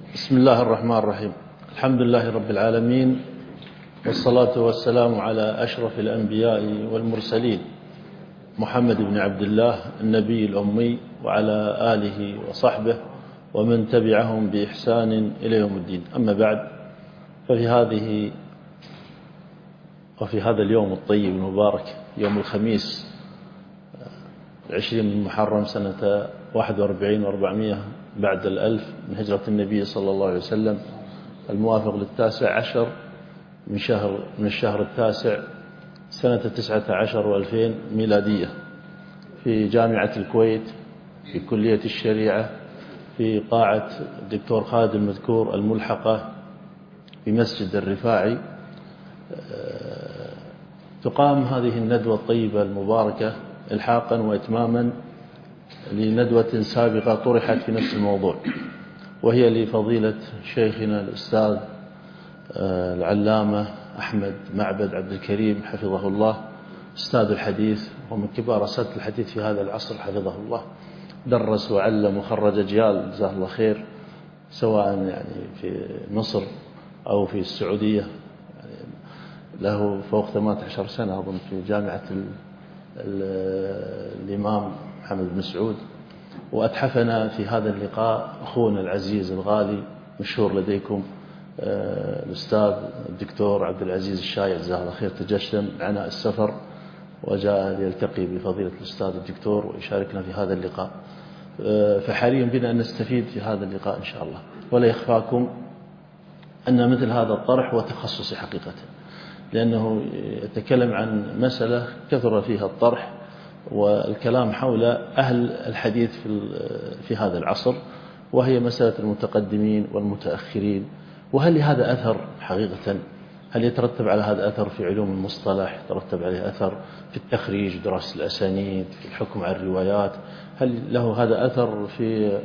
بسم الله الرحمن الرحيم. الحمد لله رب العالمين، والصلاة والسلام على أشرف الأنبياء والمرسلين محمد بن عبد الله النبي الأمي، وعلى آله وصحبه ومن تبعهم بإحسان إلى يوم الدين. أما بعد، وفي هذا اليوم الطيب المبارك، يوم الخميس 20 من محرم سنة 41 و400 بعد الألف من هجرة النبي صلى الله عليه وسلم، الموافق ل19 من الشهر التاسع سنة 19 و2000 ميلادية، في جامعة الكويت في كلية الشريعة في قاعة الدكتور خالد المذكور الملحقة في مسجد الرفاعي. تقام هذه الندوة الطيبة المباركة إلحاقا وإتماما لندوة سابقة طرحت في نفس الموضوع، وهي لفضيلة شيخنا الأستاذ العلامة أحمد معبد عبد الكريم حفظه الله، أستاذ الحديث ومن كبار أساتذة الحديث في هذا العصر حفظه الله. درس وعلم وخرج أجيال جزاه الله خير، سواء يعني في مصر أو في السعودية. له فوق 18 سنة أظن في جامعة الإمام محمد بن سعود. وأتحفنا في هذا اللقاء أخونا العزيز الغالي مشهور لديكم الأستاذ الدكتور عبد العزيز الشايع جزاه الله خير، تجشم عناء السفر وجاء ليلتقي بفضيلة الأستاذ الدكتور ويشاركنا في هذا اللقاء. فحري بنا أن نستفيد في هذا اللقاء إن شاء الله. ولا يخفاكم أن مثل هذا الطرح هو تخصصي حقيقة، لأنه يتكلم عن مسألة كثر فيها الطرح والكلام حول أهل الحديث في هذا العصر، وهي مسألة المتقدمين والمتأخرين. وهل لهذا أثر حقيقة؟ هل يترتب على هذا أثر في علوم المصطلح؟ يترتب عليه أثر في التخريج، دراسة الأسانيد، في الحكم على الروايات؟ هل له هذا أثر في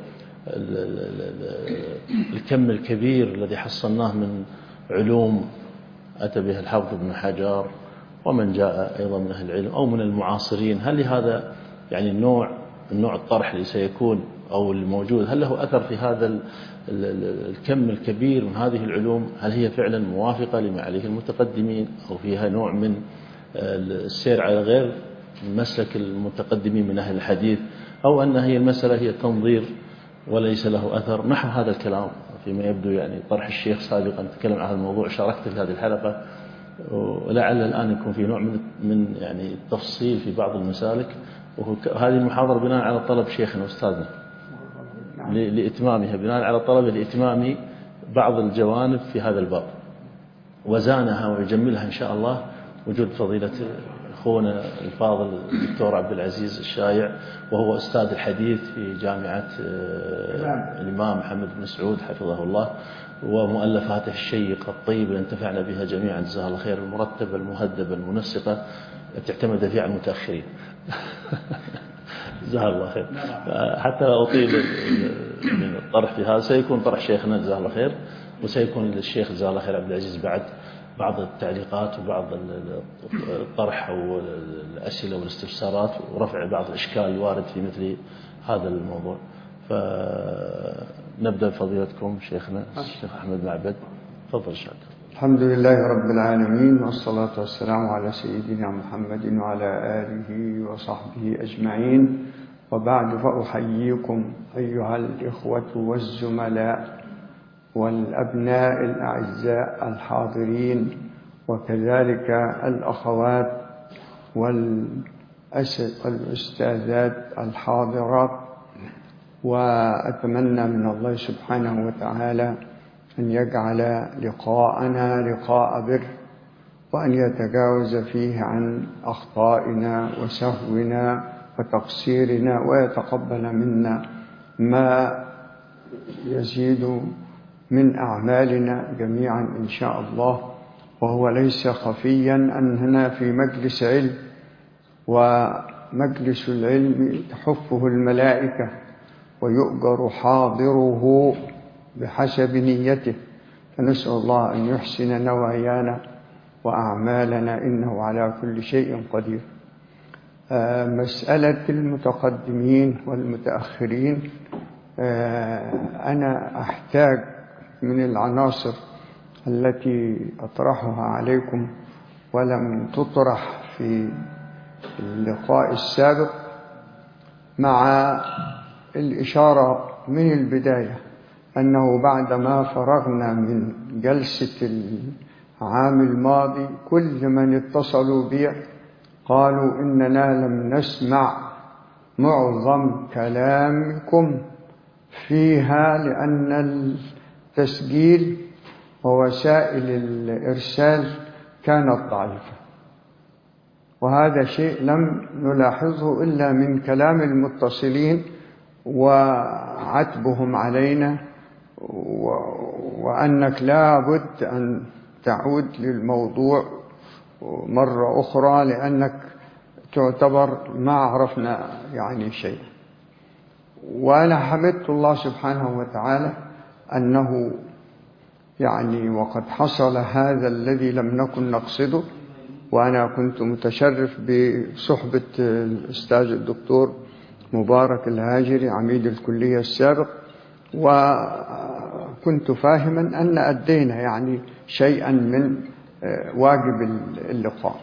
الكم الكبير الذي حصلناه من علوم أتى به الحافظ ابن حجر ومن جاء أيضا من أهل العلم أو من المعاصرين؟ هل لهذا يعني النوع الطرح اللي سيكون أو الموجود، هل له أثر في هذا الكم الكبير من هذه العلوم؟ هل هي فعلا موافقة لما عليه المتقدمين، أو فيها نوع من السير على غير مسلك المتقدمين من أهل الحديث، أو أن هي المسألة هي تنظير وليس له أثر؟ نحو هذا الكلام فيما يبدو يعني طرح الشيخ سابقا تكلم عن هذا الموضوع، شاركت في هذه الحلقة، ولعل الآن يكون في نوع من يعني التفصيل في بعض المسالك. وهذه المحاضرة بناء على طلب شيخنا وأستاذنا لإتمامها، بناء على طلب الإتمام بعض الجوانب في هذا الباب، وزانها ويجملها إن شاء الله وجود فضيلة أخونا الفاضل الدكتور عبد العزيز الشايع، وهو أستاذ الحديث في جامعة الإمام محمد بن سعود حفظه الله، ومؤلفاته الشيقة الطيبة اللي انتفعنا بها جميعا جزاه الله خير، المرتبة المهذبة المنسقة تعتمد فيها على المتأخرين جزاه الله خير. حتى لا أطيل من الطرح في هذا، سيكون طرح شيخنا جزاه الله خير، وسيكون للشيخ جزاه الله خير عبد العزيز بعد بعض التعليقات وبعض الطرح أو الأسئلة والاستفسارات ورفع بعض الإشكال الوارد في مثل هذا الموضوع. فنبدأ بفضيلتكم شيخنا الشيخ أحمد معبد، تفضل شيخ. الحمد لله رب العالمين، والصلاة والسلام على سيدنا محمد وعلى آله وصحبه أجمعين، وبعد فأحييكم أيها الإخوة والزملاء والأبناء الأعزاء الحاضرين، وكذلك الأخوات والأستاذات الحاضرات. وأتمنى من الله سبحانه وتعالى أن يجعل لقاءنا لقاء بر، وأن يتجاوز فيه عن أخطائنا وسهونا وتقصيرنا، ويتقبل منا ما يزيد من أعمالنا جميعا إن شاء الله. وهو ليس خفيا أننا في مجلس علم، ومجلس العلم تحفه الملائكة ويؤجر حاضره بحسب نيته، فنسأل الله أن يحسن نوايانا وأعمالنا، إنه على كل شيء قدير. مسألة المتقدمين والمتأخرين أنا أحتاج من العناصر التي أطرحها عليكم ولم تطرح في اللقاء السابق، مع الإشارة من البداية أنه بعدما فرغنا من جلسة العام الماضي كل من اتصلوا بي قالوا إننا لم نسمع معظم كلامكم فيها، لأن التسجيل ووسائل الإرسال كانت ضعيفة. وهذا شيء لم نلاحظه إلا من كلام المتصلين وعتبهم علينا، وأنك لا بد أن تعود للموضوع مرة أخرى لأنك تعتبر ما عرفنا يعني شيء. وأنا حمدت الله سبحانه وتعالى أنه يعني وقد حصل هذا الذي لم نكن نقصده. وأنا كنت متشرف بصحبة الأستاذ الدكتور مبارك الهاجري عميد الكلية السابق، وكنت فاهما أن أدينا يعني شيئا من واجب اللقاء.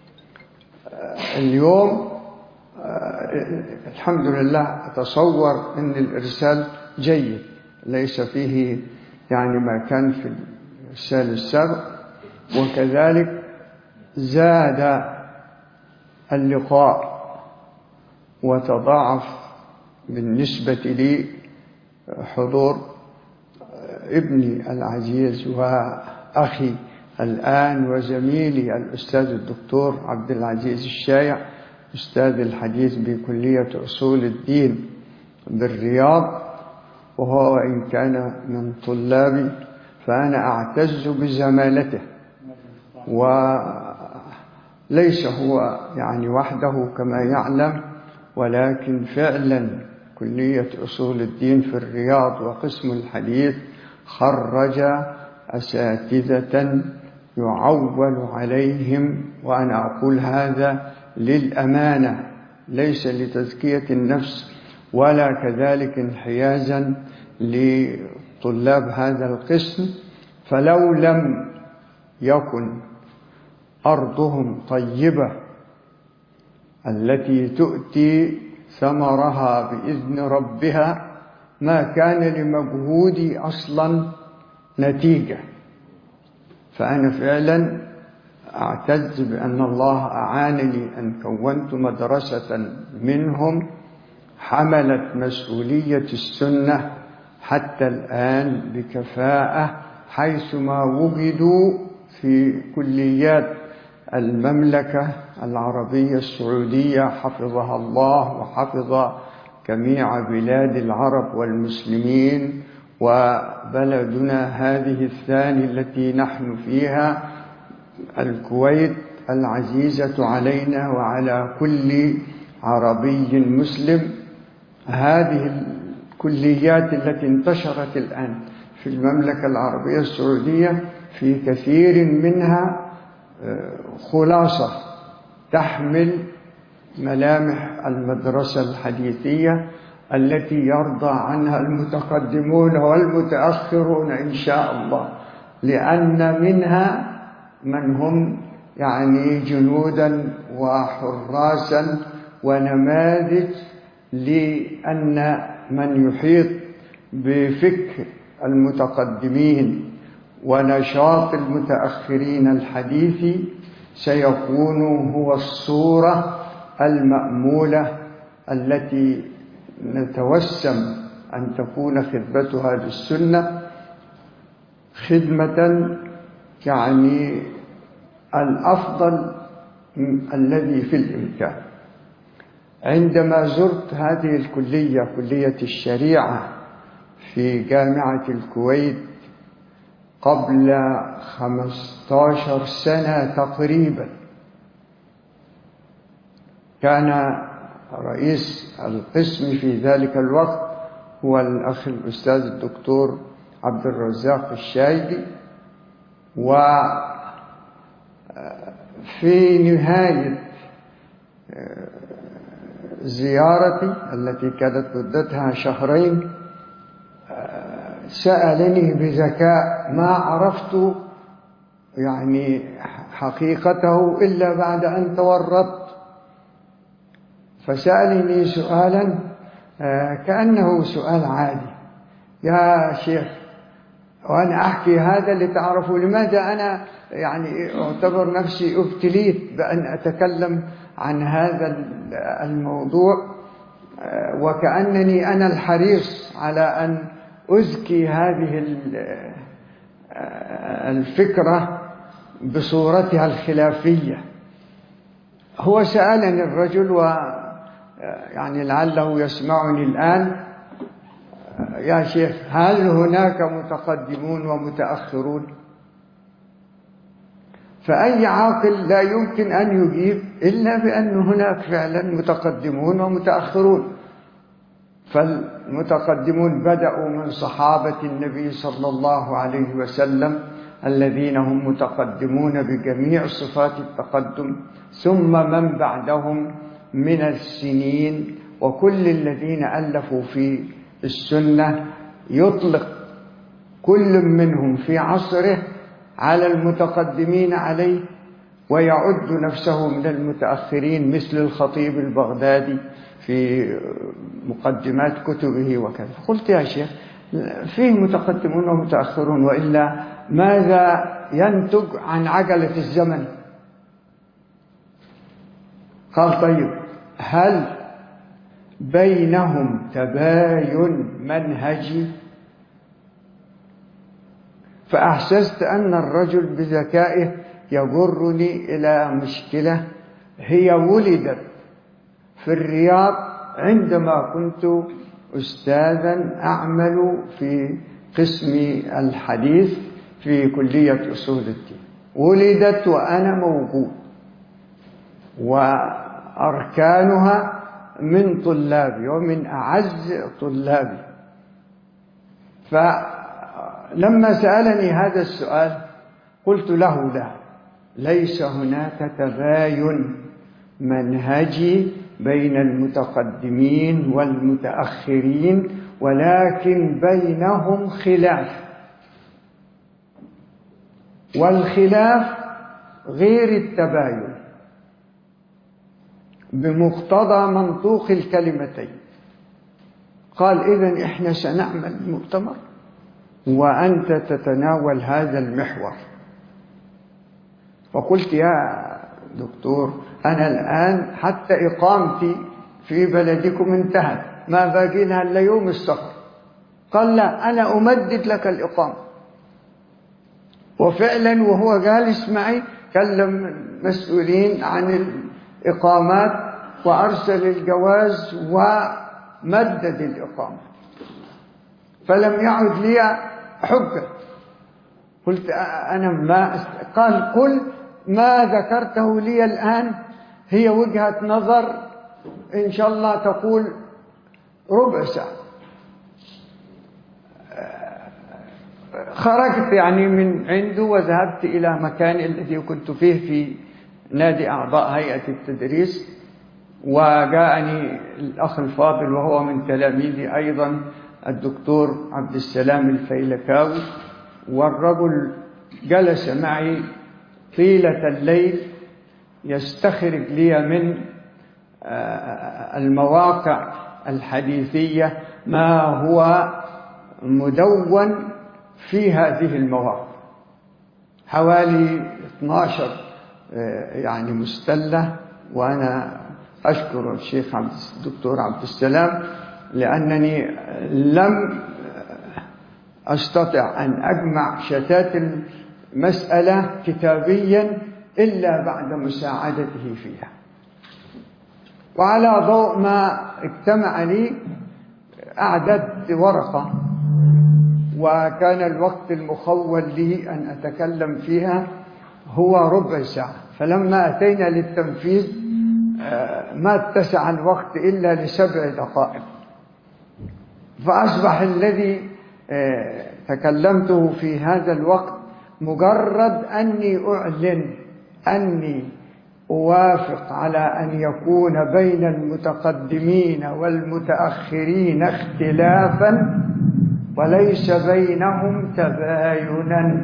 اليوم الحمد لله أتصور أن الإرسال جيد، ليس فيه يعني ما كان في الإرسال السابق، وكذلك زاد اللقاء وتضاعف بالنسبة لي حضور ابني العزيز وأخي الآن وزميلي الأستاذ الدكتور عبد العزيز الشايع، أستاذ الحديث بكلية أصول الدين بالرياض، وهو إن كان من طلابي فأنا أعتز بزمالته، وليس هو يعني وحده كما يعلم، ولكن فعلا كلية أصول الدين في الرياض وقسم الحديث خرج أساتذة يعول عليهم. وأنا أقول هذا للأمانة، ليس لتزكية النفس ولا كذلك انحيازا لطلاب هذا القسم. فلو لم يكن أرضهم طيبة التي تؤتي ثمرها بإذن ربها ما كان لمجهودي أصلا نتيجة. فأنا فعلا أعتز بأن الله أعانني أن كونت مدرسة منهم حملت مسؤولية السنة حتى الآن بكفاءة، حيثما وجدوا في كليات المملكة العربية السعودية حفظها الله وحفظ جميع بلاد العرب والمسلمين، وبلدنا هذه الثانية التي نحن فيها الكويت العزيزة علينا وعلى كل عربي مسلم. هذه الكليات التي انتشرت الآن في المملكة العربية السعودية في كثير منها خلاصة تحمل ملامح المدرسة الحديثية التي يرضى عنها المتقدمون والمتأخرون إن شاء الله، لأن منها من هم يعني جنودا وحراسا ونماذج لأن من يحيط بفكر المتقدمين ونشاط المتأخرين الحديث سيكون هو الصورة المأمولة التي نتوسم أن تكون خدمتها للسنة خدمة يعني الأفضل الذي في الإمكان. عندما زرت هذه الكلية كلية الشريعة في جامعة الكويت قبل 15 سنة تقريبا، كان رئيس القسم في ذلك الوقت هو الأخ الأستاذ الدكتور عبد الرزاق الشايبي. وفي نهاية زيارتي التي كانت مدتها شهرين سألني بذكاء ما عرفت يعني حقيقته إلا بعد أن تورطت، فسألني سؤالا كأنه سؤال عادي: يا شيخ، وأنا أحكي هذا لتعرفوا لماذا أنا يعني أعتبر نفسي ابتليت بأن أتكلم عن هذا الموضوع، وكأنني أنا الحريص على أن أزكي هذه الفكرة بصورتها الخلافية. هو سألني الرجل، ويعني لعله يسمعني الآن: يا شيخ، هل هناك متقدمون ومتأخرون؟ فأي عاقل لا يمكن أن يجيب إلا بأن هناك فعلا متقدمون ومتأخرون. فالمتقدمون بدأوا من صحابة النبي صلى الله عليه وسلم الذين هم متقدمون بجميع صفات التقدم، ثم من بعدهم من السنين، وكل الذين ألفوا في السنة يطلق كل منهم في عصره على المتقدمين عليه، ويعد نفسه من المتأخرين، مثل الخطيب البغدادي في مقدمات كتبه وكذا. قلت: يا شيخ، فيه متقدمون ومتأخرون، وإلا ماذا ينتج عن عجلة الزمن؟ قال: طيب، هل بينهم تباين منهجي؟ فأحسست أن الرجل بذكائه يجرني إلى مشكلة هي ولدت في الرياض عندما كنت أستاذا أعمل في قسم الحديث في كلية أصول الدين. ولدت وأنا موجود، وأركانها من طلابي ومن أعز طلابي. فلما سألني هذا السؤال قلت له: لا، ليس هناك تباين منهجي بين المتقدمين والمتأخرين، ولكن بينهم خلاف، والخلاف غير التباين بمقتضى منطوق الكلمتين. قال: إذن إحنا سنعمل مؤتمر وأنت تتناول هذا المحور. فقلت: يا دكتور، أنا الآن حتى إقامتي في بلدكم انتهت، ما باقي لها إلا يوم السفر. قال: لا، أنا أمدد لك الإقامة. وفعلا وهو جالس معي كلم مسؤولين عن الإقامات وأرسل الجواز ومدد الإقامة، فلم يعد لي حجة. قلت: أنا ما قال: كل ما ذكرته لي الآن هي وجهة نظر إن شاء الله تقول ربع ساعة. خرجت يعني من عنده وذهبت إلى مكان الذي كنت فيه في نادي أعضاء هيئة التدريس، وجاءني الأخ الفاضل وهو من تلاميذي أيضا الدكتور عبد السلام الفيلكاوي، والرجل جلس معي طيلة الليل يستخرج لي من المواقع الحديثية ما هو مدون في هذه المواقع، حوالي 12 يعني مستلة. وأنا أشكر الشيخ الدكتور عبد السلام لأنني لم أستطع أن أجمع شتات المسألة كتابيا إلا بعد مساعدته فيها. وعلى ضوء ما اجتمع لي أعددت ورقة، وكان الوقت المخول لي أن أتكلم فيها هو ربع ساعة. فلما أتينا للتنفيذ ما اتسع الوقت إلا ل7 دقائق، فأصبح الذي تكلمته في هذا الوقت مجرد أني أعلن أني أوافق على أن يكون بين المتقدمين والمتأخرين اختلافا، وليس بينهم تباينا.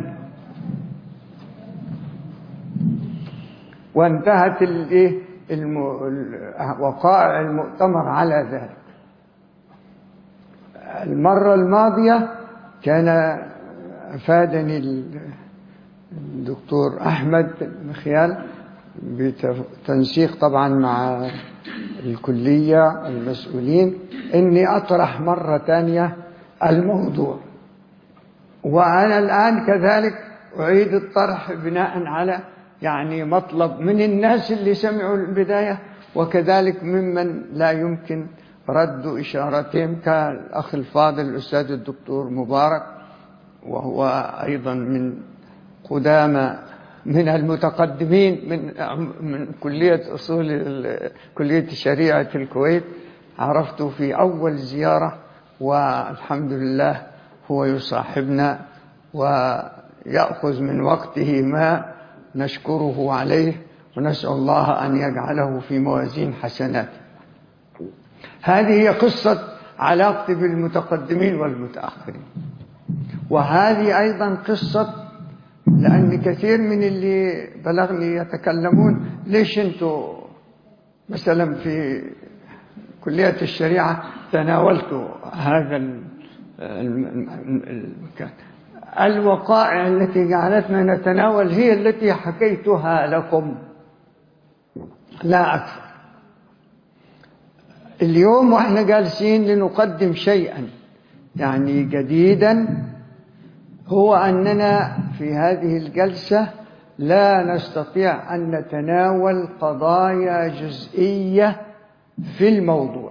وانتهت وقائع المؤتمر على ذلك. المرة الماضية كان أفادني الدكتور أحمد مخيال بتنسيق طبعا مع الكلية المسؤولين إني أطرح مرة ثانية الموضوع، وأنا الآن كذلك أعيد الطرح بناء على يعني مطلب من الناس اللي سمعوا البداية، وكذلك ممن لا يمكن رد إشارتهم كالأخ الفاضل الأستاذ الدكتور مبارك، وهو أيضا من قدامى من المتقدمين من كلية كلية شريعة الكويت. عرفته في أول زيارة، والحمد لله هو يصاحبنا ويأخذ من وقته ما نشكره عليه، ونسأل الله أن يجعله في موازين حسناته. هذه هي قصة علاقتي بالمتقدمين والمتأخرين. وهذه أيضا قصة، لأن كثير من اللي بلغني يتكلمون ليش أنتوا مثلا في كلية الشريعة تناولتوا هذا المكان. الوقائع التي جعلتنا نتناول هي التي حكيتها لكم لا أكثر. اليوم وإحنا جالسين لنقدم شيئا يعني جديدا، هو أننا في هذه الجلسة لا نستطيع أن نتناول قضايا جزئية في الموضوع،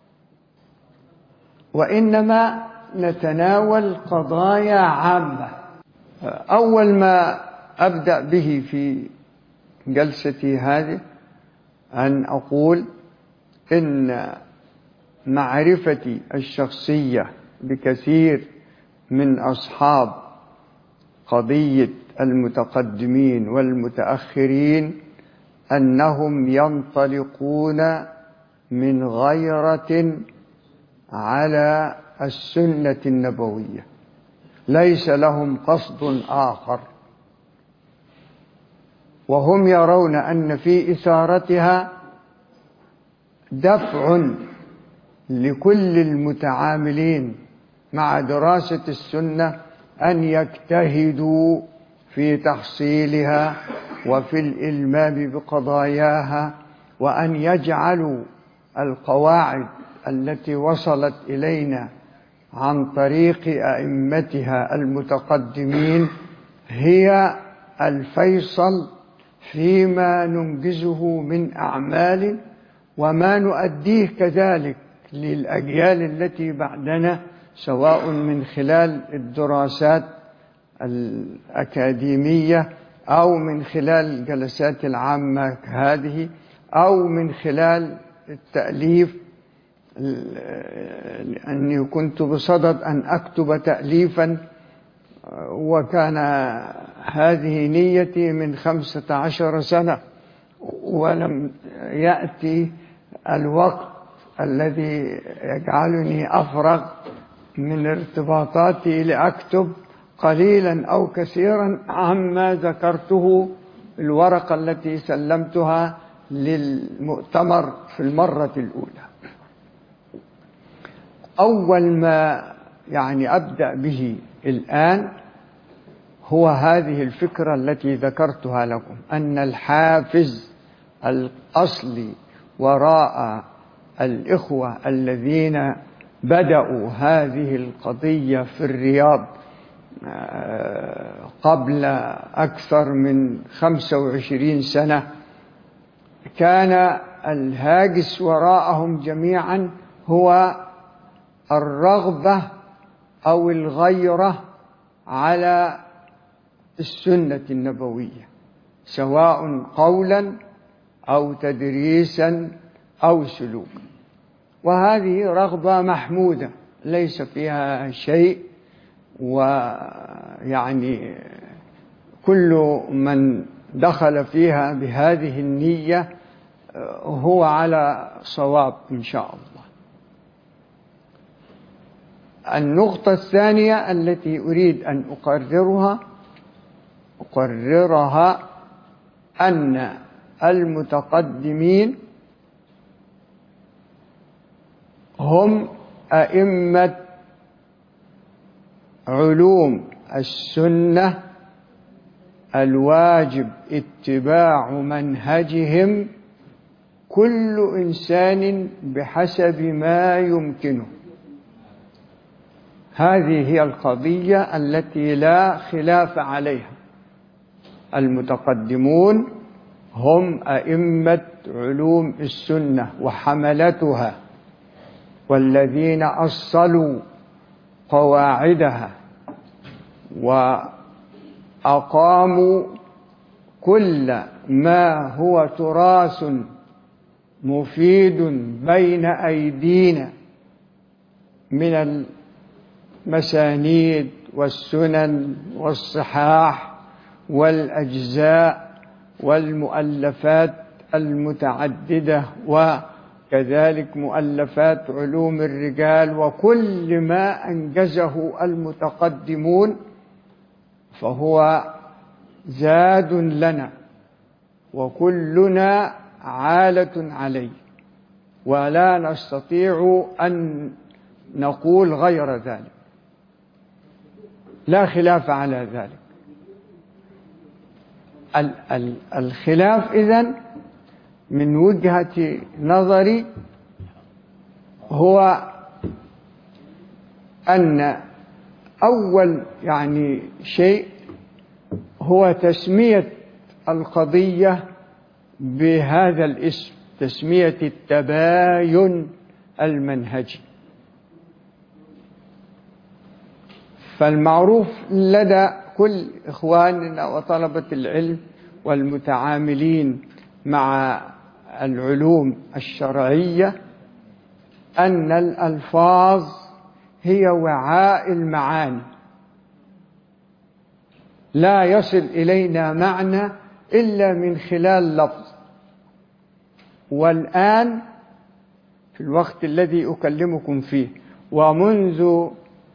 وإنما نتناول قضايا عامة. أول ما أبدأ به في جلستي هذه أن أقول إن معرفتي الشخصية بكثير من أصحاب قضية المتقدمين والمتأخرين أنهم ينطلقون من غيرة على السنة النبوية، ليس لهم قصد آخر، وهم يرون أن في إثارتها دفع لكل المتعاملين مع دراسة السنة أن يجتهدوا في تحصيلها وفي الإلمام بقضاياها، وأن يجعلوا القواعد التي وصلت إلينا عن طريق أئمتها المتقدمين هي الفيصل فيما ننجزه من أعمال، وما نؤديه كذلك للأجيال التي بعدنا، سواء من خلال الدراسات الأكاديمية أو من خلال الجلسات العامة هذه، أو من خلال التأليف، لأني كنت بصدد أن أكتب تأليفا، وكان هذه نيتي من 15 سنة، ولم يأتي الوقت الذي يجعلني أفرغ من ارتباطاتي لأكتب قليلا أو كثيرا عما ذكرته الورقة التي سلمتها للمؤتمر في المرة الأولى. أول ما يعني أبدأ به الآن هو هذه الفكرة التي ذكرتها لكم، أن الحافز الأصلي وراء الإخوة الذين بدأوا هذه القضية في الرياض قبل أكثر من 25 سنة، كان الهاجس وراءهم جميعا هو الرغبة أو الغيرة على السنة النبوية، سواء قولا أو تدريسا أو سلوكا. وهذه رغبة محمودة ليس فيها شيء، ويعني كل من دخل فيها بهذه النية هو على صواب إن شاء الله. النقطة الثانية التي أريد أن أقررها أن المتقدمين هم أئمة علوم السنة الواجب اتباع منهجهم كل إنسان بحسب ما يمكنه. هذه هي القضية التي لا خلاف عليها. المتقدمون هم أئمة علوم السنة وحملتها، والذين أصلوا قواعدها وأقاموا كل ما هو تراث مفيد بين أيدينا من المسانيد والسنن والصحاح والأجزاء والمؤلفات المتعددة، وكذلك مؤلفات علوم الرجال، وكل ما أنجزه المتقدمون فهو زاد لنا، وكلنا عالة عليه، ولا نستطيع أن نقول غير ذلك، لا خلاف على ذلك. الخلاف إذن من وجهة نظري هو أن أول شيء هو تسمية القضية بهذا الاسم، تسمية التباين المنهجي. فالمعروف لدى كل إخواننا وطلبة العلم والمتعاملين مع العلوم الشرعية أن الألفاظ هي وعاء المعاني، لا يصل إلينا معنى إلا من خلال لفظ. والآن في الوقت الذي أكلمكم فيه، ومنذ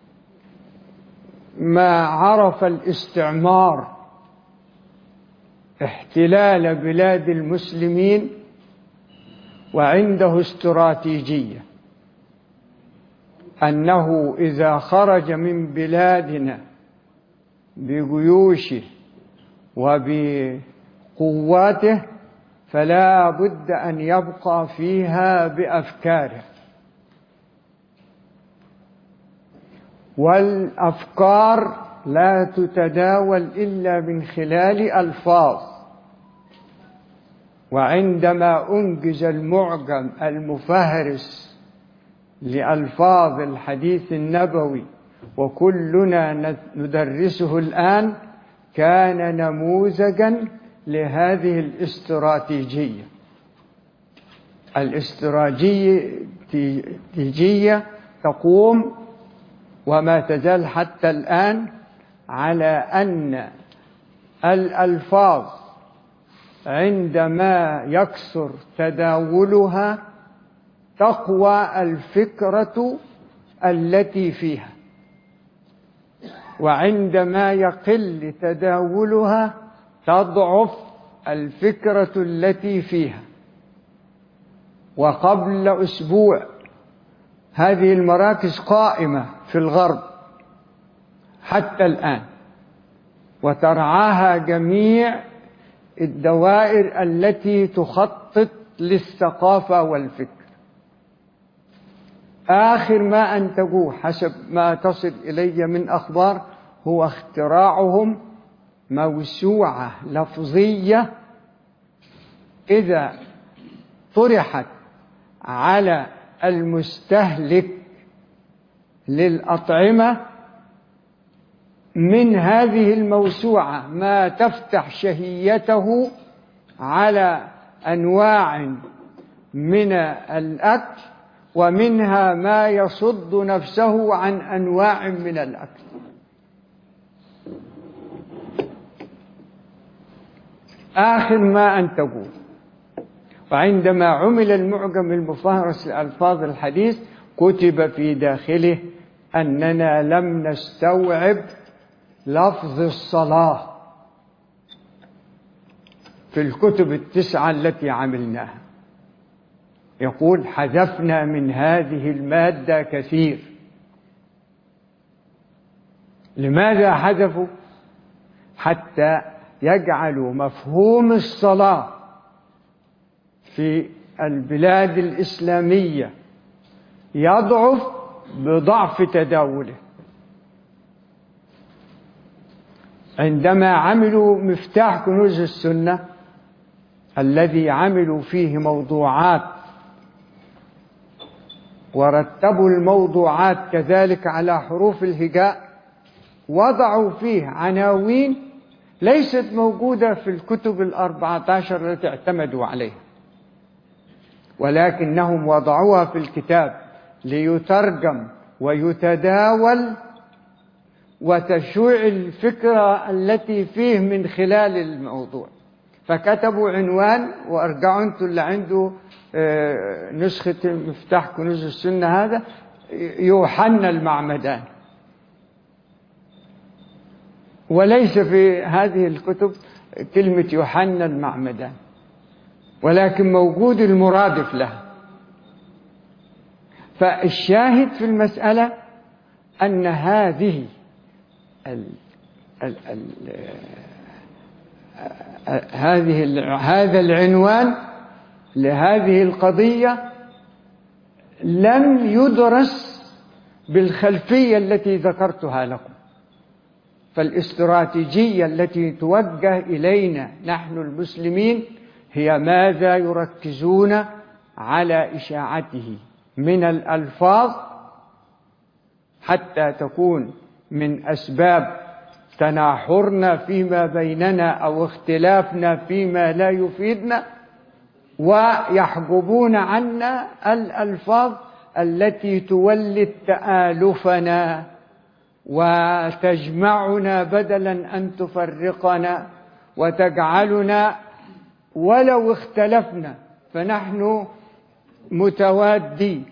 ما عرف الاستعمار احتلال بلاد المسلمين وعنده استراتيجية أنه إذا خرج من بلادنا بجيوشه وبقواته فلا بد أن يبقى فيها بأفكاره، والأفكار لا تتداول إلا من خلال ألفاظ. وعندما أنجز المعجم المفهرس لألفاظ الحديث النبوي وكلنا ندرسه الآن، كان نموذجا لهذه الاستراتيجية. الاستراتيجية تقوم وما تزال حتى الآن على أن الألفاظ عندما يكثر تداولها تقوى الفكرة التي فيها، وعندما يقل تداولها تضعف الفكرة التي فيها. وقبل أسبوع هذه المراكز قائمة في الغرب حتى الآن، وترعاها جميع الدوائر التي تخطط للثقافة والفكر. آخر ما أنتجوه حسب ما تصل إلي من أخبار هو اختراعهم موسوعة لفظية إذا طرحت على المستهلك للأطعمة من هذه الموسوعة ما تفتح شهيته على أنواع من الأكل، ومنها ما يصد نفسه عن أنواع من الأكل. آخر ما أنتجوه. وعندما عمل المعجم المفهرس لألفاظ الحديث كتب في داخله أننا لم نستوعب لفظ الصلاة في الكتب التسعة التي عملناها. يقول حذفنا من هذه المادة كثير. لماذا حذفوا؟ حتى يجعلوا مفهوم الصلاة في البلاد الإسلامية يضعف بضعف تداوله. عندما عملوا مفتاح كنوز السنة الذي عملوا فيه موضوعات ورتبوا الموضوعات كذلك على حروف الهجاء، وضعوا فيه عناوين ليست موجودة في الكتب 14 التي اعتمدوا عليها، ولكنهم وضعوها في الكتاب ليترجم ويتداول وتشوع الفكرة التي فيه من خلال الموضوع. فكتبوا عنوان، وارجعوا انتوا اللي عنده نسخة مفتاح كنوز السنة هذا، يوحنا المعمدان. وليس في هذه الكتب كلمة يوحنا المعمدان، ولكن موجود المرادف لها. فالشاهد في المسألة أن هذه هذا العنوان لهذه القضية لم يدرس بالخلفية التي ذكرتها لكم. فالاستراتيجية التي توجه إلينا نحن المسلمين هي ماذا يركزون على إشاعته من الألفاظ حتى تكون من أسباب تناحرنا فيما بيننا أو اختلافنا فيما لا يفيدنا، ويحجبون عنا الألفاظ التي تولد تآلفنا وتجمعنا بدلا أن تفرقنا، وتجعلنا ولو اختلفنا فنحن متوادين.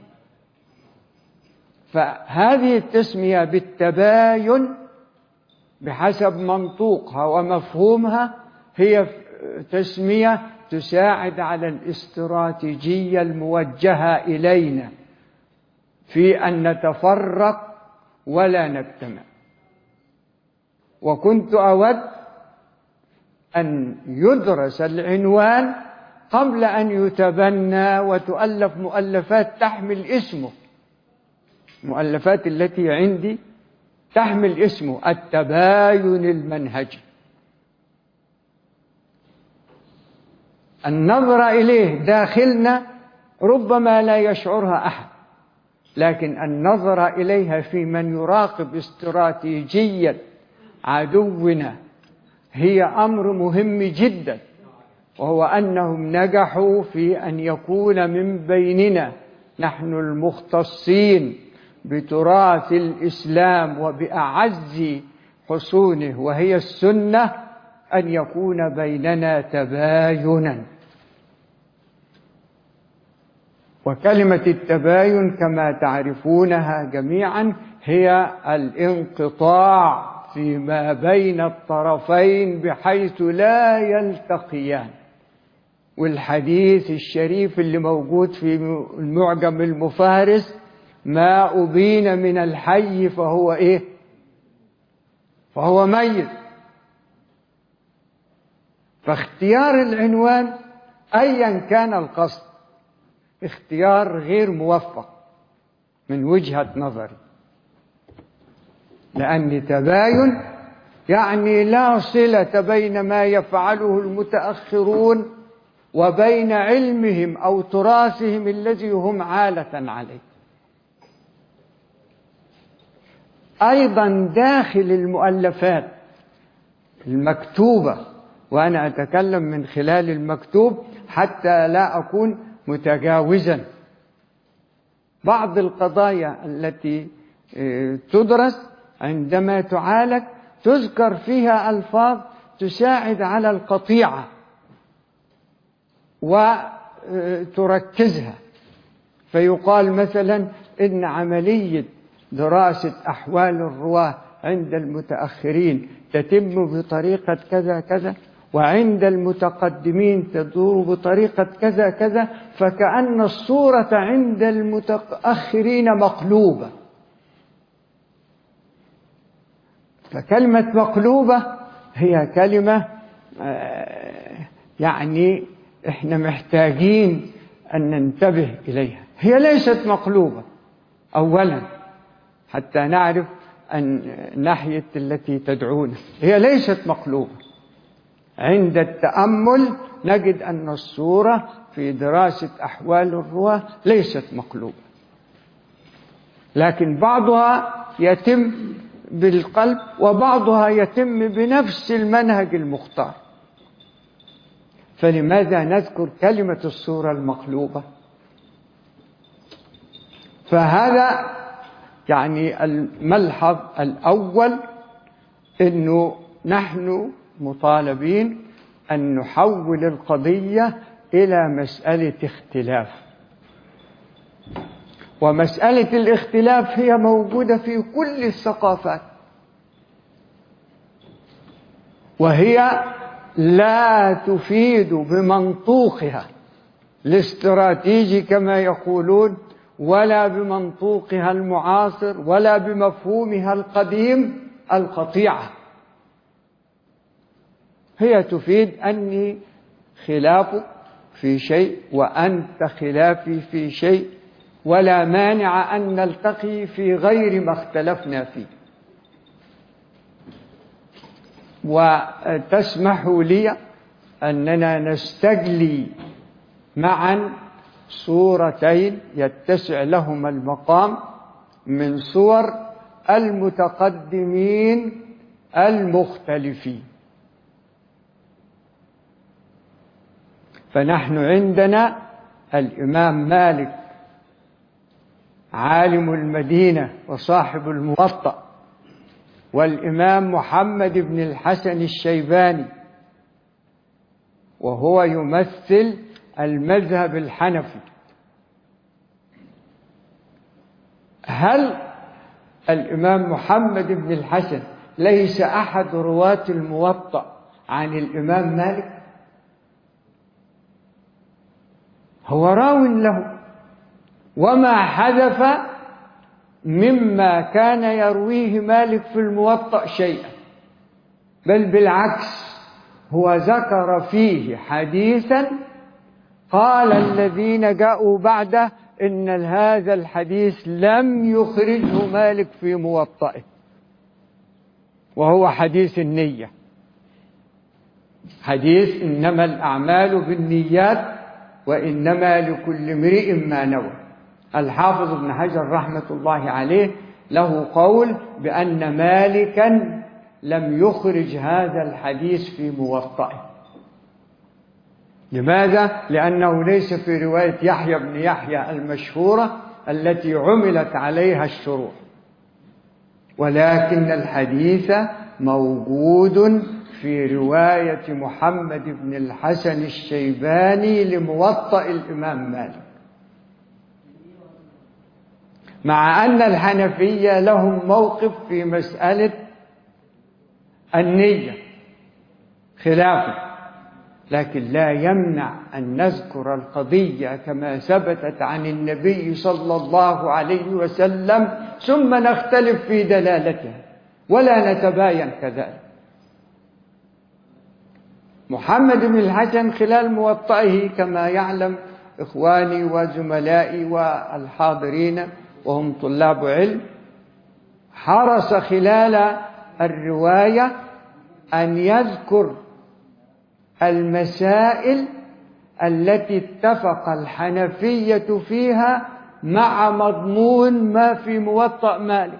فهذه التسمية بالتباين بحسب منطوقها ومفهومها هي تسمية تساعد على الاستراتيجية الموجهة إلينا في أن نتفرق ولا نجتمع. وكنت أود أن يدرس العنوان قبل أن يتبنى وتؤلف مؤلفات تحمل اسمه. المؤلفات التي عندي تحمل اسمه التباين المنهجي. النظر إليه داخلنا ربما لا يشعرها أحد، لكن النظر إليها في من يراقب استراتيجية عدونا هي أمر مهم جدا، وهو أنهم نجحوا في أن يكون من بيننا نحن المختصين بتراث الإسلام وبأعز حصونه وهي السنة أن يكون بيننا تباينا. وكلمة التباين كما تعرفونها جميعا هي الانقطاع فيما بين الطرفين بحيث لا يلتقيان. والحديث الشريف اللي موجود في المعجم المفهرس ما أبين من الحي فهو إيه؟ فهو ميت. فاختيار العنوان أيا كان القصد اختيار غير موفق من وجهة نظري، لأن تباين يعني لا صلة بين ما يفعله المتأخرون وبين علمهم أو تراثهم الذي هم عالة عليه. أيضا داخل المؤلفات المكتوبة، وأنا أتكلم من خلال المكتوب حتى لا أكون متجاوزا، بعض القضايا التي تدرس عندما تعالج تذكر فيها ألفاظ تساعد على القطيعة وتركزها. فيقال مثلا إن عملية دراسة أحوال الرواة عند المتأخرين تتم بطريقة كذا كذا، وعند المتقدمين تدور بطريقة كذا كذا، فكأن الصورة عند المتأخرين مقلوبة. فكلمة مقلوبة هي كلمة يعني إحنا محتاجين أن ننتبه إليها. هي ليست مقلوبة أولا حتى نعرف أن ناحية التي تدعونا، هي ليست مقلوبة. عند التأمل نجد أن الصورة في دراسة أحوال الرواة ليست مقلوبة، لكن بعضها يتم بالقلب وبعضها يتم بنفس المنهج المختار. فلماذا نذكر كلمة الصورة المقلوبة؟ فهذا يعني الملحظ الأول، إنه نحن مطالبين أن نحول القضية إلى مسألة اختلاف، ومسألة الاختلاف هي موجودة في كل الثقافات، وهي لا تفيد بمنطوقها الاستراتيجي كما يقولون، ولا بمنطوقها المعاصر، ولا بمفهومها القديم القطيعة. هي تفيد أني خلافك في شيء وأنت خلافي في شيء، ولا مانع أن نلتقي في غير ما اختلفنا فيه. وتسمحوا لي أننا نستجلي معا صورتين يتسع لهما المقام من صور المتقدمين المختلفين. فنحن عندنا الإمام مالك عالم المدينة وصاحب الموطأ، والإمام محمد بن الحسن الشيباني وهو يمثل المذهب الحنفي. هل الإمام محمد بن الحسن ليس أحد رواة الموطأ عن الإمام مالك؟ هو راو له، وما حذف مما كان يرويه مالك في الموطأ شيئا، بل بالعكس هو ذكر فيه حديثا قال الذين جاءوا بعده إن هذا الحديث لم يخرجه مالك في موطئه، وهو حديث النية، حديث إنما الأعمال بالنيات وإنما لكل امرئ ما نوى. الحافظ ابن حجر رحمة الله عليه له قول بأن مالكا لم يخرج هذا الحديث في موطئه. لماذا؟ لأنه ليس في رواية يحيى بن يحيى المشهورة التي عملت عليها الشروح، ولكن الحديث موجود في رواية محمد بن الحسن الشيباني لموطأ الإمام مالك. مع أن الحنفية لهم موقف في مسألة النية خلافه، لكن لا يمنع أن نذكر القضية كما ثبتت عن النبي صلى الله عليه وسلم، ثم نختلف في دلالتها ولا نتباين كذلك. محمد بن الحسن خلال موطئه كما يعلم إخواني وزملائي والحاضرين وهم طلاب علم، حرص خلال الرواية أن يذكر المسائل التي اتفق الحنفية فيها مع مضمون ما في موطأ مالك.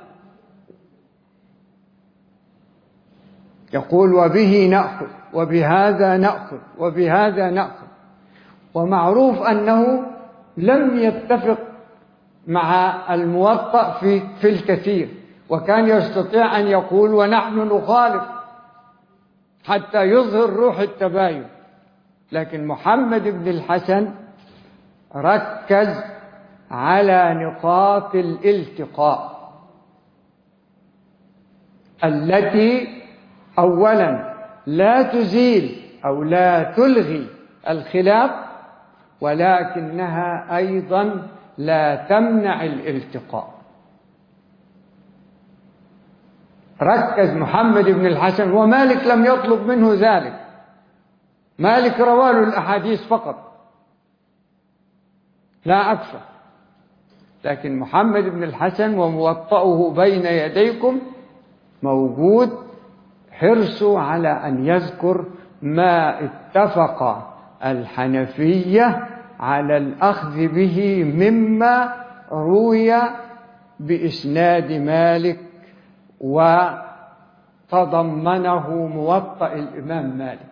يقول وبه نأخذ وبهذا نأخذ وبهذا نأخذ. ومعروف أنه لم يتفق مع الموطأ في الكثير، وكان يستطيع أن يقول ونحن نخالف حتى يظهر روح التباين. لكن محمد بن الحسن ركز على نقاط الالتقاء، التي أولا لا تزيل أو لا تلغي الخلاف، ولكنها أيضا لا تمنع الالتقاء. ركز محمد بن الحسن، ومالك لم يطلب منه ذلك، مالك رواه الأحاديث فقط لا أكثر، لكن محمد بن الحسن وموطئه بين يديكم موجود، حرصوا على أن يذكر ما اتفق الحنفية على الأخذ به مما روي بإسناد مالك وتضمنه موطأ الإمام مالك.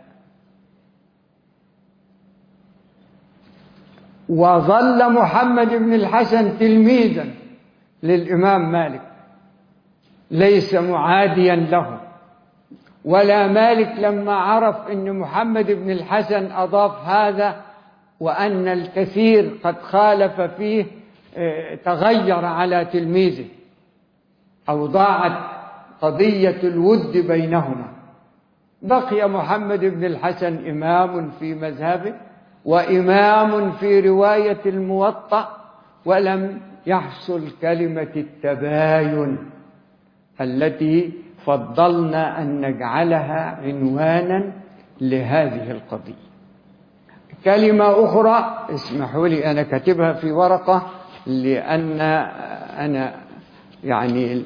وظل محمد بن الحسن تلميذا للإمام مالك، ليس معاديا له، ولا مالك لما عرف أن محمد بن الحسن أضاف هذا وأن الكثير قد خالف فيه تغير على تلميذه، أو ضاعت قضية الود بينهما. بقي محمد بن الحسن إمام في مذهبه وإمام في رواية الموطأ، ولم يحصل كلمة التباين التي فضلنا أن نجعلها عنوانا لهذه القضية. كلمة أخرى اسمحوا لي، أنا كاتبها في ورقة لأن أنا يعني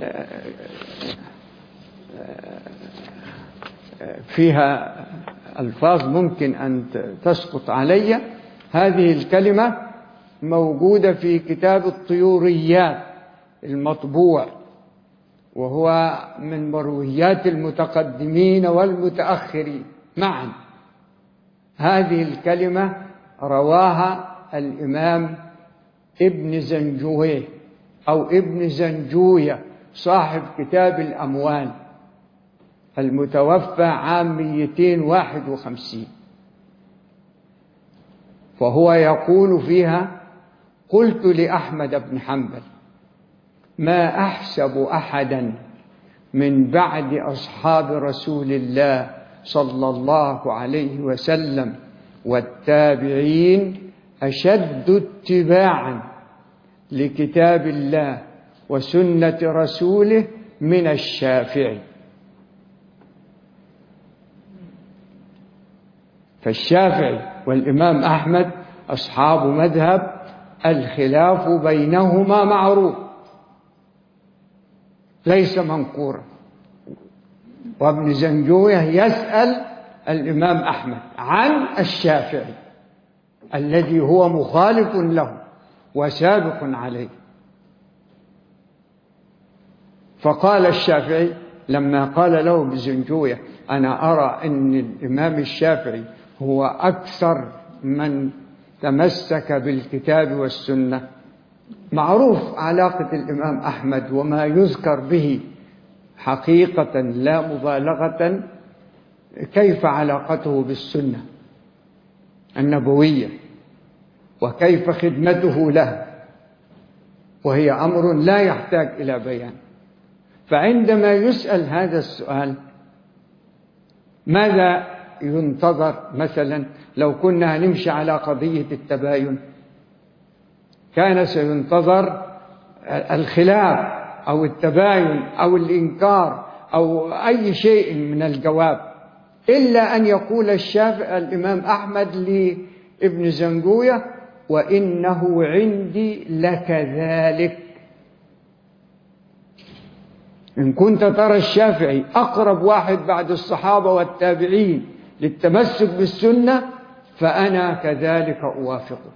فيها ألفاظ ممكن أن تسقط علي. هذه الكلمة موجودة في كتاب الطيوريات المطبوع، وهو من مرويات المتقدمين والمتأخرين معا. هذه الكلمة رواها الإمام ابن زنجويه أو ابن زنجوية صاحب كتاب الأموال المتوفى عام 251، فهو يقول فيها: قلت لأحمد بن حنبل: ما أحسب أحدا من بعد أصحاب رسول الله صلى الله عليه وسلم والتابعين أشد اتباعا لكتاب الله وسنة رسوله من الشافعي. فالشافعي والإمام أحمد أصحاب مذهب، الخلاف بينهما معروف ليس منكورا. وابن زنجويه يسأل الإمام أحمد عن الشافعي الذي هو مخالف له وسابق عليه، فقال الشافعي لما قال له ابن زنجويه: أنا أرى أن الإمام الشافعي هو أكثر من تمسك بالكتاب والسنة. معروف علاقة الإمام أحمد وما يذكر به حقيقة لا مبالغة، كيف علاقته بالسنة النبوية وكيف خدمته له، وهي أمر لا يحتاج إلى بيان. فعندما يسأل هذا السؤال ماذا ينتظر؟ مثلا لو كنا نمشي على قضية التباين كان سينتظر الخلاف أو التباين أو الإنكار أو أي شيء من الجواب، إلا أن يقول الإمام أحمد لابن زنجوية: وإنه عندي لكذلك. إن كنت ترى الشافعي أقرب واحد بعد الصحابة والتابعين للتمسك بالسنة فأنا كذلك أوافقه.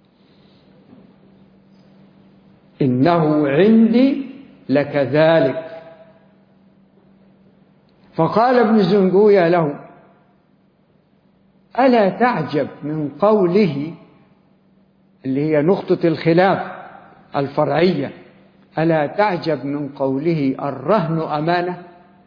إنه عندي لكذلك. فقال ابن زنجوية له: ألا تعجب من قوله، اللي هي نقطة الخلاف الفرعية، ألا تعجب من قوله الرهن أمانة؟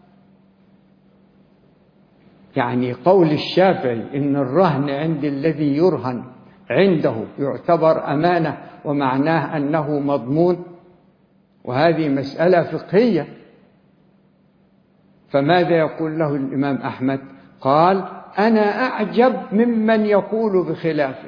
يعني قول الشافعي إن الرهن عند الذي يرهن عنده يعتبر أمانة ومعناه أنه مضمون، وهذه مسألة فقهية. فماذا يقول له الإمام أحمد؟ قال: أنا أعجب ممن يقول بخلافه.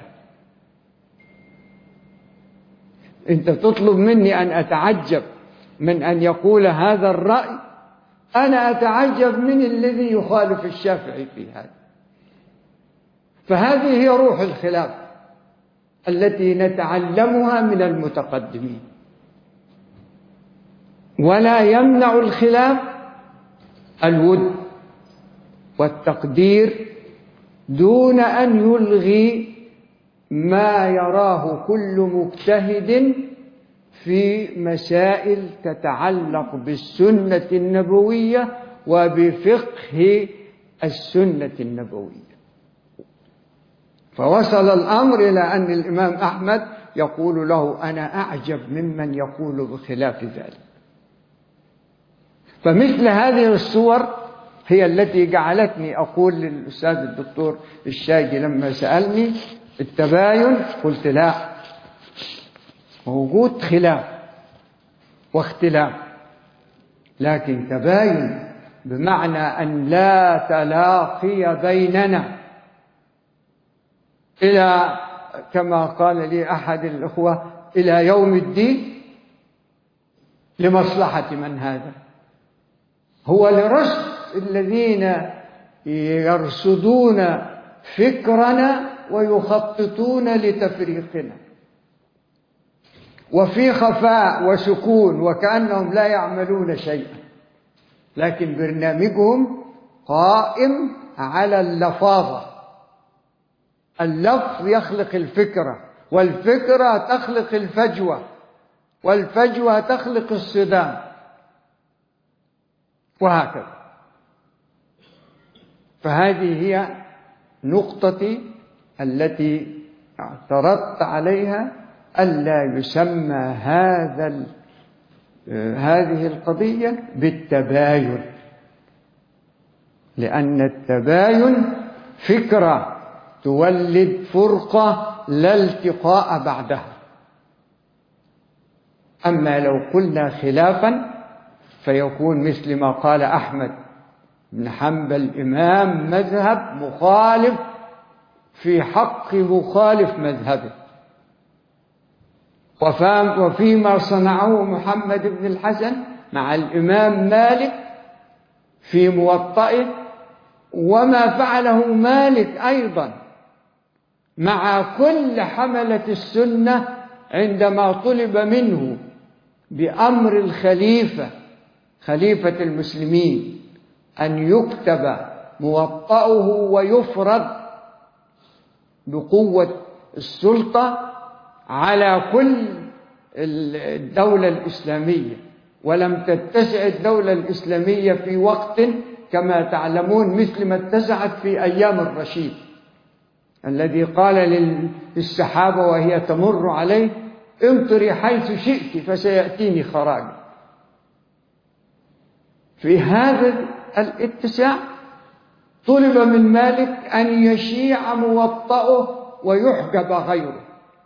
أنت تطلب مني أن أتعجب من أن يقول هذا الرأي، أنا أتعجب من الذي يخالف الشافعي في هذا. فهذه هي روح الخلاف التي نتعلمها من المتقدمين. ولا يمنع الخلاف الود والتقدير دون أن يلغي ما يراه كل مجتهد في مسائل تتعلق بالسنة النبوية وبفقه السنة النبوية. فوصل الأمر إلى أن الإمام أحمد يقول له: أنا أعجب ممن يقول بخلاف ذلك. فمثل هذه الصور هي التي جعلتني أقول للأستاذ الدكتور الشاجي لما سألني التباين، قلت: لا، موجود خلاف واختلاف، لكن تباين بمعنى أن لا تلاقي بيننا إلى، كما قال لي أحد الأخوة، إلى يوم الدين. لمصلحة من هذا؟ هو لرشد الذين يرصدون فكرنا ويخططون لتفريقنا، وفي خفاء وسكون وكأنهم لا يعملون شيئا، لكن برنامجهم قائم على اللفاظة. اللفظ يخلق الفكرة، والفكرة تخلق الفجوة، والفجوة تخلق الصدام، وهكذا. فهذه هي نقطتي التي اعترضت عليها، ألا يسمى هذه القضية بالتباين، لأن التباين فكرة تولد فرقة لا التقاء بعدها. أما لو قلنا خلافا فيكون مثل ما قال أحمد بن حنبل: إمام مذهب مخالف في حق مخالف مذهبه. وفيما صنعه محمد بن الحسن مع الإمام مالك في موطئه، وما فعله مالك أيضا مع كل حملة السنة عندما طلب منه بأمر الخليفة، خليفة المسلمين، أن يكتب موطئه ويفرض بقوة السلطة على كل الدولة الإسلامية. ولم تتسع الدولة الإسلامية في وقت كما تعلمون مثل ما اتسعت في أيام الرشيد، الذي قال للسحابة وهي تمر عليه: امطري حيث شئت فسيأتيني خراج. في هذا الاتساع طلب من مالك أن يشيع موطئه ويحجب غيره،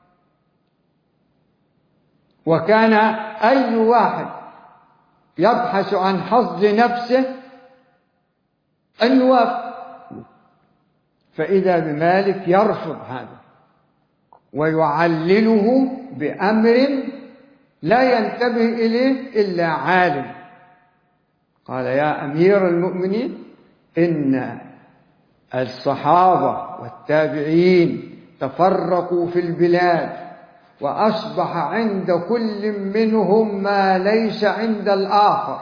وكان أي واحد يبحث عن حظ نفسه أن يوافق، فإذا بمالك يرفض هذا ويعلله بأمر لا ينتبه إليه إلا عالم. قال: يا أمير المؤمنين، إن الصحابة والتابعين تفرقوا في البلاد، وأصبح عند كل منهم ما ليس عند الآخر،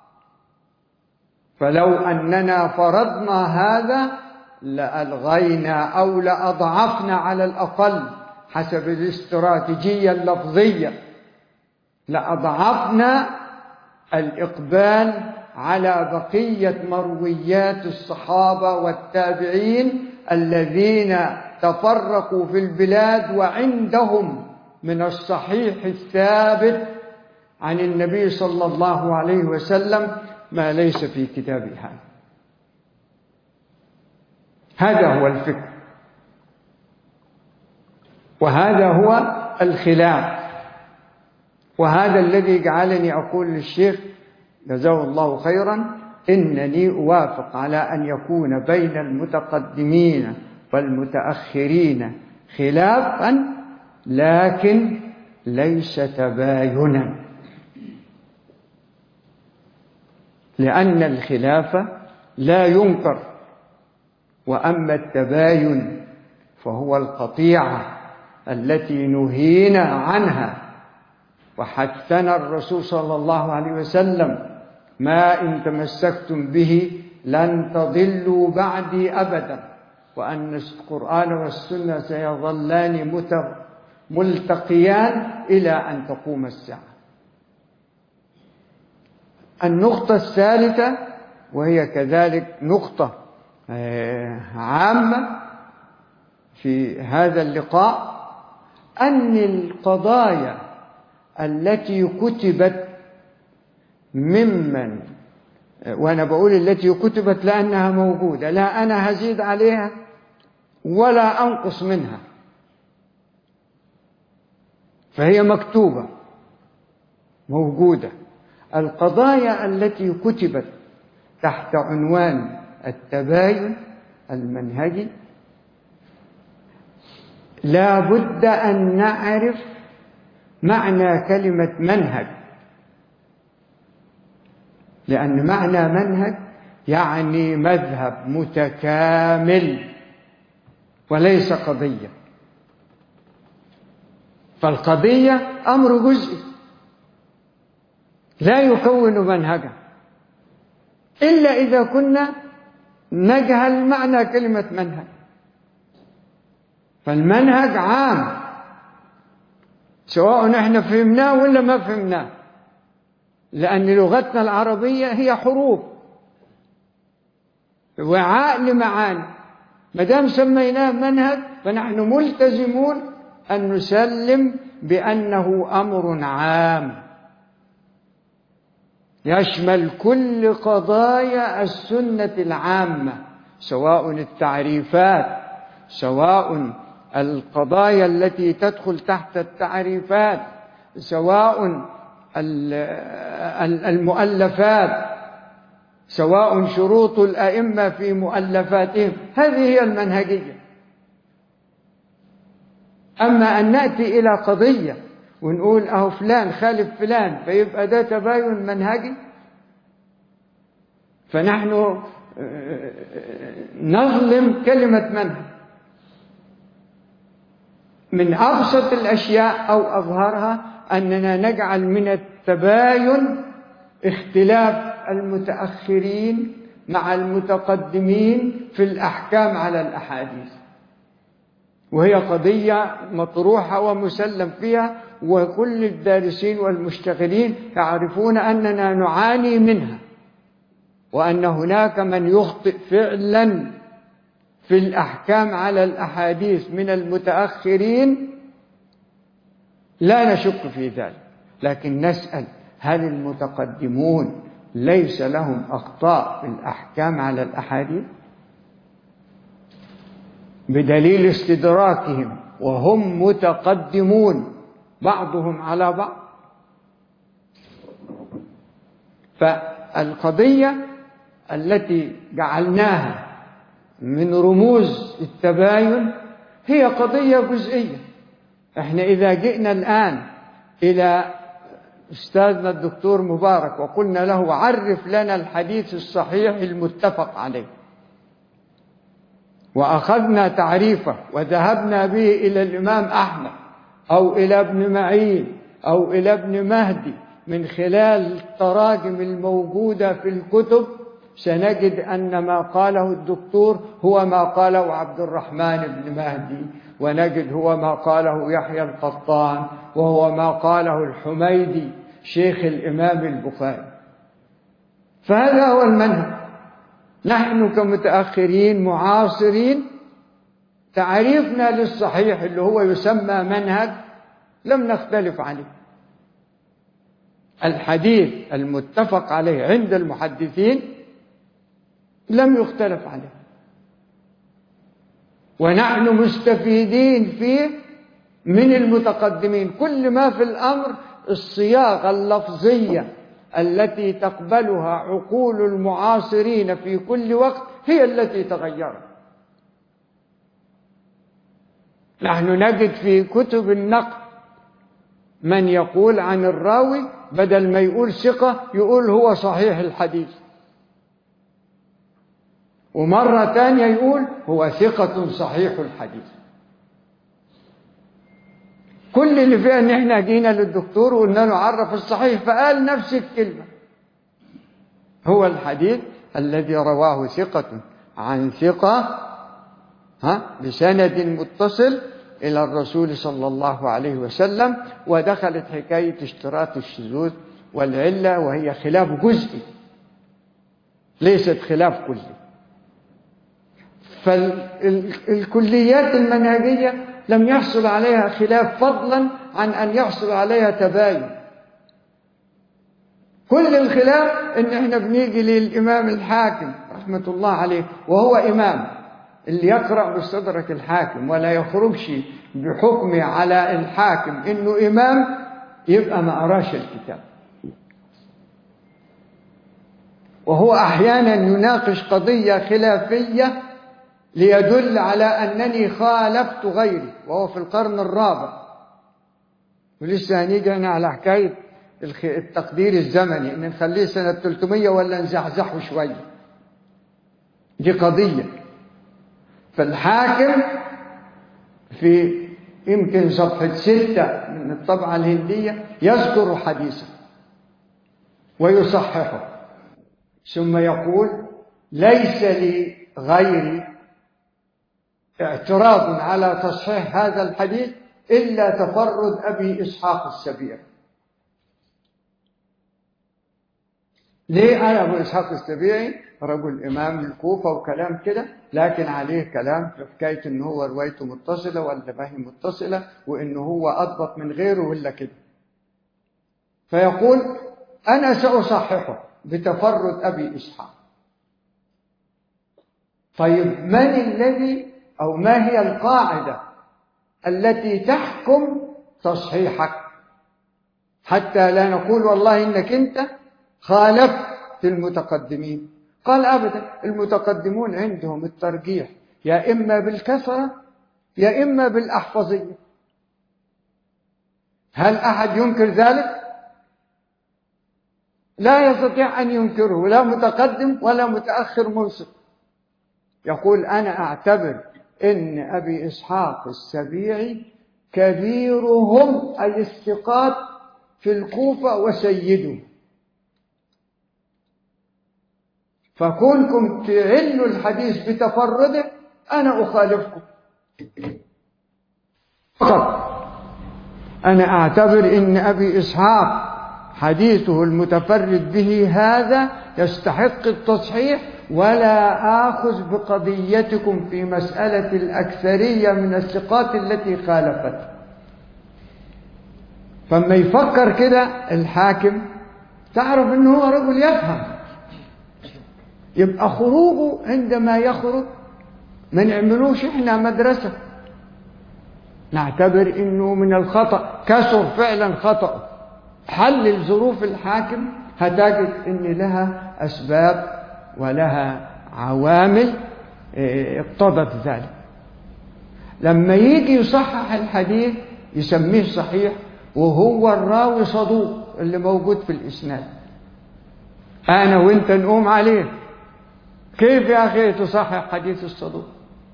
فلو أننا فرضنا هذا لألغينا أو لأضعفنا على الأقل حسب الاستراتيجية اللفظية، لأضعفنا الإقبال على بقية مرويات الصحابة والتابعين الذين تفرقوا في البلاد وعندهم من الصحيح الثابت عن النبي صلى الله عليه وسلم ما ليس في كتابه هذا. هذا هو الفكر، وهذا هو الخلاف، وهذا الذي جعلني أقول للشيخ جزاه الله خيرا: إنني أوافق على أن يكون بين المتقدمين والمتأخرين خلافا، لكن ليس تباينا، لأن الخلاف لا ينكر، وأما التباين فهو القطيعة التي نهينا عنها وحثنا الرسول صلى الله عليه وسلم: ما إن تمسكتم به لن تضلوا بعدي أبدا، وأن القرآن والسنة سيظلان ملتقيان إلى أن تقوم الساعة. النقطة الثالثة، وهي كذلك نقطة عامة في هذا اللقاء، أن القضايا التي كتبت ممن، وأنا بقول التي كتبت لأنها موجودة، لا أنا هزيد عليها ولا أنقص منها، فهي مكتوبة موجودة. القضايا التي كتبت تحت عنوان التباين المنهجي لا بد أن نعرف معنى كلمة منهج، لأن معنى منهج يعني مذهب متكامل وليس قضية. فالقضية أمر جزئي لا يكون منهجا إلا إذا كنا نجهل معنى كلمة منهج. فالمنهج عام سواء نحن فهمناه ولا ما فهمناه، لأن لغتنا العربية هي حروف وعاء لمعاني. ما دام سميناه منهج فنحن ملتزمون أن نسلم بأنه أمر عام يشمل كل قضايا السنة العامة، سواء التعريفات، سواء القضايا التي تدخل تحت التعريفات، سواء المؤلفات، سواء شروط الأئمة في مؤلفاتهم. هذه هي المنهجية. أما أن نأتي إلى قضية ونقول أهو فلان خالف فلان فيبقى ده تباين منهجي، فنحن نظلم كلمة منهج. من أبسط الأشياء أو أظهرها أننا نجعل من التباين اختلاف المتأخرين مع المتقدمين في الأحكام على الأحاديث، وهي قضية مطروحة ومسلم فيها، وكل الدارسين والمشتغلين يعرفون أننا نعاني منها، وأن هناك من يخطئ فعلا في الأحكام على الأحاديث من المتأخرين، لا نشك في ذلك. لكن نسأل: هل المتقدمون ليس لهم أخطاء في الأحكام على الأحاديث بدليل استدراكهم وهم متقدمون بعضهم على بعض؟ فالقضية التي جعلناها من رموز التباين هي قضية جزئية. احنا إذا جئنا الآن إلى أستاذنا الدكتور مبارك وقلنا له: عرف لنا الحديث الصحيح المتفق عليه، وأخذنا تعريفه وذهبنا به إلى الإمام أحمد أو إلى ابن معين أو إلى ابن مهدي من خلال التراجم الموجودة في الكتب، سنجد أن ما قاله الدكتور هو ما قاله عبد الرحمن بن مهدي، ونجد هو ما قاله يحيى القطان، وهو ما قاله الحميدي شيخ الإمام البخاري. فهذا هو المنهج. نحن كمتأخرين معاصرين تعريفنا للصحيح اللي هو يسمى منهج لم نختلف عليه. الحديث المتفق عليه عند المحدثين لم يختلف عليه، ونحن مستفيدين فيه من المتقدمين. كل ما في الأمر الصياغة اللفظية التي تقبلها عقول المعاصرين في كل وقت هي التي تغيرت. نحن نجد في كتب النقد من يقول عن الراوي بدل ما يقول ثقة يقول هو صحيح الحديث، ومرة تانية يقول هو ثقة صحيح الحديث. كل اللي فيها ان احنا جينا للدكتور وقلنا له عرف الصحيح فقال نفس الكلمة، هو الحديث الذي رواه ثقة عن ثقة بسند متصل إلى الرسول صلى الله عليه وسلم. ودخلت حكاية اشتراط الشذوذ والعلة، وهي خلاف جزئي ليست خلاف كلي. فالكليات المنهجية لم يحصل عليها خلاف فضلا عن أن يحصل عليها تباين. كل الخلاف إن إحنا بنيجي للإمام الحاكم رحمة الله عليه، وهو إمام اللي يقرأ باستدرك الحاكم ولا يخرجش بحكمه على الحاكم إنه إمام، يبقى ما قراش الكتاب. وهو أحيانا يناقش قضية خلافية ليدل على أنني خالفت غيري، وهو في القرن الرابع. ولسه هنيجي على حكاية التقدير الزمني، إن نخليه سنة 300 ولا نزحزحه شوية، دي قضية. فالحاكم في يمكن صفحة 6 من الطبعة الهندية يذكر حديثا ويصححه، ثم يقول ليس لغيري اعتراض على تصحيح هذا الحديث إلا تفرد أبي إسحاق السبيعي. ليه أنا أبو إسحاق السبيعي رجل إمام الكوفة وكلام كده، لكن عليه كلام في حكاية إن هو روايته متصلة ولا ما هي متصلة، وإن هو أضبط من غيره ولا كده. فيقول أنا سأصححه بتفرد أبي إسحاق. طيب من الذي أو ما هي القاعدة التي تحكم تصحيحك حتى لا نقول والله إنك أنت خالفت المتقدمين؟ قال أبدا، المتقدمون عندهم الترجيح يا إما بالكثرة يا إما بالأحفظية. هل أحد ينكر ذلك؟ لا يستطيع أن ينكره لا متقدم ولا متأخر منصف. يقول أنا أعتبر إن أبي إسحاق السبيعي كبيرهم أي الثقات في الكوفة وسيدهم، فكونكم تعلوا الحديث بتفرده أنا أخالفكم. فقط أنا أعتبر إن أبي إسحاق حديثه المتفرد به هذا يستحق التصحيح، ولا آخذ بقضيتكم في مسألة الأكثرية من الثقات التي خالفت. فما يفكر كده الحاكم تعرف إنه هو رجل يفهم، يبقى خروجه عندما يخرج ما نعملوش إحنا مدرسة، نعتبر إنه من الخطأ، كسر فعلا خطأ. حلل ظروف الحاكم هتجد إن لها أسباب ولها عوامل اقتضت ذلك. لما يجي يصحح الحديث يسميه صحيح وهو الراوي صدوق اللي موجود في الإسناد، أنا وإنت نقوم عليه. كيف يا أخي تصحح حديث الصدوق؟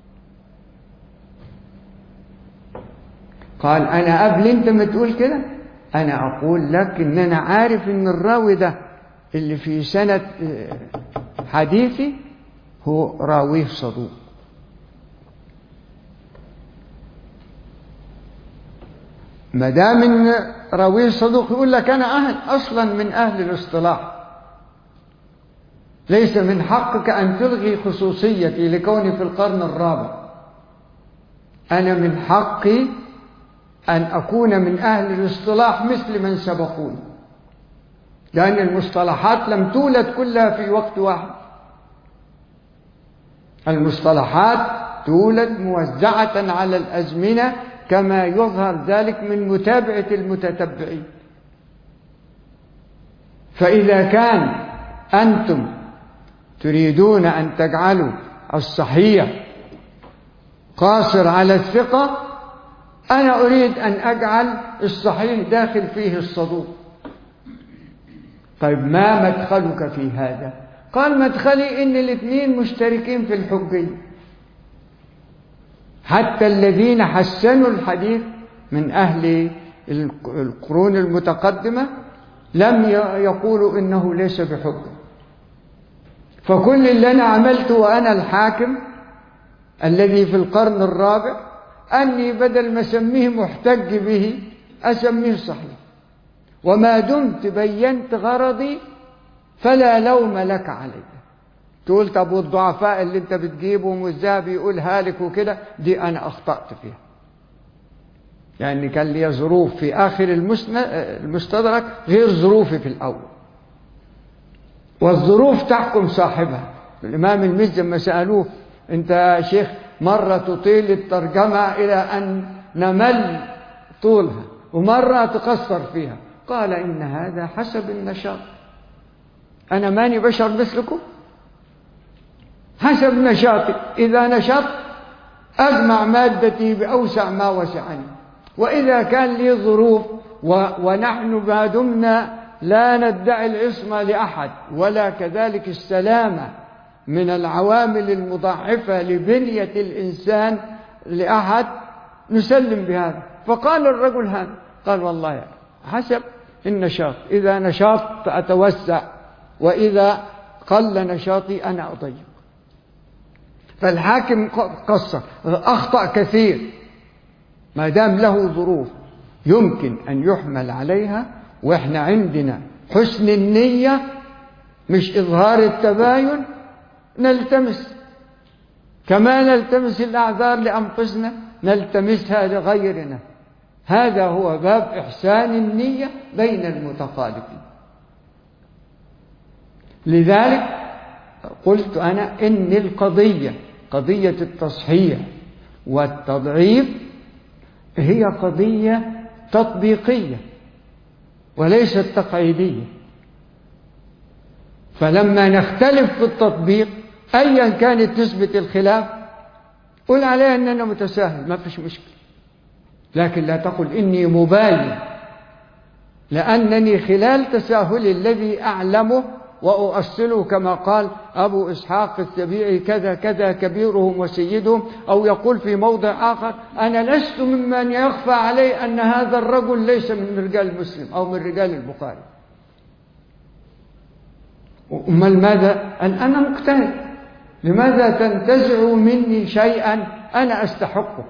قال أنا قبل أنت ما تقول كده أنا أقول لك إن أنا عارف إن الراوي ده اللي في سنة حديثي هو راويه صدوق. ما دام إن راويه صدوق يقول لك أنا أصلا من أهل الاصطلاح، ليس من حقك أن تلغي خصوصيتي لكوني في القرن الرابع. أنا من حقي أن أكون من أهل الاصطلاح مثل من سبقوني، لأن المصطلحات لم تولد كلها في وقت واحد. المصطلحات تولد موزعة على الأزمنة كما يظهر ذلك من متابعة المتتبعين. فإذا كان أنتم تريدون أن تجعلوا الصحيح قاصر على الثقة، أنا أريد أن أجعل الصحيح داخل فيه الصدوق. طيب ما مدخلك في هذا؟ قال مدخلي إن الاثنين مشتركين في الحجية. حتى الذين حسنوا الحديث من أهل القرون المتقدمة لم يقولوا إنه ليس بحجة. فكل اللي أنا عملته وأنا الحاكم الذي في القرن الرابع أني بدل ما أسميه محتج به أسميه صحيح، وما دمت بينت غرضي فلا لوم لك علي. تقول طب والضعفاء اللي انت بتجيبهم والذهبي يقول هالك وكده، دي أنا أخطأت فيها، يعني كان لي ظروف في آخر المستدرك غير ظروفي في الأول، والظروف تحكم صاحبها. الإمام المزي لما سألوه أنت يا شيخ مرة تطيل الترجمة إلى أن نمل طولها ومرة تقصر فيها، قال إن هذا حسب النشاط، أنا ماني بشر مثلكم، حسب نشاطي. إذا نشط أجمع مادتي بأوسع ما وسعني، وإذا كان لي ظروف ونحن ما دمنا لا ندعي العصمة لأحد ولا كذلك السلامة من العوامل المضاعفة لبنية الإنسان لأحد، نسلم بهذا. فقال الرجل هذا، قال والله حسب النشاط، إذا نشاط أتوسع وإذا قل نشاطي أنا أضيق. فالحاكم قصر، أخطأ كثير، ما دام له ظروف يمكن أن يحمل عليها، وإحنا عندنا حسن النية مش إظهار التباين، نلتمس كما نلتمس الأعذار لأنفسنا نلتمسها لغيرنا. هذا هو باب إحسان النية بين المتخالفين. لذلك قلت أنا إن القضية، قضية التصحيح والتضعيف، هي قضية تطبيقية وليست تقعيدية. فلما نختلف في التطبيق أيا كانت نسبة الخلاف قل عليها أننا متساهل، ما فيش مشكلة، لكن لا تقل إني مبالي، لأنني خلال تساهلي الذي أعلمه وأؤصله كما قال أبو إسحاق السبيعي كذا كذا كبيرهم وسيدهم، أو يقول في موضع آخر أنا لست ممن يخفى علي أن هذا الرجل ليس من رجال مسلم أو من رجال البخاري. أمال ماذا؟ أنا مجتهد، لماذا تنتزع مني شيئا أنا أستحقه؟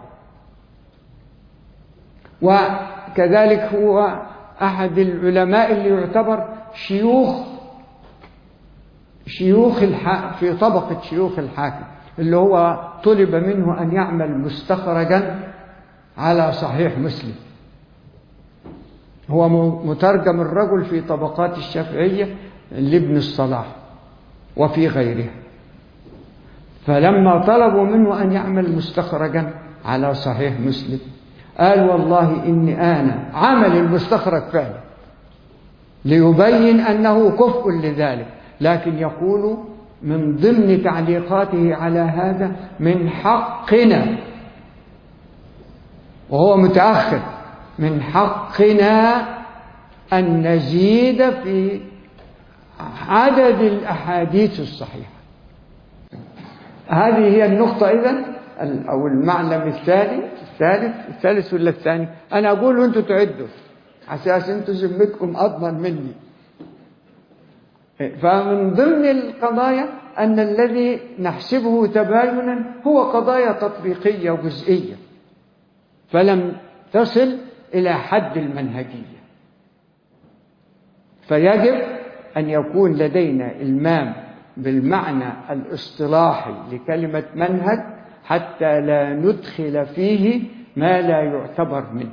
وكذلك هو أحد العلماء اللي يعتبر شيوخ في طبقة شيوخ الحاكم، اللي هو طلب منه أن يعمل مستخرجا على صحيح مسلم. هو مترجم الرجل في طبقات الشافعية لابن الصلاح وفي غيرها. فلما طلبوا منه أن يعمل مستخرجا على صحيح مسلم قال والله إني أنا عمل المستخرج فعلا ليبين أنه كفء لذلك، لكن يقول من ضمن تعليقاته على هذا من حقنا، وهو متأخر، من حقنا أن نزيد في عدد الأحاديث الصحيحة. هذه هي النقطة إذن، أو المعلم الثالث ولا الثاني؟ أنا أقول وأنتم تعدوا أساس أنتم ذمتكم أضمن مني. فمن ضمن القضايا أن الذي نحسبه تباينا هو قضايا تطبيقية وجزئية، فلم تصل إلى حد المنهجية. فيجب أن يكون لدينا إلمام بالمعنى الاصطلاحي لكلمة منهج حتى لا ندخل فيه ما لا يعتبر منه.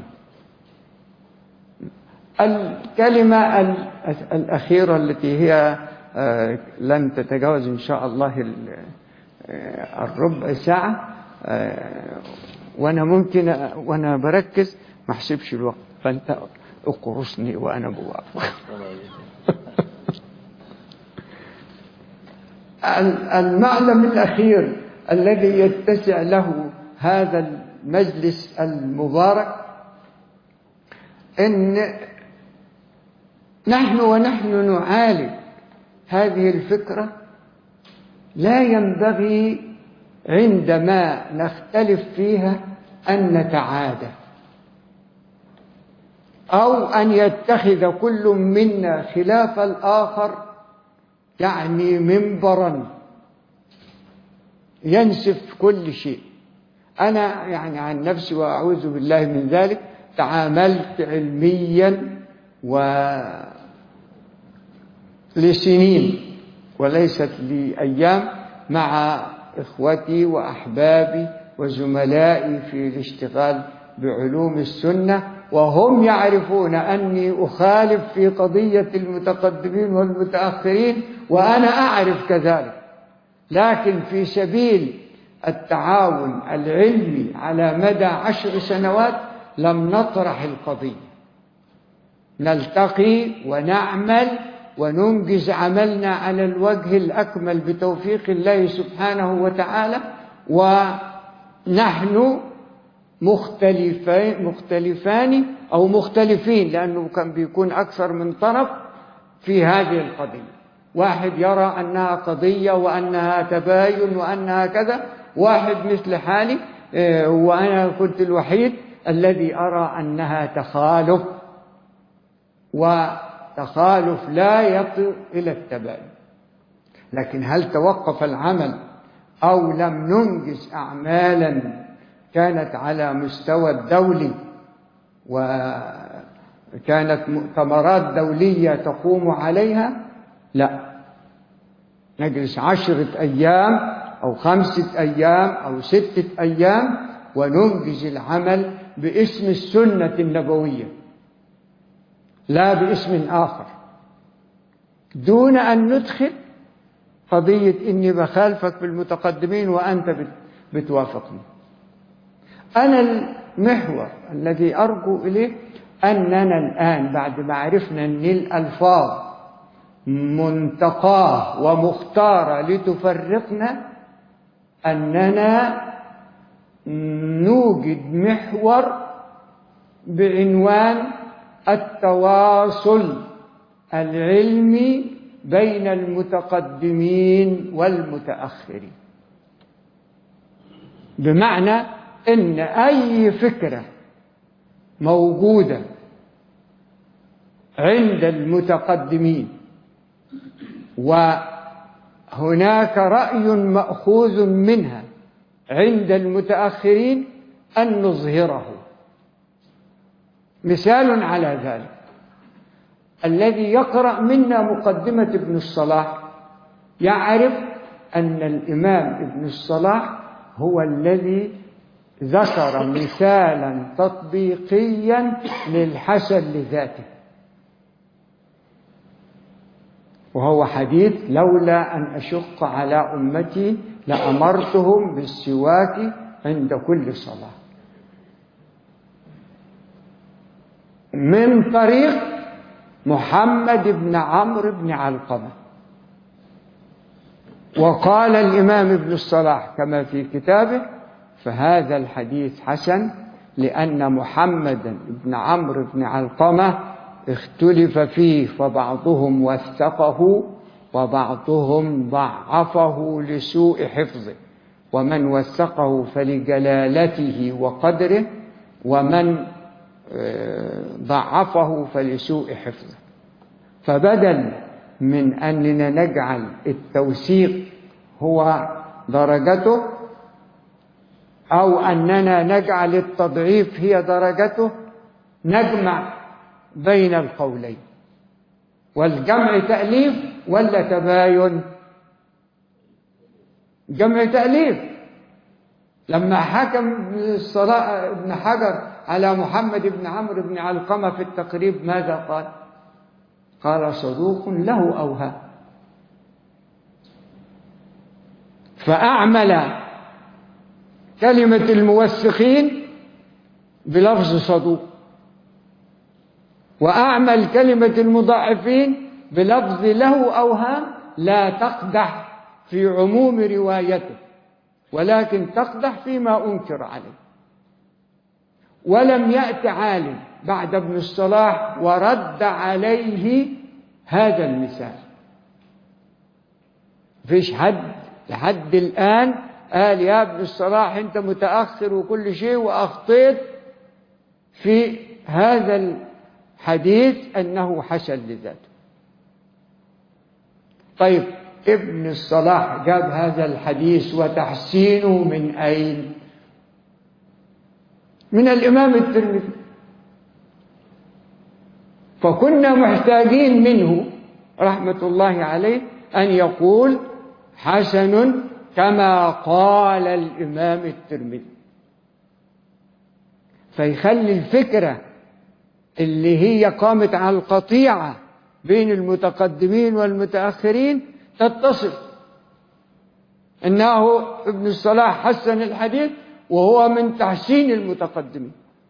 الكلمة الأخيرة التي هي لن تتجاوز إن شاء الله الربع ساعة، وأنا ممكن وأنا بركز ما أحسبش الوقت، فأنت أقرصني وأنا بوافق. المعلم الأخير الذي يتسع له هذا المجلس المبارك إن ونحن نعالج هذه الفكرة لا ينبغي عندما نختلف فيها أن نتعادى أو أن يتخذ كل منا خلاف الآخر يعني منبرا ينسف كل شيء. أنا يعني عن نفسي وأعوذ بالله من ذلك تعاملت علميا ولسنين وليست لأيام مع إخوتي وأحبابي وزملائي في الاشتغال بعلوم السنة، وهم يعرفون أني أخالف في قضية المتقدمين والمتأخرين وأنا أعرف كذلك، لكن في سبيل التعاون العلمي على مدى 10 سنوات لم نطرح القضية، نلتقي ونعمل وننجز عملنا على الوجه الأكمل بتوفيق الله سبحانه وتعالى، ونحن مختلفان أو مختلفين لأنه كان بيكون أكثر من طرف في هذه القضية. واحد يرى أنها قضية وأنها تباين وأنها كذا، واحد مثل حالي وأنا كنت الوحيد الذي أرى أنها تخالف، وتخالف لا يصل إلى التباين. لكن هل توقف العمل أو لم ننجز أعمالا كانت على مستوى الدولي وكانت مؤتمرات دولية تقوم عليها؟ لا، نجلس 10 أيام أو 5 أيام أو 6 أيام وننجز العمل باسم السنة النبوية لا باسم آخر، دون أن ندخل قضية إني بخالفك بالمتقدمين وأنت بتوافقني. أنا المحور الذي أرجو إليه أننا الآن بعد ما عرفنا أن الألفاظ منتقاه ومختارة لتفرقنا، أننا نوجد محور بعنوان التواصل العلمي بين المتقدمين والمتأخرين، بمعنى أن أي فكرة موجودة عند المتقدمين وهناك رأي مأخوذ منها عند المتأخرين أن نظهره. مثال على ذلك الذي يقرأ منا مقدمة ابن الصلاح يعرف أن الإمام ابن الصلاح هو الذي ذكر مثالا تطبيقيا للحسن لذاته، وهو حديث لولا أن أشق على أمتي لأمرتهم بالسواك عند كل صلاة، من طريق محمد بن عمرو بن علقمة. وقال الإمام ابن الصلاح كما في كتابه: فهذا الحديث حسن لأن محمد بن عمرو بن علقمة اختلف فيه، فبعضهم وثقه وبعضهم ضعفه لسوء حفظه، ومن وثقه فلجلالته وقدره، ومن ضعفه فلسوء حفظه. فبدل من أننا نجعل التوثيق هو درجته أو أننا نجعل التضعيف هي درجته، نجمع بين القولين. والجمع تأليف ولا تباين؟ جمع تأليف. لما حكم ابن حجر على محمد بن عمرو بن علقمة في التقريب ماذا قال؟ قال: صدوق له أوهام. فأعمل كلمة الموثقين بلفظ صدوق، وأعمل كلمة المضاعفين بلفظ له أوهام لا تقدح في عموم روايته، ولكن تقدح فيما أنكر عليه. ولم يأت عالم بعد ابن الصلاح ورد عليه هذا المثال. فيش حد لحد الآن قال يا ابن الصلاح أنت متأخر وكل شيء وأخطيت في هذا الحديث أنه حسن لذاته. طيب ابن الصلاح جاب هذا الحديث وتحسينه من أين؟ من الإمام الترمذي. فكنا محتاجين منه رحمة الله عليه أن يقول حسن كما قال الإمام الترمذي، فيخلي الفكرة اللي هي قامت على القطيعة بين المتقدمين والمتأخرين تتصل، إنه ابن الصلاح حسن الحديث وهو من تحسين المتقدمين.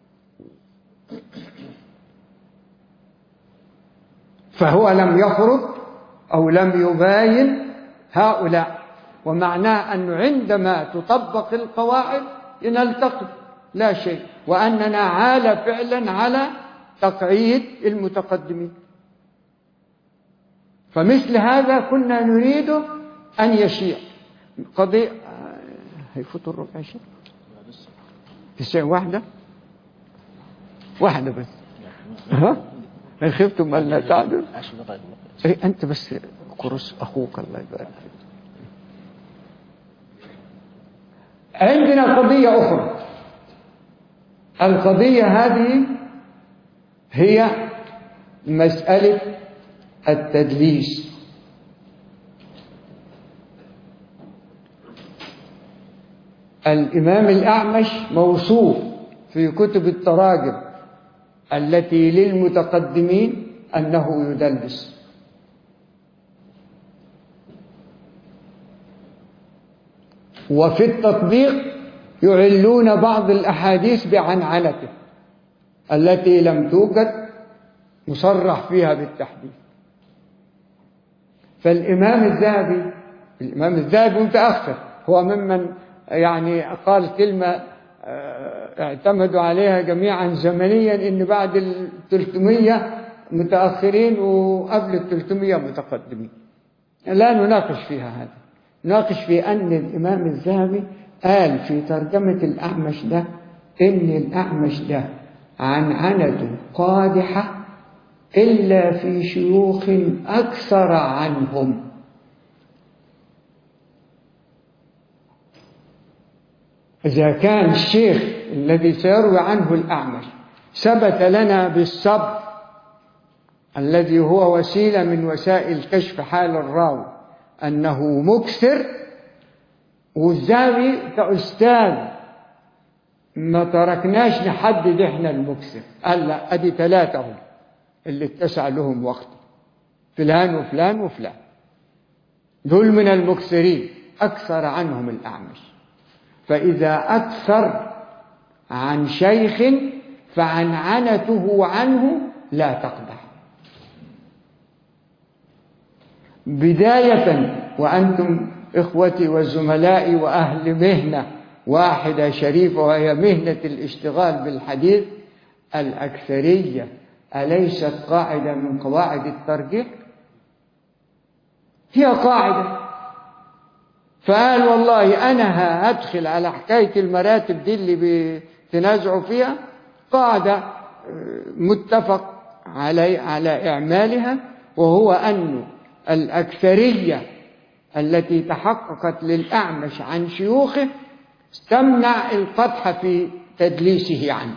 فهو لم يفرض أو لم يباين هؤلاء، ومعناه أنه عندما تطبق القواعد نلتقي لا شيء، وأننا عال فعلا على تقعيد المتقدمين. فمثل هذا كنا نريد أن يشيع قضية. هيفوت الربع شيء الساعة واحدة بس. ها إن خفتم ألا تعدل. إيه أنت بس كرس أخوك الله يبارك فيك. عندنا قضية أخرى. القضية هذه هي مسألة التدليس. الإمام الأعمش موصوف في كتب التراجم التي للمتقدمين أنه يدلس، وفي التطبيق يعلون بعض الأحاديث بعنعنته التي لم توجد مصرح فيها بالتحديد. فالإمام الذهبي متأخر، هو ممن يعني قال كلمة اعتمدوا عليها جميعا زمنيا إن بعد 300 متأخرين وقبل 300 متقدمين. لا نناقش فيها هذا، نناقش في أن الإمام الذهبي قال في ترجمة الأعمش ده إن الأعمش ده عنعنته قادحة إلا في شيوخ أكثر عنهم. إذا كان الشيخ الذي سيروي عنه الأعمش ثبت لنا بالصبر الذي هو وسيلة من وسائل كشف حال الراوي أنه مكثر، والذهبي كأستاذ ما تركناش نحدد إحنا المكثر، قال لا أدي 3 هم اللي اتسع لهم وقت، فلان وفلان وفلان، دول من المكثرين أكثر عنهم الأعمش. فإذا أكثر عن شيخ فعنعنته عنه لا تقدح. بداية وأنتم إخوتي وزملائي وأهل مهنة واحدة شريفة وهي مهنة الاشتغال بالحديث، الأكثرية أليست قاعدة من قواعد الترجيح؟ هي قاعدة. فقال والله أنا هدخل على حكاية المراتب دي اللي بتنازعوا فيها، قاعدة متفق على إعمالها، وهو أن الأكثرية التي تحققت للأعمش عن شيوخه تمنع القدح في تدليسه عنه.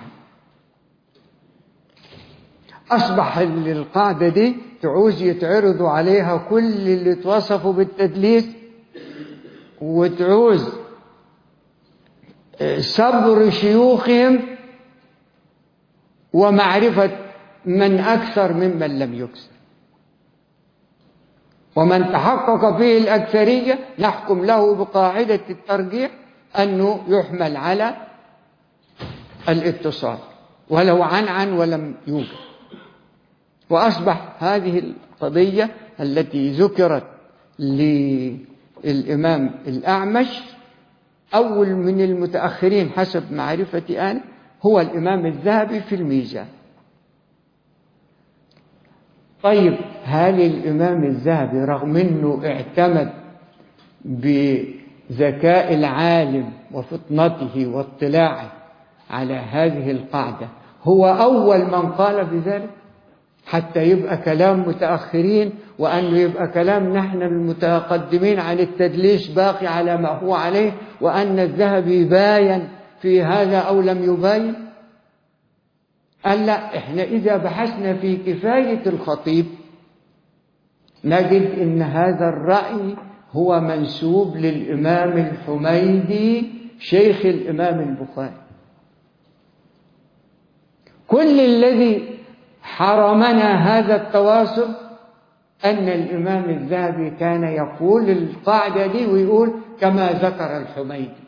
أصبح القاعدة دي تعوز يتعرضوا عليها كل اللي توصفوا بالتدليس، وتعوز صبر شيوخهم ومعرفة من أكثر ممن لم يكثر، ومن تحقق فيه الأكثرية نحكم له بقاعدة الترجيح أنه يحمل على الاتصال ولو عنعن ولم يوجد. وأصبح هذه القضية التي ذكرت الإمام الأعمش أول من المتأخرين حسب معرفتي أنا هو الإمام الذهبي في الميزان. طيب هل الإمام الذهبي رغم أنه اعتمد بذكاء العالم وفطنته واطلاعه على هذه القاعدة هو أول من قال بذلك حتى يبقى كلام متأخرين، وأنه يبقى كلام نحن المتقدمين عن التدليس باقي على ما هو عليه، وأن الذهبي باين في هذا أو لم يباين؟ قال لا، إحنا إذا بحثنا في كفاية الخطيب نجد إن هذا الرأي هو منسوب للإمام الحميدي شيخ الإمام البخاري. كل الذي حرمنا هذا التواصل أن الإمام الذهبي كان يقول القاعدة دي ويقول كما ذكر الحميدي.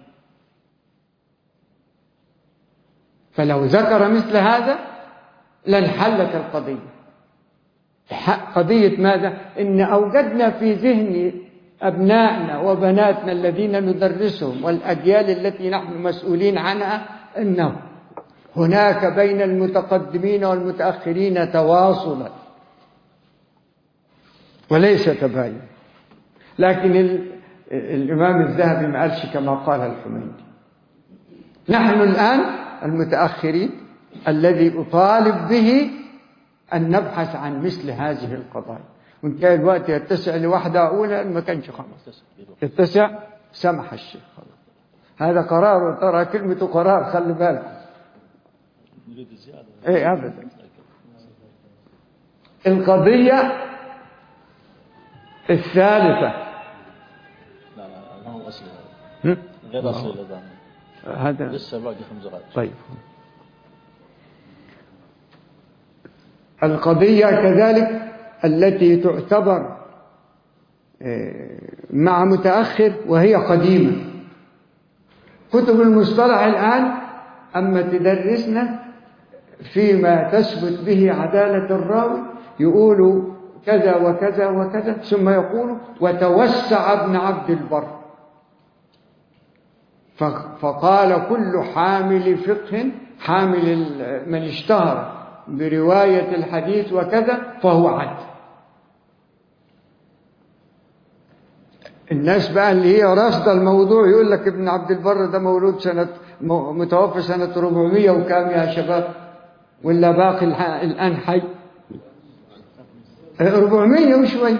فلو ذكر مثل هذا لانحلت القضية. قضية ماذا؟ إن أوجدنا في ذهن أبنائنا وبناتنا الذين ندرسهم والأجيال التي نحن مسؤولين عنها أنه هناك بين المتقدمين والمتأخرين تواصلا وليس تباين. لكن الإمام الذهبي ما قالش كما قال الحميدي. نحن الآن المتأخرين الذي أطالب به أن نبحث عن مثل هذه القضايا، وإن كان الوقت يتسع لوحدة أولى ما كانش خلاص يتسع سمح الشيخ. هذا قرار، ترى كلمة قرار خلي بالك. إيه أبدا. القضية الثالثة لا هو أصلي غير أصلي هذا لسه باقي 5 دقائق. طيب القضية كذلك التي تعتبر مع متأخر وهي قديمة. كتب المصطلح الآن أما تدرسنا فيما تثبت به عدالة الراوي يقولوا كذا وكذا وكذا، ثم يقولوا وتوسع ابن عبد البر فقال كل حامل فقه، حامل من اشتهر برواية الحديث وكذا فهو عدل. الناس بقى اللي هي راصدة الموضوع يقول لك ابن عبد البر ده مولود متوفى سنة 400 وكام يا شباب، ولا باقي الآن حي 400 وشوي.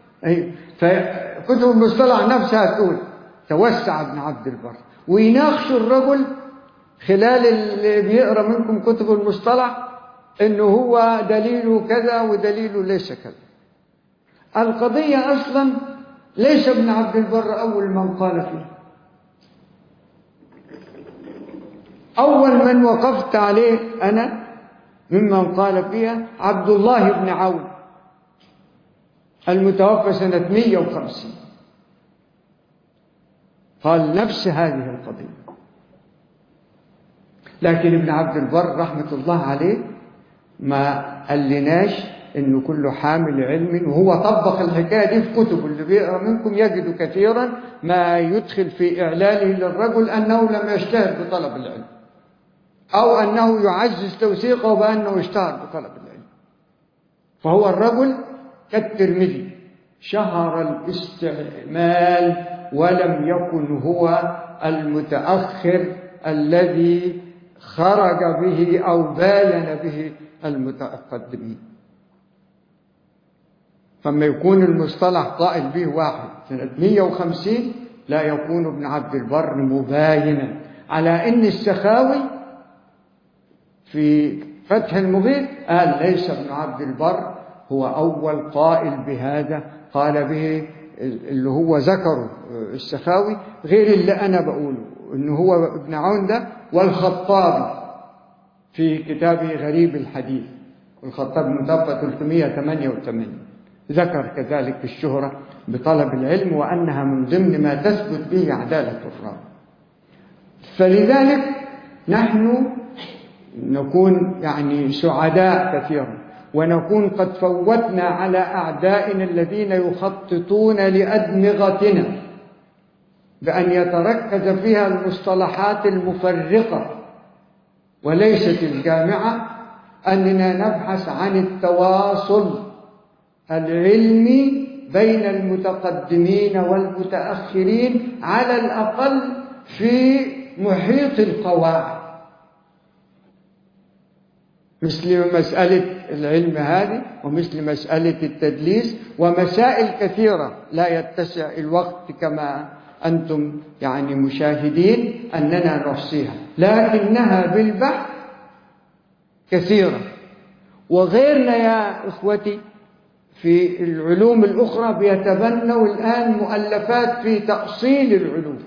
فكتب المصطلح نفسها تقول توسع ابن عبد البر، ويناقشوا الرجل خلال اللي بيقرأ منكم كتب المصطلح إنه هو دليله كذا ودليله ليس كذا. القضية أصلا ليس ابن عبد البر أول من قال فيها. أول من وقفت عليه أنا ممن قال فيها عبد الله بن عون المتوفى سنة 150، قال نفس هذه القضية. لكن ابن عبد البر رحمة الله عليه ما قال لناش إنه كل حامل علم، وهو طبق الحكاية دي في كتب. اللي بيقرأ منكم يجد كثيرا ما يدخل في إعلانه للرجل أنه لم يشتهر بطلب العلم، أو أنه يعزز توثيقه بأنه اشتهر بطلب العلم. فهو الرجل كالترمذي شهر الاستعمال ولم يكن هو المتأخر الذي خرج به أو باين به المتقدمين. فما يكون المصطلح قائل به واحد سنة 150 لا يكون ابن عبد البر مباينا، على أن السخاوي في فتح المغيث قال ليس ابن عبد البر هو أول قائل بهذا، قال به اللي هو ذكره السخاوي غير اللي أنا بقوله إنه هو ابن عون ده، والخطابي في كتابه غريب الحديث، والخطابي متوفى 388 ذكر كذلك الشهرة بطلب العلم وأنها من ضمن ما تثبت به عدالة الراوي. فلذلك نحن نكون يعني سعداء كثيرا، ونكون قد فوتنا على أعدائنا الذين يخططون لأدمغتنا بأن يتركز فيها المصطلحات المفرقة وليست الجامعة، أننا نبحث عن التواصل العلمي بين المتقدمين والمتأخرين على الأقل في محيط القواعد، مثل مسألة العلم هذه ومثل مسألة التدليس ومسائل كثيرة لا يتسع الوقت كما أنتم يعني مشاهدين أننا نحصيها، لكنها بالبحث كثيرة. وغيرنا يا إخوتي في العلوم الأخرى بيتبنوا الآن مؤلفات في تأصيل العلوم،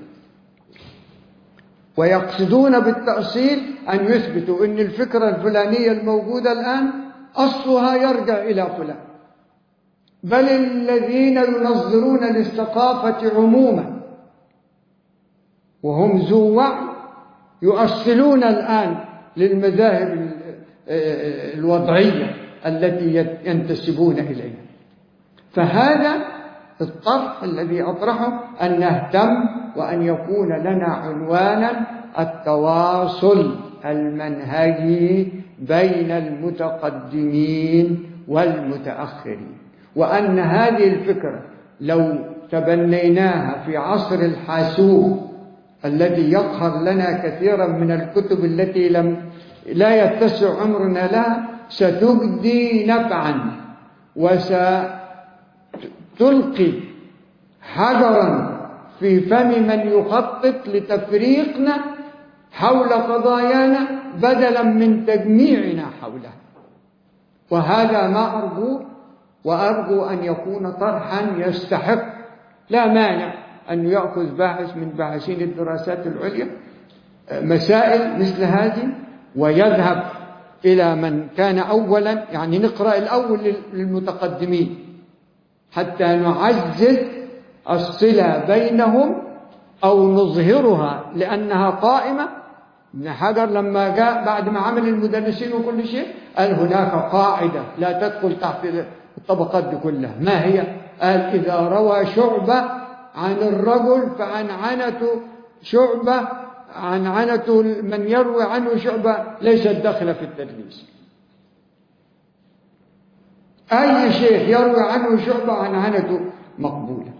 ويقصدون بالتأصيل أن يثبتوا أن الفكرة الفلانية الموجودة الآن أصلها يرجع إلى فلان. بل الذين ينظرون للثقافة عموما وهم ذو وعي يؤصلون الآن للمذاهب الوضعية التي ينتسبون إليها. فهذا الطرح الذي أطرحه أن نهتم وأن يكون لنا عنوانا التواصل المنهجي بين المتقدمين والمتأخرين، وأن هذه الفكرة لو تبنيناها في عصر الحاسوب الذي يقهر لنا كثيرا من الكتب التي لا يتسع عمرنا لها ستجدي نفعا وستلقي حجرا في فم من يخطط لتفريقنا حول قضايانا بدلا من تجميعنا حولها. وهذا ما أرجوه، وأرجو أن يكون طرحا يستحق، لا مانع أن يأخذ باحث من باحثين الدراسات العليا مسائل مثل هذه ويذهب إلى من كان أولا، يعني نقرأ الأول للمتقدمين حتى نعزز الصلة بينهم أو نظهرها لأنها قائمة. ابن حجر لما جاء بعد ما عمل المدرسين وكل شيء قال هناك قاعدة لا تدخل تحت الطبقات دي كلها. ما هي؟ قال إذا روى شعبة عن الرجل فعنعنة شعبة عنعنة من يروي عنه شعبة ليست داخلة في التدليس. أي شيخ يروي عنه شعبة عنعنته مقبولة.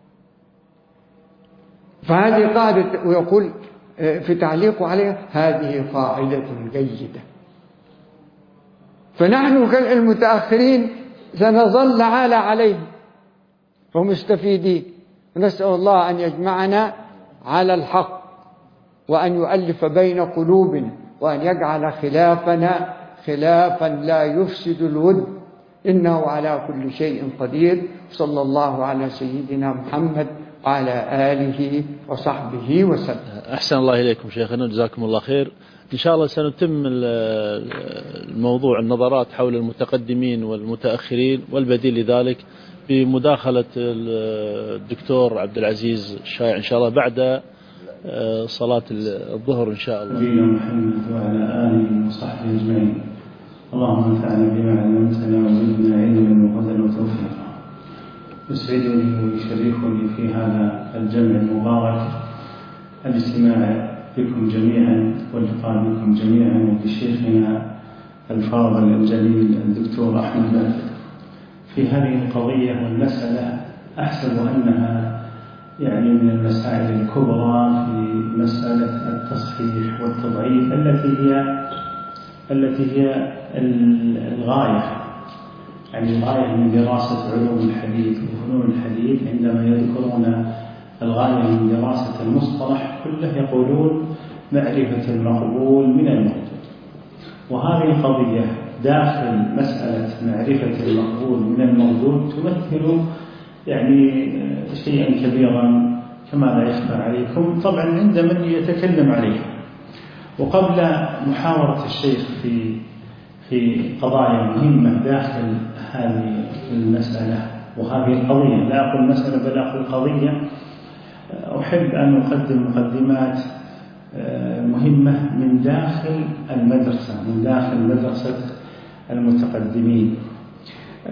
فهذه قاعدة، ويقول في تعليقه عليها هذه قاعدة جيدة. فنحن كالمتأخرين سنظل عالى عليهم ومستفيدين، ونسأل الله أن يجمعنا على الحق وأن يؤلف بين قلوبنا وأن يجعل خلافنا خلافا لا يفسد الود، إنه على كل شيء قدير. صلى الله على سيدنا محمد وعلى آله وصحبه وسلم. أحسن الله إليكم شيخنا، جزاكم الله خير. إن شاء الله سنتم الموضوع النظرات حول المتقدمين والمتأخرين والبديل لذلك بمداخلة الدكتور عبد العزيز الشايع إن شاء الله بعد صلاة الظهر إن شاء الله. نبينا محمد وعلى آله وصحبه أجمعين. اللهم انفعنا بما علمتنا وزدنا علما وهدى وتوفيقا. يسعدني ويشرفني في هذا الجمع المبارك الاجتماع بكم جميعا واللقاء بكم جميعا وبشيخنا الفاضل الجليل الدكتور أحمد بدر في هذه القضية والمسألة. أحسب أنها يعني من المسائل الكبرى في مسألة التصحيح والتضعيف التي هي الغاية، يعني الغاية من دراسة علوم الحديث وفنون الحديث. عندما يذكرون الغاية من دراسة المصطلح كله يقولون معرفة المقبول من المردود، وهذه القضية داخل مسألة معرفة المقبول من المردود تمثل يعني شيئا كبيرا كما لا يخفى عليكم طبعا عند من يتكلم عليها. وقبل محاورة الشيخ في قضايا مهمة داخل هذه المسألة وهذه القضية، لا أقول مسألة بل أقول قضية، أحب أن أقدم مقدمات مهمة من داخل المدرسة، من داخل مدرسة المتقدمين.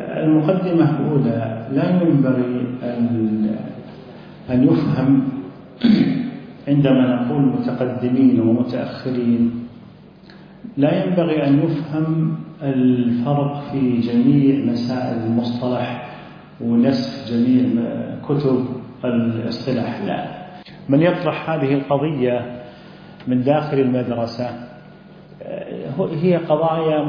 المقدمة الأولى: لا ينبغي أن يفهم عندما نقول متقدمين ومتأخرين لا ينبغي أن يفهم الفرق في جميع مسائل المصطلح ونسف جميع كتب الاصطلاح. لا، من يطرح هذه القضية من داخل المدرسة هي قضايا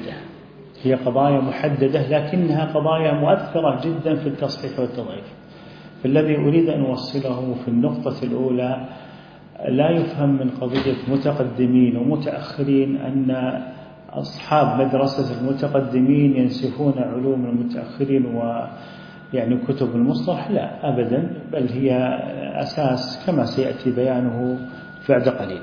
محددة، لكنها قضايا مؤثرة جدا في التصحيح والتضعيف. فالذي أريد أن أوصله في النقطة الأولى لا يفهم من قضية متقدمين ومتأخرين أن أصحاب مدرسة المتقدمين ينسفون علوم المتأخرين ويعني كتب المصطلح، لا أبدا، بل هي أساس كما سيأتي بيانه بعد قليل.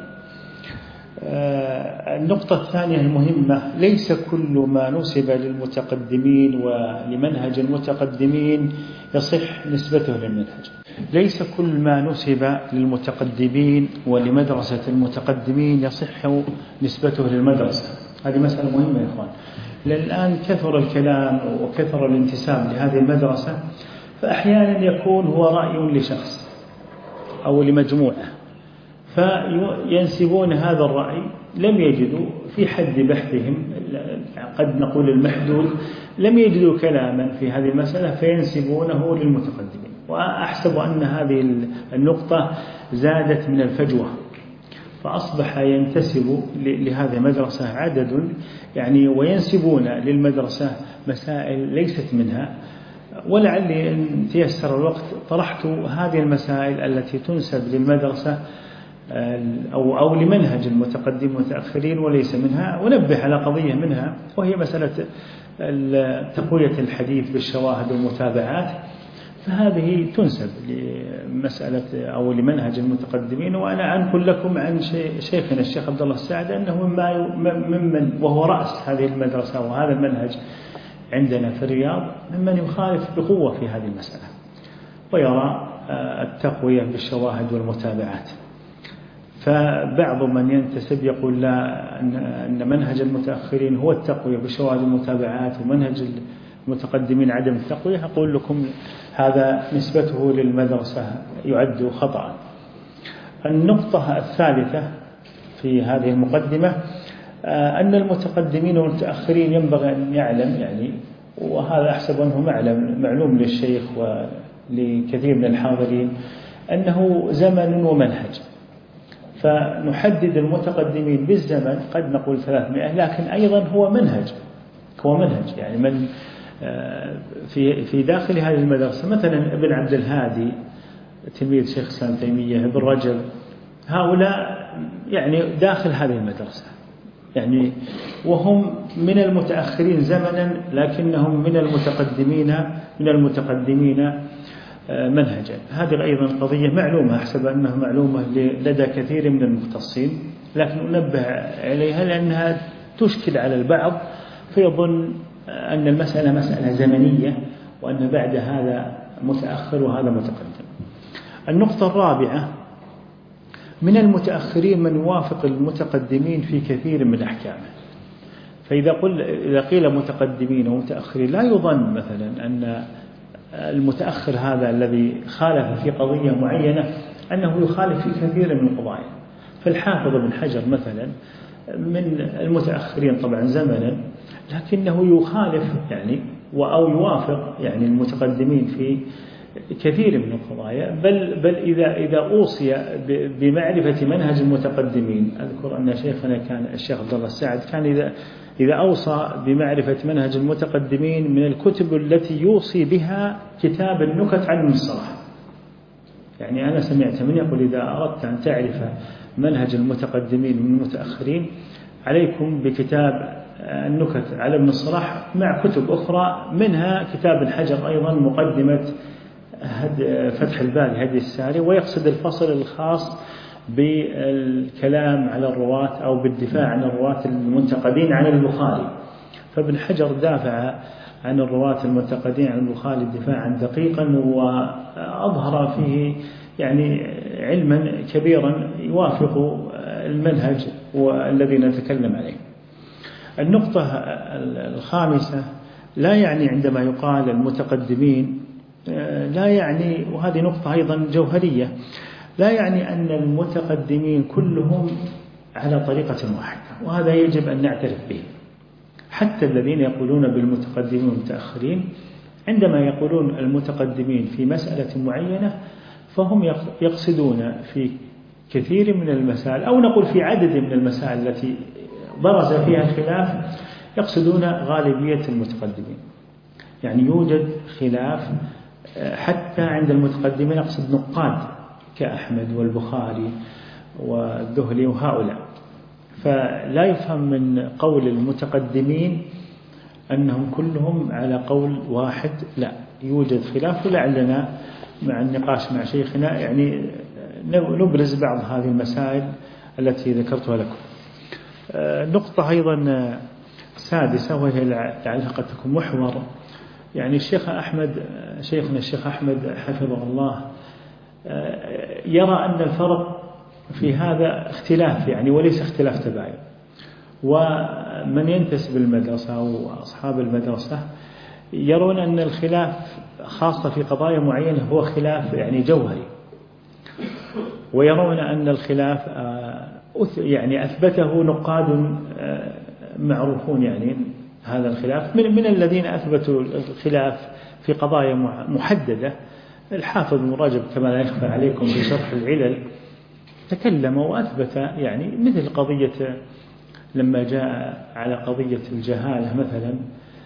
النقطة الثانية المهمة: ليس كل ما نسب للمتقدمين ولمنهج المتقدمين يصح نسبته للمنهج. ليس كل ما نسب للمتقدمين ولمدرسة المتقدمين يصح نسبته للمدرسة. هذه مسألة مهمة يا إخوان، لأن الآن كثر الكلام وكثر الانتساب لهذه المدرسة، فأحيانا يكون هو رأي لشخص أو لمجموعة، فينسبون هذا الرأي، لم يجدوا في حد بحثهم، قد نقول المحدود، لم يجدوا كلاما في هذه المسألة فينسبونه للمتقدمين. وأحسب أن هذه النقطة زادت من الفجوة، فأصبح ينتسب لهذه المدرسة عدد يعني وينسبون للمدرسة مسائل ليست منها. ولعلي إن تيسر الوقت طرحت هذه المسائل التي تنسب للمدرسة أو لمنهج المتقدم والمتأخرين وليس منها، ونبه على قضية منها، وهي مسألة تقوية الحديث بالشواهد والمتابعات. فهذه تنسب لمسألة أو لمنهج المتقدمين. وأنا أنقل لكم عن شيخنا الشيخ عبد الله الساعد أنه ممن وهو رأس هذه المدرسة وهذا المنهج عندنا في الرياض، ممن يخالف بقوة في هذه المسألة ويرى التقوية بالشواهد والمتابعات. فبعض من ينتسب يقول لا، أن منهج المتأخرين هو التقوية بالشواهد والمتابعات ومنهج المتقدمين عدم التقوية. أقول لكم هذا نسبته للمدرسة يعد خطأ. النقطة الثالثة في هذه المقدمة أن المتقدمين والمتأخرين ينبغي أن يعلم، يعني وهذا أحسب أنه معلوم للشيخ ولكثير من الحاضرين، أنه زمن ومنهج. فنحدد المتقدمين بالزمن، قد نقول 300، لكن أيضا هو منهج يعني من في داخل هذه المدرسة، مثلا ابن عبد الهادي تلميذ شيخ الإسلام تيمية، ابن رجب، هؤلاء يعني داخل هذه المدرسة، يعني وهم من المتأخرين زمنا لكنهم من المتقدمين منهجا. هذه أيضا قضية معلومة، أحسب أنها معلومة لدى كثير من المختصين، لكن أنبه عليها لأنها تشكل على البعض فيظن أن المسألة مسألة زمنية وأن بعد هذا متأخر وهذا متقدم. النقطة الرابعة: من المتأخرين من يوافق المتقدمين في كثير من أحكامه. فإذا قيل متقدمين ومتأخرين لا يظن مثلا أن المتأخر هذا الذي خالف في قضية معينة أنه يخالف في كثير من القضايا. فالحافظ بن حجر مثلا من المتأخرين طبعا زمنا، لكنه يخالف يعني أو يوافق يعني المتقدمين في كثير من القضايا. بل إذا أوصي بمعرفة منهج المتقدمين، أذكر أن شيخنا كان الشيخ عبد الله الساعد كان إذا أوصى بمعرفة منهج المتقدمين من الكتب التي يوصي بها كتاب النكت عن المصطلح. يعني أنا سمعت من يقول إذا أردت أن تعرف منهج المتقدمين من المتأخرين عليكم بكتاب النكت على ابن الصلاح مع كتب أخرى، منها كتاب الحجر أيضا مقدمة فتح الباري هدي الساري، ويقصد الفصل الخاص بالكلام على الرواة أو بالدفاع عن الرواة المنتقدين عن البخاري. فابن حجر دافع عن الرواة المنتقدين عن البخاري دفاعا دقيقا، وأظهر فيه يعني علما كبيرا يوافق المنهج والذي نتكلم عليه. النقطة الخامسة: لا يعني عندما يقال المتقدمين لا يعني، وهذه نقطة أيضا جوهرية، لا يعني أن المتقدمين كلهم على طريقة واحدة، وهذا يجب أن نعترف به. حتى الذين يقولون بالمتقدمين والمتأخرين عندما يقولون المتقدمين في مسألة معينة فهم يقصدون في كثير من المسائل، أو نقول في عدد من المسائل التي برز فيها الخلاف، يقصدون غالبية المتقدمين. يعني يوجد خلاف حتى عند المتقدمين، أقصد نقاد كأحمد والبخاري والذهلي وهؤلاء. فلا يفهم من قول المتقدمين أنهم كلهم على قول واحد، لا، يوجد خلاف. ولعلنا مع النقاش مع شيخنا يعني نبرز بعض هذه المسائل التي ذكرتها لكم. نقطة أيضا سادسة، وهي لعلها قد تكون محور. يعني شيخنا الشيخ أحمد حفظه الله يرى أن الفرق في هذا اختلاف، يعني وليس اختلاف تباين. ومن ينتسب المدرسة وأصحاب المدرسة يرون أن الخلاف خاصة في قضايا معينة هو خلاف يعني جوهري، ويرون أن الخلاف يعني أثبته نقاد معروفون. يعني هذا الخلاف من الذين أثبتوا الخلاف في قضايا محددة الحافظ ابن رجب كما لا يخفى عليكم في شرح العلل تكلم وأثبت، يعني مثل قضية لما جاء على قضية الجهالة مثلا،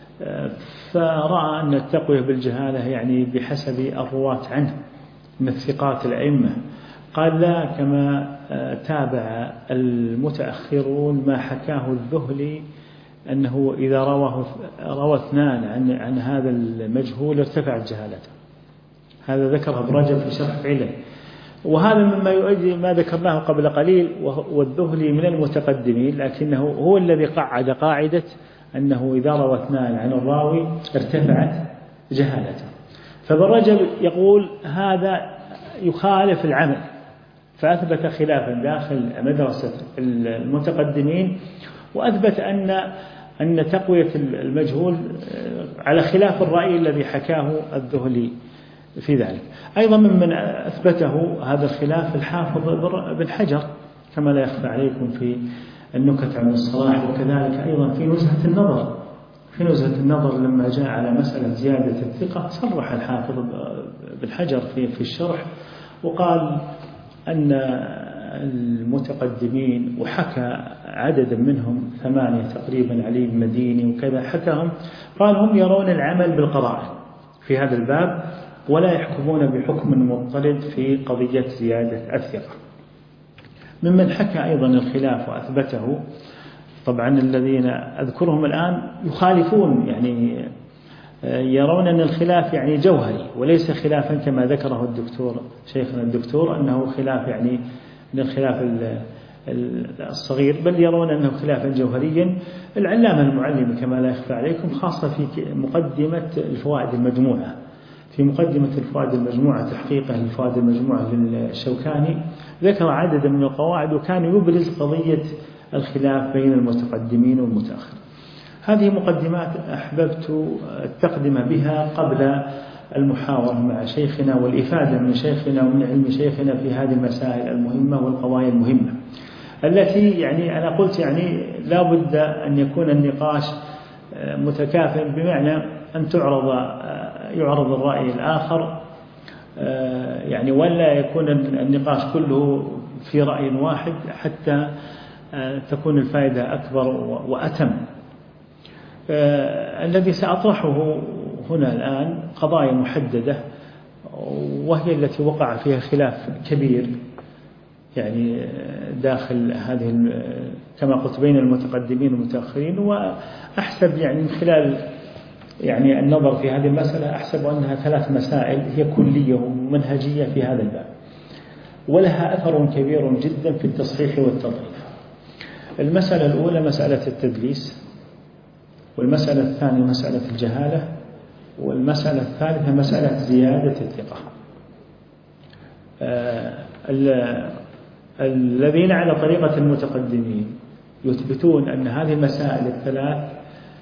فرأى أن التقوية بالجهالة يعني بحسب الرواة عنه من الثقات الأئمة، قال لا، كما تابع المتأخرون ما حكاه الذهلي أنه إذا روى اثنان عن هذا المجهول ارتفعت جهالته. هذا ذكره ابن رجب في شرح علل، وهذا مما يؤدي ما ذكرناه قبل قليل، والذهلي من المتقدمين، لكنه هو الذي قعد قاعدة أنه إذا روى اثنان عن الراوي ارتفعت جهالته. فابن رجب يقول هذا يخالف العمل، فأثبت خلافا داخل مدرسة المتقدمين، وأثبت أن تقوية المجهول على خلاف الرأي الذي حكاه الذهلي في ذلك. أيضا ممن أثبته هذا الخلاف الحافظ بن حجر كما لا يخفى عليكم في النكت عن الصلاح، وكذلك أيضا في نزهة النظر. في نزهة النظر لما جاء على مسألة زيادة الثقة صرح الحافظ بن حجر في الشرح وقال أن المتقدمين، وحكى عددا منهم 8 تقريبا، علي بن مديني وكذا حكاهم، قال هم يرون العمل بالقرائن في هذا الباب ولا يحكمون بحكم مضطرد في قضية زيادة الثقة. ممن حكى أيضا الخلاف وأثبته، طبعا الذين أذكرهم الآن يخالفون، يعني يرون أن الخلاف يعني جوهري وليس خلافا كما ذكره الدكتور شيخنا الدكتور أنه خلاف يعني من الخلاف الصغير، بل يرون أنه خلافا جوهريا. العلامة المعلم كما لا يخفى عليكم خاصة في مقدمة الفوائد المجموعة، في مقدمة الفوائد المجموعة تحقيقه للفوائد المجموعة للشوكاني ذكر عددا من القواعد، وكان يبرز قضية الخلاف بين المتقدمين والمتأخرين. هذه مقدمات أحببت التقدم بها قبل المحاورة مع شيخنا والإفادة من شيخنا ومن علم شيخنا في هذه المسائل المهمة والقضايا المهمة التي يعني أنا قلت يعني لا بد أن يكون النقاش متكافئ، بمعنى أن يعرض الرأي الآخر، يعني ولا يكون النقاش كله في رأي واحد حتى تكون الفائدة أكبر وأتم. الذي سأطرحه هنا الآن قضايا محددة، وهي التي وقع فيها خلاف كبير يعني داخل هذه كما قلت بين المتقدمين والمتأخرين. وأحسب يعني من خلال يعني النظر في هذه المسألة أحسب أنها 3 مسائل هي كلية ومنهجية في هذا الباب، ولها أثر كبير جدا في التصحيح والتضعيف. المسألة الأولى مسألة التدليس، والمسألة الثانية مسألة الجهالة، والمسألة الثالثة مسألة زيادة الثقة. الذين على طريقة المتقدمين يثبتون أن هذه المسائل الثلاث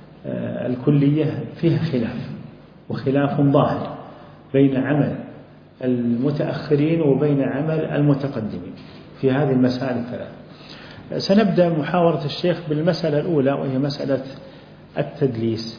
الكلية فيها خلاف، وخلاف ظاهر بين عمل المتأخرين وبين عمل المتقدمين في هذه المسائل الثلاث. سنبدأ محاورة الشيخ بالمسألة الأولى، وهي مسألة التدليس.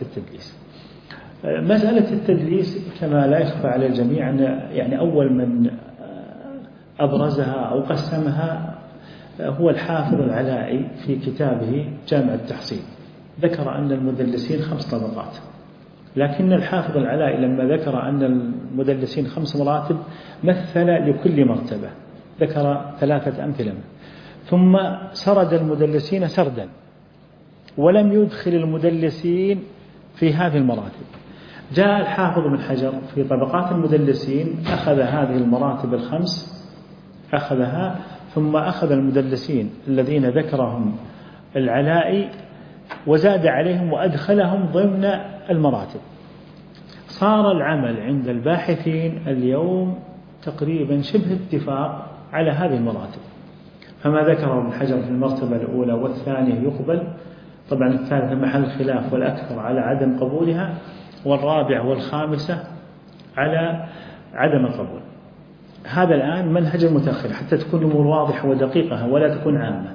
مسألة التدليس كما لا يخفى على الجميع أن يعني أول من أبرزها أو قسمها هو الحافظ العلائي في كتابه جامع التحصيل. ذكر أن المدلسين 5 طبقات، لكن الحافظ العلائي لما ذكر أن المدلسين 5 مراتب مثل لكل مرتبة، ذكر 3 أمثلة، ثم سرد المدلسين سردا ولم يدخل المدلسين في هذه المراتب. جاء الحافظ بن حجر في طبقات المدلسين، أخذ هذه المراتب ال5 أخذها، ثم أخذ المدلسين الذين ذكرهم العلائي وزاد عليهم وأدخلهم ضمن المراتب. صار العمل عند الباحثين اليوم تقريبا شبه اتفاق على هذه المراتب، فما ذكره ابن حجر في المرتبة الأولى والثانية يقبل، طبعا الثالثة محل خلاف والأكثر على عدم قبولها، والرابعة والخامسة على عدم القبول. هذا الآن منهج المتأخر حتى تكون الأمور واضحة ودقيقة ولا تكون عامة.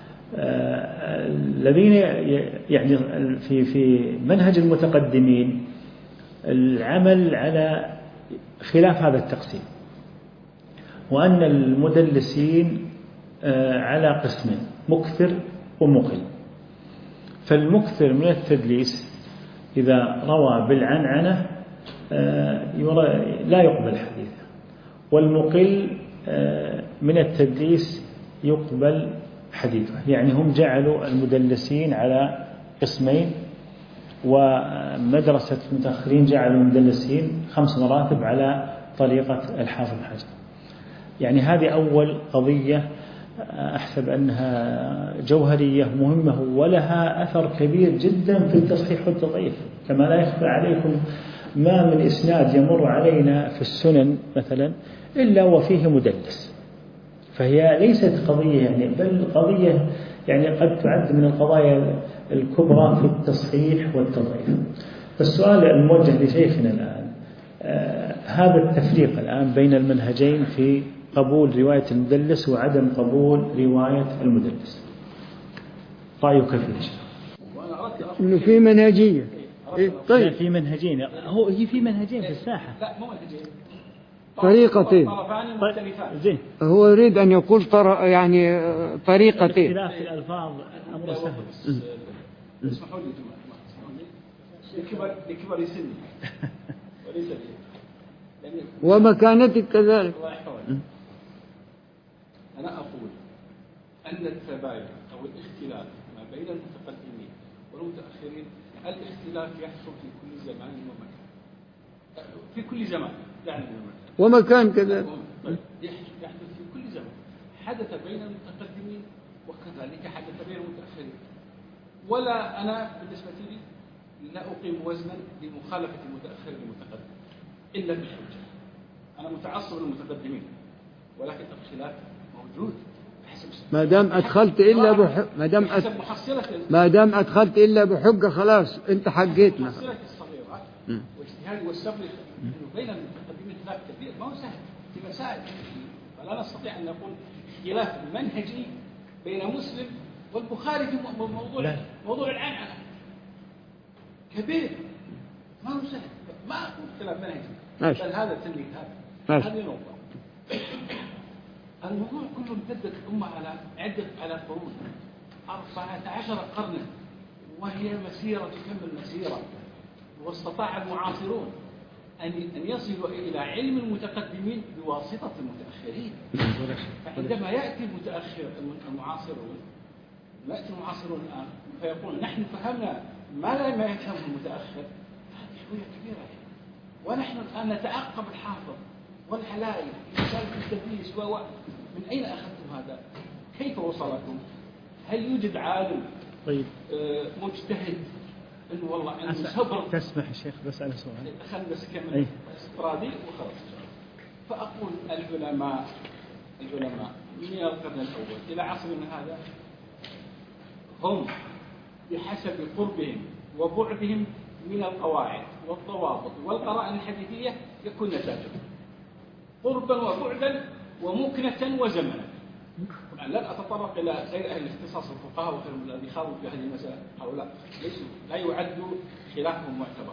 الذين يعني في منهج المتقدمين العمل على خلاف هذا التقسيم، وأن المدلسين على قسمين: مكثر ومقل. فالمكثر من التدليس إذا روى بالعنعنة لا يقبل حديثه، والمقل من التدليس يقبل حديثه. يعني هم جعلوا المدلسين على قسمين، ومدرسة المتأخرين جعلوا المدلسين 5 مراتب على طريقة الحافظ بن حجر. يعني هذه أول قضية أحسب أنها جوهرية مهمة ولها أثر كبير جدا في التصحيح والتضعيف. كما لا يخفى عليكم ما من إسناد يمر علينا في السنن مثلا إلا وفيه مدلس، فهي ليست قضية يعني، بل قضية يعني قد تعد من القضايا الكبرى في التصحيح والتضعيف. فالسؤال الموجه لشيخنا الآن هذا التفريق الآن بين المنهجين في قبول رواية المدلس وعدم قبول رواية المدلس، رأيك فيه؟ إنه في منهجية. طيب في منهجين، هي في منهجين في الساحة، لا مو منهجين، طريقتين زين. هو يريد أن يقول يعني طريقتين. اختلاف الألفاظ أمر سهل. اسمحوا لي لكبر سني وليس لي ومكانتك كذلك. أنا أقول أن التباين أو الاختلاف ما بين المتقدمين والمتأخرين، الاختلاف يحصل في كل زمان ومكان، في كل زمان يعني ومكان كذلك، يحدث في كل زمان. حدث بين المتقدمين وكذلك حدث بين المتأخرين. ولا أنا بالنسبة لي لا أقيم وزنا لمخالفة المتأخر للمتقدم إلا بالحجة. أنا متعصب للمتقدمين، ولكن الخلاف موجود. ما دام أدخلت إلا بحجة خلاص أنت حجيتنا. محصلة الصغيرة واجتهاد والصبر بين المتقدمين خلاف كبير ما هو سهل في مسائل، فلا نستطيع أن نقول خلاف منهجي بين مسلم والبخاري في موضوع العنعنة كبير ما هو سهل. ما أقول خلاف منهجي، بل هذا تلميذ هذه نقطة. الموضوع كله امتدت الأمة على قرون 14 قرنا، وهي مسيرة تكمل مسيرة، واستطاع المعاصرون أن يصلوا إلى علم المتقدمين بواسطة المتأخرين. فعندما يأتي المعاصرون الآن فيقول نحن فهمنا ما يفهمه المتأخر، هذه شوية كبيرة، ونحن الآن نتعقب الحافظ والحلائي في مسألة التدليس من أين أخذتم هذا؟ كيف وصلكم؟ هل يوجد عالم مجتهد إنه والله عنده صبر؟ تسمح يا شيخ بس أنا سؤال خلنا بس كمل استرادي وخلاص. فأقول العلماء من القرن الأول إلى عصرنا هذا هم بحسب قربهم وبعدهم من القواعد والضوابط والقرائن الحديثية يكون نتاجهم. قربا وبعدا ومكنة وزمنا. لن أتطرق إلى غير أهل الاختصاص الفقهاء وغيرهم الذي خاضوا في هذه المسألة، هؤلاء لا يعد خلافهم معتبر.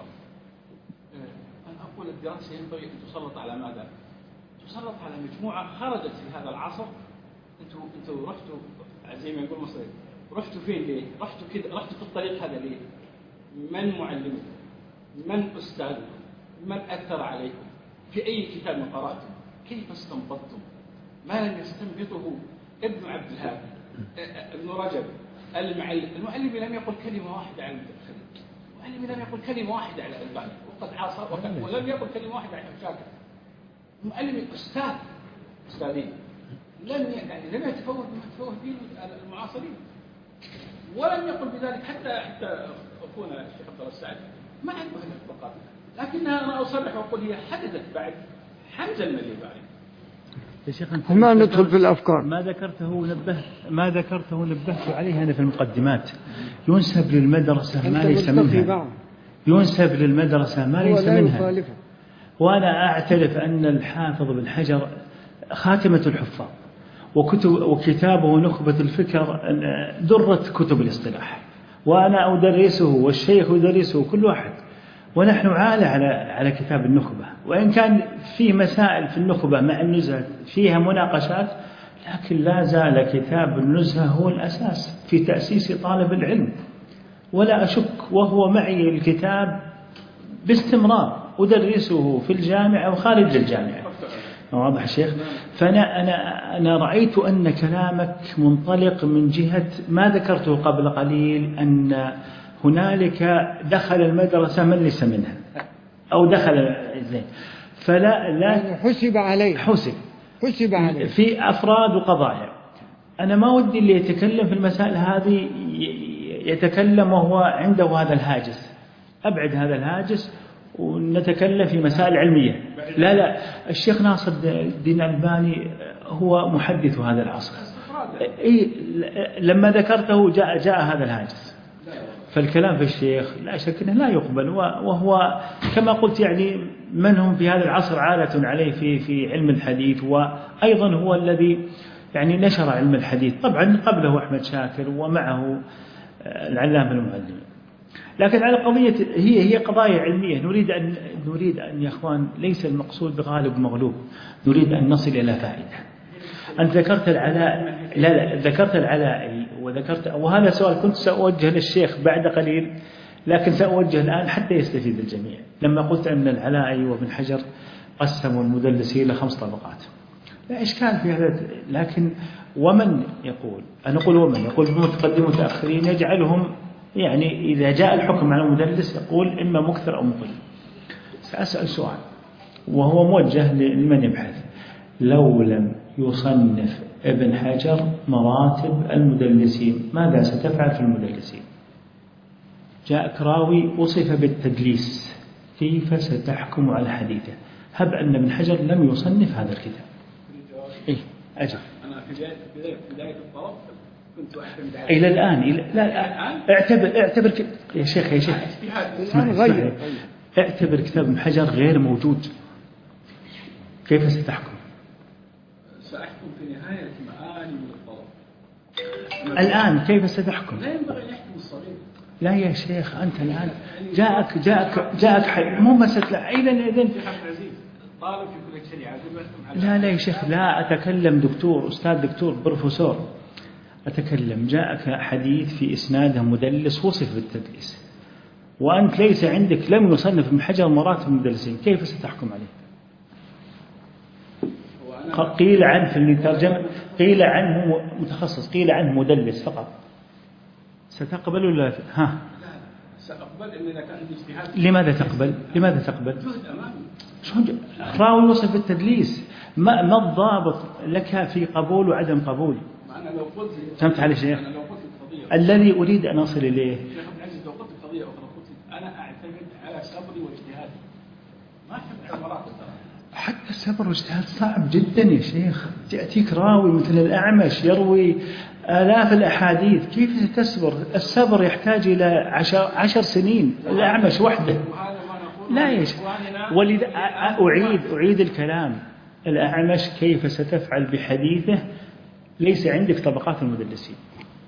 أنا أقول الدراسة ينبغي أن تسلط على ماذا؟ تسلط على مجموعة خرجت في هذا العصر. أنتوا رحتوا زي ما يقول مصري، رحتوا فين ليه؟ رحتوا كده، رحتوا في الطريق هذا ليه؟ من معلمكم؟ من أستاذكم؟ من أثر عليكم؟ في أي كتاب قرأتم؟ كيف استنبطتم؟ ما لم يستنبطه ابن عبد الهادي، ابن رجب، المعلم لم يقل كلمة واحدة عن الخليل، المعلم لم يقل كلمة واحدة على الألباني وقد عاصر، ولم يقل كلمة واحدة عن شاكر. المعلم أستاذين لم يتفوه بما تفوه به المعاصرين، ولم يقل بذلك حتى أخونا الشيخ عبد الله السعدي ما عنده هذه الطبقات، لكنها أنا أصرح وأقول هي حدثت بعد حمزة المليء بعد. يا شيخ أنت ما ندخل في الأفكار. ما ذكرته نبهت عليه أنا في المقدمات. ينسب للمدرسة ما ليس منها، ينسب للمدرسة ما ليس منها. وأنا أعترف أن الحافظ بن حجر خاتمة الحفاظ، وكتابه نخبة الفكر درة كتب الاصطلاح، وأنا أدرسه والشيخ يدرسه كل واحد، ونحن عالة على كتاب النخبة، وإن كان فيه مسائل في النخبة مع النزهة فيها مناقشات، لكن لا زال كتاب النزهة هو الأساس في تأسيس طالب العلم، ولا أشك وهو معي الكتاب باستمرار أدرسه في الجامعة وخارج الجامعة. واضح الشيخ؟ فأنا رأيت أن كلامك منطلق من جهة ما ذكرته قبل قليل، أن هنالك دخل المدرسة من ليس منها أو دخل زين، فلا حسب عليه في أفراد وقضايا. أنا ما ودي اللي يتكلم في المسائل هذه يتكلم وهو عنده هذا الهاجس، أبعد هذا الهاجس ونتكلم في مسائل علمية. لا الشيخ ناصر الدين الألباني هو محدث هذا العصر، لما ذكرته جاء هذا الهاجس، فالكلام في الشيخ لا شك أنه لا يقبل، وهو كما قلت يعني من هم في هذا العصر عالة عليه في علم الحديث، وأيضا هو الذي يعني نشر علم الحديث. طبعا قبله أحمد شاكر ومعه العلامة المعلم، لكن على قضية هي قضايا علمية. نريد أن يا أخوان ليس المقصود بغالب مغلوب، نريد أن نصل إلى فائدة. أنت ذكرت العلاء، لا ذكرت العلاء وهذا سؤال كنت سأوجه للشيخ بعد قليل، لكن سأوجه الآن حتى يستفيد الجميع. لما قلت أن العلاء وابن حجر قسموا المدلسين ل5 طبقات، لا إشكال في هذا، لكن ومن يقول، أنا أقول ومن يقول بمتقدم متأخرين يجعلهم يعني إذا جاء الحكم على المدلس يقول إما مكثر أو مقل. سأسأل سؤال وهو موجه لمن يبحث: لو لم يصنف ابن حجر مراتب المدلسين ماذا ستفعل في المدلسين؟ جاءك راوي وصف بالتدليس، كيف ستحكم على حديثه؟ هب أن ابن حجر لم يصنف هذا الكتاب. إيه أجل. أنا في بداية الطرف كنت أعتمد على إلى الآن اعتبر يا شيخ اسمع. اعتبر كتاب ابن حجر غير موجود، كيف ستحكم؟ سأحكم في نهاية معاني من الطرف. الآن كيف ستحكم؟ لا ينبغي أن يحكم الصغير. لا يا شيخ أنت الآن جاءك حي مو مسألة إذن طالب في كلية الشريعة. لا يا شيخ، لا أتكلم دكتور أستاذ دكتور بروفيسور، أتكلم جاءك حديث في إسناده مدلس وصف بالتدليس، وأنت ليس عندك لم يصنف ابن حجر مراتب المدلسين، كيف ستحكم عليه؟ قيل عنه في الترجمة قيل عنه متخصص، قيل عنه مدلس فقط، ستقبل ولا ها؟ لا سأقبل إن إذا كان اجتهاد. لماذا تقبل؟ جهد أمامي. راوي وصف التدليس، ما الضابط لك في قبول وعدم قبول؟ أنا لو قلت فهمت علي شيخ؟ الذي أريد أن أصل إليه شيخ ابن عزيز، لو قلت قضية أخرى قلت أنا أعتمد على صبري واجتهادي، ما أحب عبارات حتى الصبر والاجتهاد صعب جدا يا شيخ. تأتيك راوي مثل الأعمش يروي آلاف الأحاديث، كيف تصبر؟ الصبر يحتاج إلى 10 سنين، الأعمش وحده. لا يا شيخ، ولذا أعيد الكلام، الأعمش كيف ستفعل بحديثه ليس عندك طبقات المدلسين؟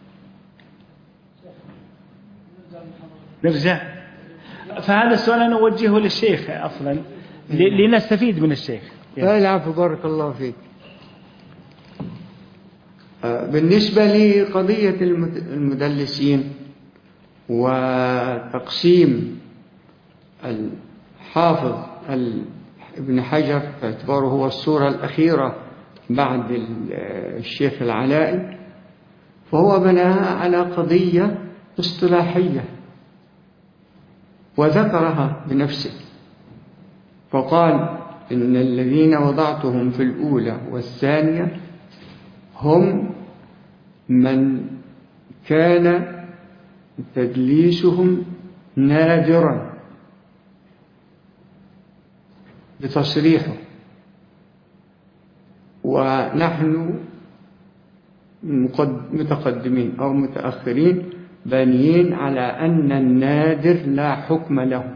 نرجع. فهذا السؤال أنا أوجهه للشيخ أصلا لنستفيد من الشيخ. لا العفو، بارك الله فيك. بالنسبة لقضية المدلسين وتقسيم الحافظ ابن حجر باعتباره هو الصورة الأخيرة بعد الشيخ العلائي، فهو بناها على قضية اصطلاحية وذكرها بنفسه، فقال إن الذين وضعتهم في الأولى والثانية هم من كان تدليسهم نادرا بتصريحه، ونحن متقدمين أو متأخرين بانيين على أن النادر لا حكم له.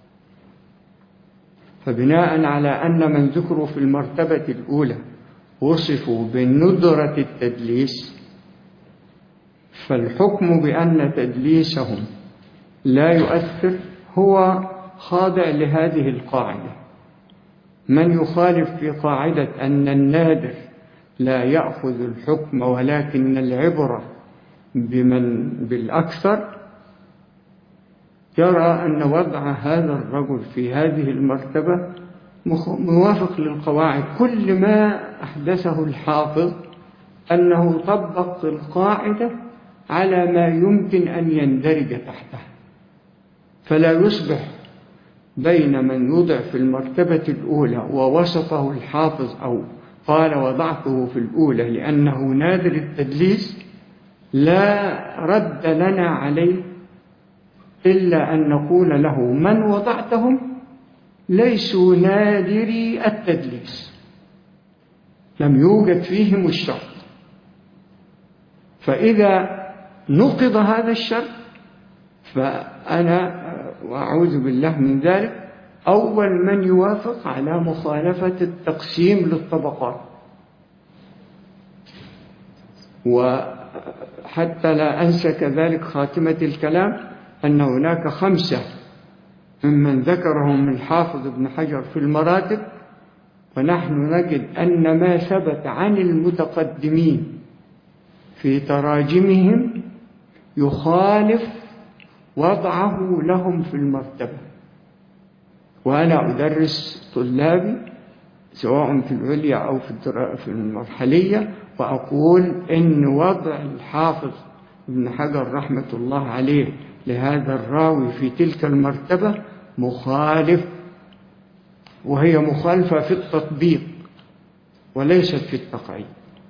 فبناء على أن من ذكروا في المرتبة الأولى وصفوا بندرة التدليس، فالحكم بأن تدليسهم لا يؤثر هو خاضع لهذه القاعدة. من يخالف في قاعدة أن النادر لا يأخذ الحكم ولكن العبرة بمن بالأكثر، يرى أن وضع هذا الرجل في هذه المرتبة موافق للقواعد. كل ما أحدثه الحافظ أنه طبق القاعدة على ما يمكن أن يندرج تحته، فلا يصبح بين من يوضع في المرتبة الأولى ووصفه الحافظ أو قال وضعته في الأولى لأنه نادر التدليس لا رد لنا عليه إلا أن نقول له من وضعتهم ليسوا نادري التدليس، لم يوجد فيهم الشرط. فإذا نقض هذا الشرط فأنا وأعوذ بالله من ذلك أول من يوافق على مخالفة التقسيم للطبقات. وحتى لا أنسى كذلك خاتمة الكلام أن هناك 5 ممن ذكرهم الحافظ ابن حجر في المراتب، ونحن نجد أن ما ثبت عن المتقدمين في تراجمهم يخالف وضعه لهم في المرتبة. وأنا أدرس طلابي سواء في العليا أو في المرحلية، وأقول إن وضع الحافظ ابن حجر رحمة الله عليه لهذا الراوي في تلك المرتبة مخالف، وهي مخالفة في التطبيق وليست في التقعيد.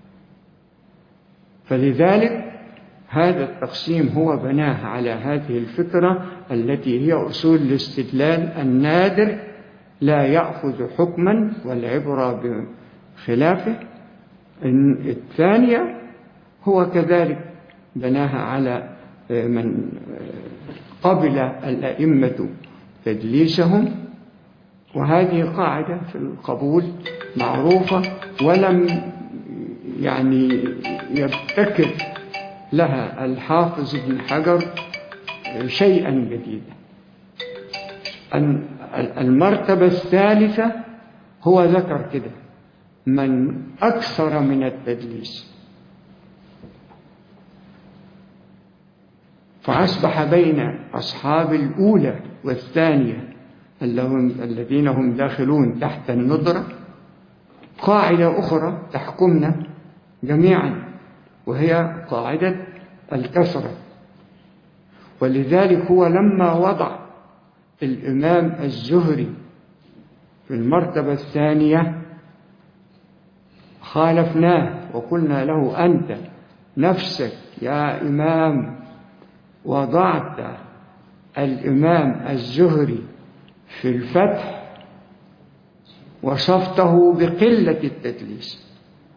فلذلك هذا التقسيم هو بناه على هذه الفكرة التي هي أصول الاستدلال: النادر لا يأخذ حكما والعبرة بخلافه. الثانية هو كذلك بناها على من قبل الأئمة تدليسهم، وهذه قاعدة في القبول معروفة ولم يبتكر لها الحافظ ابن حجر شيئا جديدا. المرتبة الثالثة هو ذكر كده من أكثر من التدليس، فأصبح بين أصحاب الأولى والثانية الذين هم داخلون تحت الندرة قاعدة أخرى تحكمنا جميعا، وهي قاعدة الكثرة. ولذلك هو لما وضع الإمام الزهري في المرتبة الثانية خالفناه وقلنا له: أنت نفسك يا إمام وضعت الإمام الزهري في الفتح وصفته بقلة التدليس،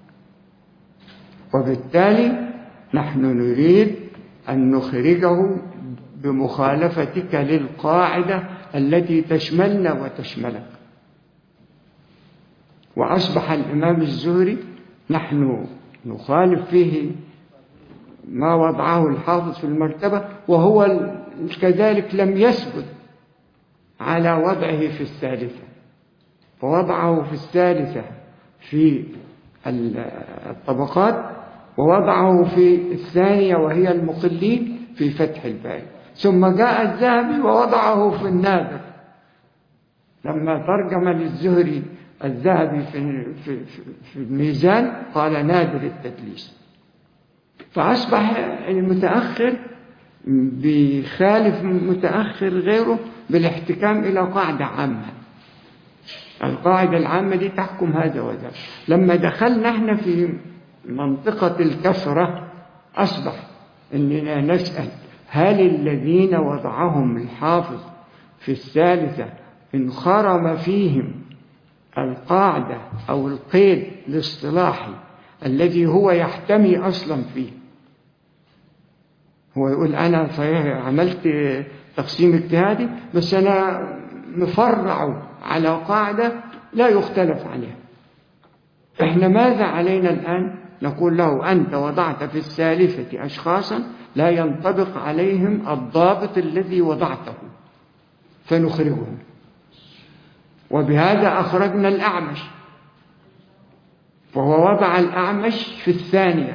وبالتالي نحن نريد أن نخرجه بمخالفتك للقاعدة التي تشملنا وتشملك. وأصبح الإمام الزهري نحن نخالف فيه ما وضعه الحافظ في المرتبة، وهو كذلك لم يثبت على وضعه في الثالثة، فوضعه في الثالثة في الطبقات، ووضعه في الثانية وهي المقلين في فتح الباري، ثم جاء الذهبي ووضعه في النادر. لما ترجم للزهري الذهبي في الميزان قال نادر التدليس. فأصبح المتأخر بيخالف متأخر غيره بالاحتكام إلى قاعدة عامة. القاعدة العامة دي تحكم هذا وذاك. لما دخلنا احنا في منطقة الكثرة أصبح أننا نسأل هل الذين وضعهم الحافظ في الثالثة انخرم فيهم القاعدة أو القيد الاصطلاحي الذي هو يحتمي أصلا فيه. هو يقول أنا صحيح عملت تقسيم اجتهادي بس أنا مفرع على قاعدة لا يختلف عليها. إحنا ماذا علينا الآن؟ نقول له أنت وضعت في الثالثة أشخاصا لا ينطبق عليهم الضابط الذي وضعته، فنخرجهم. وبهذا أخرجنا الأعمش، فهو وضع الأعمش في الثانية.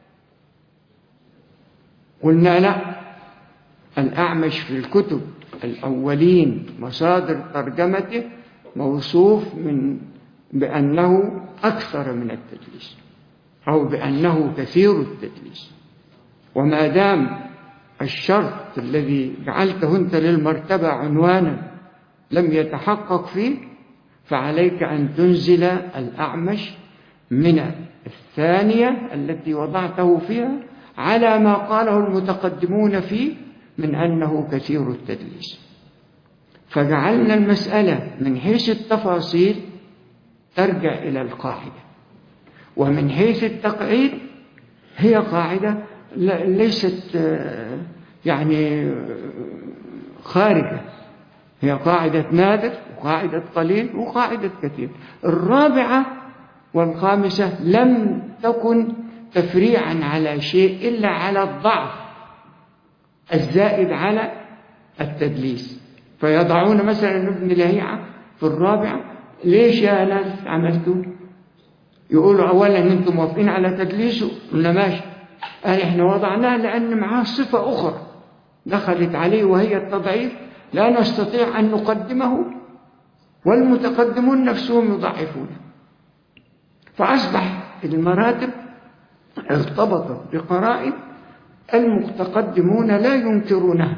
قلنا لا، الأعمش في الكتب الأولين مصادر ترجمته موصوف بأنه أكثر من التدليس أو بأنه كثير التدليس. وما دام الشرط الذي جعلته أنت للمرتبة عنوانا لم يتحقق فيه، فعليك أن تنزل الأعمش من الثانية التي وضعته فيها على ما قاله المتقدمون فيه من أنه كثير التدليس. فجعلنا المسألة من حيث التفاصيل ترجع إلى القاعدة، ومن حيث التقعيد هي قاعدة ليست يعني خارجة، هي قاعدة نادر وقاعدة قليل وقاعدة كثير. الرابعة والخامسة لم تكن تفريعا على شيء إلا على الضعف الزائد على التدليس. فيضعون مثلا ابن لهيعة في الرابعة، ليش يا ناس عملتوا؟ يقولوا أولا أنتم موافقين على تدليسه، قلنا ماشي، قال إحنا وضعناه لأن معاه صفة أخرى دخلت عليه وهي التضعيف لا نستطيع أن نقدمه والمتقدمون نفسهم يضعفونه. فأصبح المراتب ارتبطت بقرائن المتقدمون لا ينكرونها.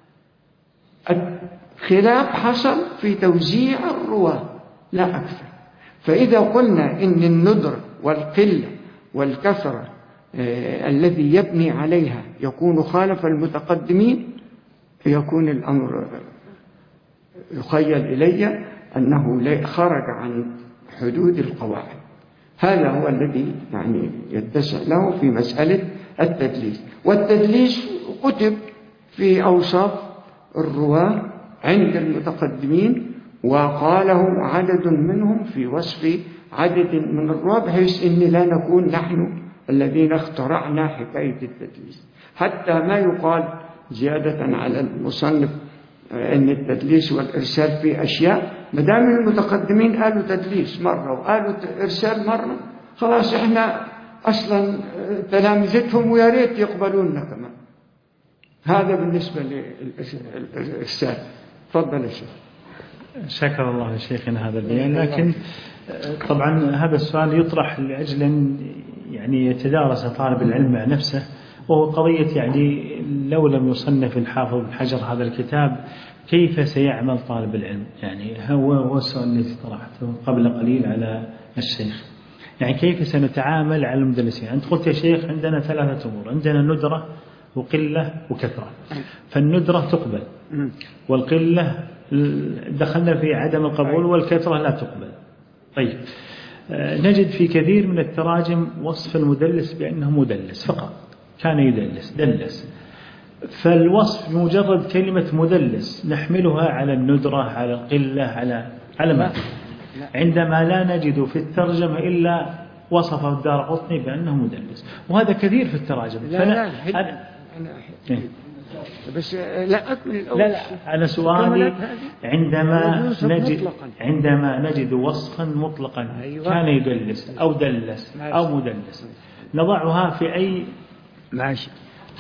الخلاف حصل في توزيع الرواة لا أكثر. فإذا قلنا إن الندرة والقلة والكثرة الذي يبني عليها يكون خالف المتقدمين، يكون الأمر يخيل إلي أنه خرج عن حدود القواعد. هذا هو الذي يعني يتسع له في مسألة التدليس. والتدليس كتب في أوصاف الرواة عند المتقدمين، وقاله عدد منهم في وصف عدد من الرواة، بحيث إن لا نكون نحن الذين اخترعنا حكاية التدليس. حتى ما يقال زيادة على المصنف أن التدليس والإرسال في أشياء، مدام المتقدمين قالوا تدليس مرة وقالوا إرسال مرة، خلاص إحنا أصلا تلامذتهم ويا ريت يقبلوننا كمان. هذا بالنسبة للإرسال. تفضل يا شيخ. شكر الله لشيخنا هذا البيان. لكن طبعا هذا السؤال يطرح لأجل أن يعني يتدارس طالب العلم مع نفسه، وهو قضية يعني لو لم يصنف الحافظ بن حجر هذا الكتاب كيف سيعمل طالب العلم؟ يعني هو السؤال الذي طرحته قبل قليل على الشيخ، يعني كيف سنتعامل على المدلسين؟ أنت قلت يا شيخ عندنا ثلاثة أمور، عندنا ندرة وقلة وكثرة. فالندرة تقبل، والقلة دخلنا في عدم القبول، والكثرة لا تقبل. طيب، نجد في كثير من التراجم وصف المدلس بأنه مدلس فقط، كان يدلس دلس. فالوصف بمجرد كلمة مدلس نحملها على الندرة، على القلة، على ما. عندما لا نجد في الترجمة إلا وصفه الدارقطني بأنه مدلس، وهذا كثير في التراجم. بس لا أكمل الأول. لا أنا سؤالي عندما نجد وصفا مطلقا كان يدلس أو دلس أو مدلس نضعها في أي ماشي.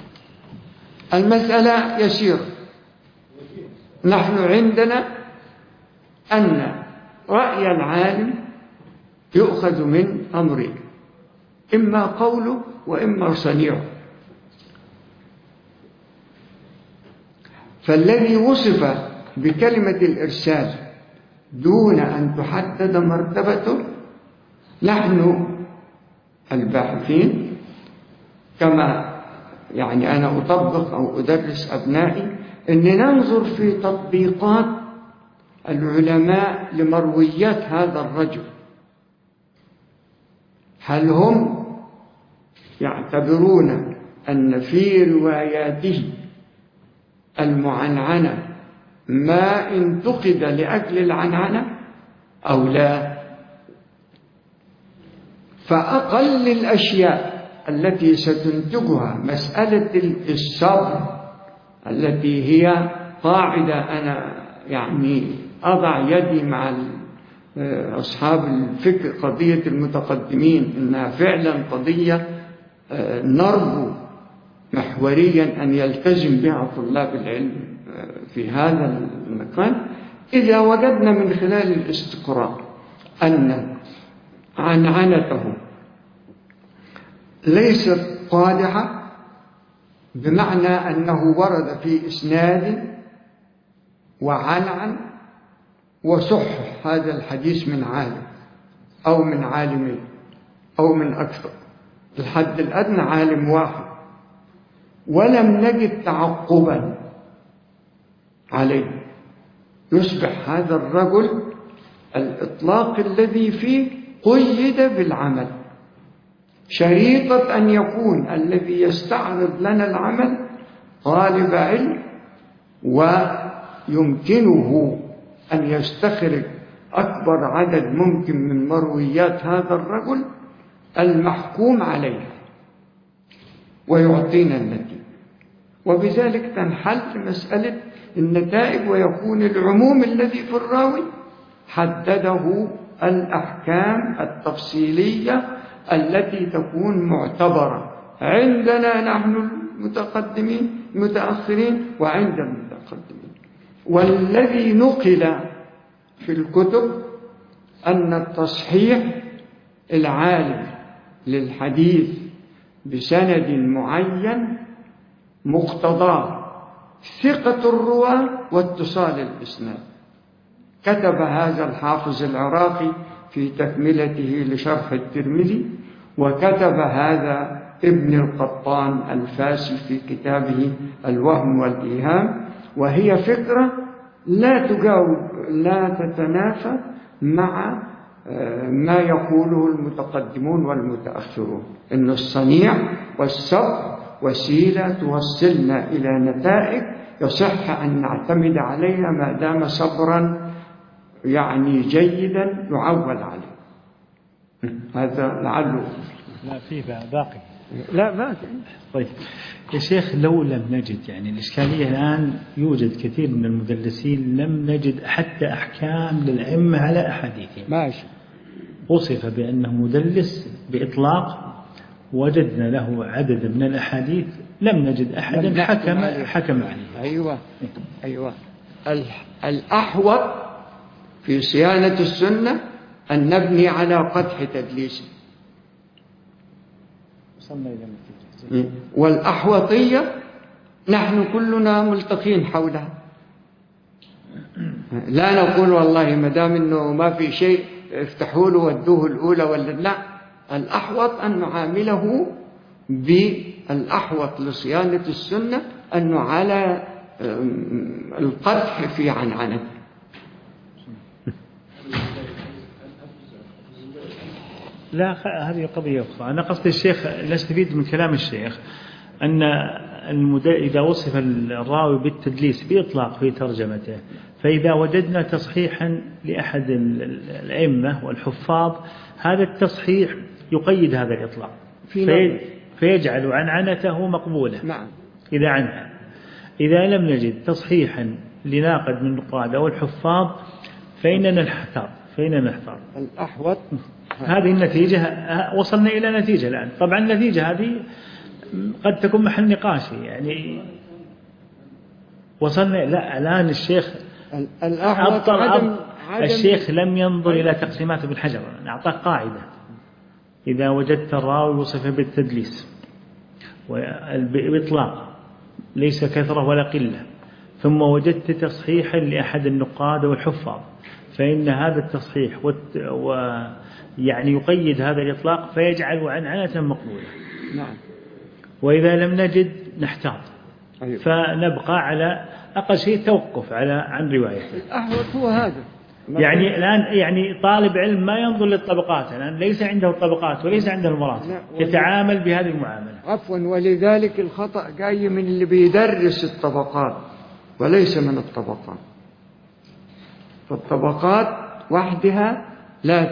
المسألة يسيرة. نحن عندنا أن رأي العالم يؤخذ من أمرين، إما قوله وإما صنيعه. فالذي وصف بكلمة الإرسال دون أن تحدد مرتبته، نحن الباحثين كما يعني أنا أطبق أو أدرس أبنائي أن ننظر في تطبيقات العلماء لمرويات هذا الرجل، هل هم يعتبرون أن في رواياته المعنعنة ما انتقد لأجل العنعنة أو لا؟ فأقل الأشياء التي ستنتجها مسألة الصبر التي هي قاعدة أنا يعني أضع يدي مع أصحاب الفكر قضية المتقدمين إنها فعلا قضية نرجو محوريا أن يلتزم بها طلاب العلم في هذا المكان. إذا وجدنا من خلال الاستقراء أن عنعنته ليست قادحة بمعنى أنه ورد في إسناد وعنعن وصحح هذا الحديث من عالم أو من عالمين أو من أكثر، الحد الأدنى عالم واحد، ولم نجد تعقبا عليه، يصبح هذا الرجل الإطلاق الذي فيه قيد بالعمل، شريطة أن يكون الذي يستعرض لنا العمل طالب علم ويمكنه أن يستخرج أكبر عدد ممكن من مرويات هذا الرجل المحكوم عليه ويعطينا النتيجة، وبذلك تنحل مسألة النتائج ويكون العموم الذي في الراوي حدده الأحكام التفصيلية التي تكون معتبرة عندنا نحن المتقدمين المتأخرين وعند المتقدمين. والذي نقل في الكتب أن التصحيح العالم للحديث بسند معين مقتضاه ثقة الرواة واتصال الإسناد. كتب هذا الحافظ العراقي في تكملته لشرح الترمذي، وكتب هذا ابن القطان الفاسي في كتابه الوهم والإيهام، وهي فكرة لا تتنافى مع ما يقوله المتقدمون والمتأخرون، إن الصنيع والصبر وسيلة توصلنا إلى نتائج يصح أن نعتمد عليها ما دام صبرا يعني جيدا يعول عليه. هذا لعله لا فيه باقي. لا باقي. طيب يا شيخ، لو لم نجد يعني الإشكالية الآن يوجد كثير من المدلسين لم نجد حتى أحكام للأئمة على أحاديثهم. ماشي. وصف بأنه مدلس بإطلاق، وجدنا له عدد من الأحاديث لم نجد أحدا حكم عليه. أيوة. الأحوط في صيانة السنة أن نبني على قدح تدليسه، والأحوطية نحن كلنا ملتقين حولها. لا نقول والله ما دام إنه ما في شيء افتحوا له ودوه الأولى ولا لا. الأحوط أن نعامله بالأحوط لصيانة السنة أنه على القدح في عنعنته. لا هذه قضية أخرى. أنا قصدي الشيخ نستفيد من كلام الشيخ أن إذا وصف الراوي بالتدليس بإطلاق في ترجمته فإذا وجدنا تصحيحا لأحد الأئمة والحفاظ هذا التصحيح يقيد هذا الإطلاق فيجعل عنعنته مقبولة. نعم. إذا عنها. إذا لم نجد تصحيحا لناقد من النقاد أو الحفاظ فإننا نحتاط. الأحوط هذه النتيجة. وصلنا إلى نتيجة الآن. طبعا النتيجة هذه قد تكون محل نقاش يعني وصلنا. لا الآن الشيخ الشيخ لم ينظر إلى تقسيمات ابن حجر. أعطاك قاعدة: إذا وجدت الراوي وصف بالتدليس بإطلاق ليس كثرة ولا قلة ثم وجدت تصحيحا لأحد النقاد والحفاظ فإن هذا التصحيح يعني يقيد هذا الإطلاق فيجعل عنعنة مقبولة. نعم. وإذا لم نجد نحتاط. أيوة. فنبقى على أقل شيء توقف عن روايته. الأحوط هو هذا. يعني الآن يعني طالب علم ما ينظر للطبقات الآن ليس عنده الطبقات وليس عنده المراتب يتعامل بهذه المعاملة. عفوا. ولذلك الخطأ جاي من اللي بيدرس الطبقات وليس من الطبقات. فالطبقات وحدها لا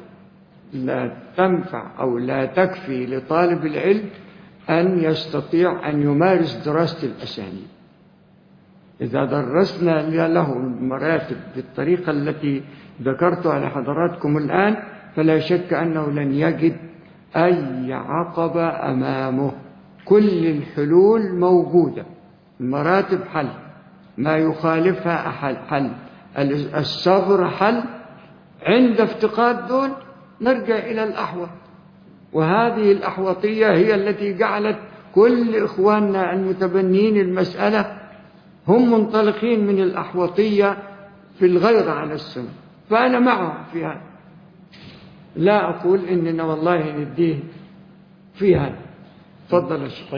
تنفع أو لا تكفي لطالب العلم أن يستطيع أن يمارس دراسة الأسانيد. إذا درسنا له المراتب بالطريقة التي ذكرتها لحضراتكم الآن فلا شك أنه لن يجد أي عقبة أمامه. كل الحلول موجودة. المراتب حل، ما يخالفها حل، الصبر حل. عند افتقاد دول نرجع إلى الأحوط. وهذه الأحوطية هي التي جعلت كل إخواننا المتبنين المسألة هم منطلقين من الأحوطية في الغيرة على السنة. فأنا معهم في هذا. لا أقول إننا والله نديه في هذا. تفضل يا شيخ. طيب.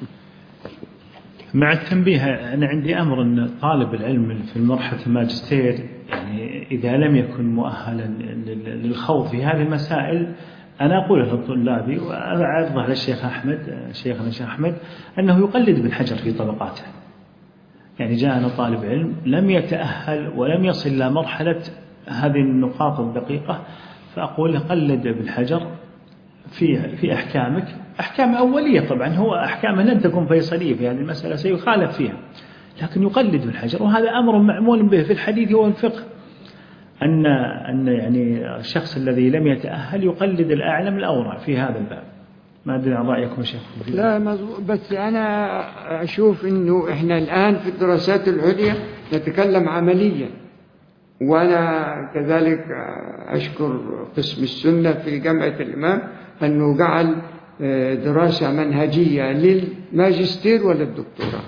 مع التنبيه أنا عندي أمر أن طالب العلم في مرحلة الماجستير يعني إذا لم يكن مؤهلا للخوض في هذه المسائل أنا أقول لطلابي وأعرض على الشيخ أحمد شيخنا الشيخ أحمد أنه يقلد ابن حجر في طبقاته. يعني جاءنا طالب علم لم يتأهل ولم يصل إلى مرحلة هذه النقاط الدقيقة فأقول قلد ابن حجر في أحكامك. أحكام أولية طبعا هو أحكامه لن تكون فيصلية في هذه المسألة سيخالف فيها لكن يقلد ابن حجر. وهذا أمر معمول به في الحديث والفقه أن يعني الشخص الذي لم يتأهل يقلد الأعلم الأورع في هذا الباب. ما أدري عن رأيكم شيخ. لا بس أنا أشوف إنه إحنا الآن في الدراسات العليا نتكلم عمليا. وأنا كذلك أشكر قسم السنة في جامعة الإمام أنه جعل دراسة منهجية للماجستير وللدكتوراه.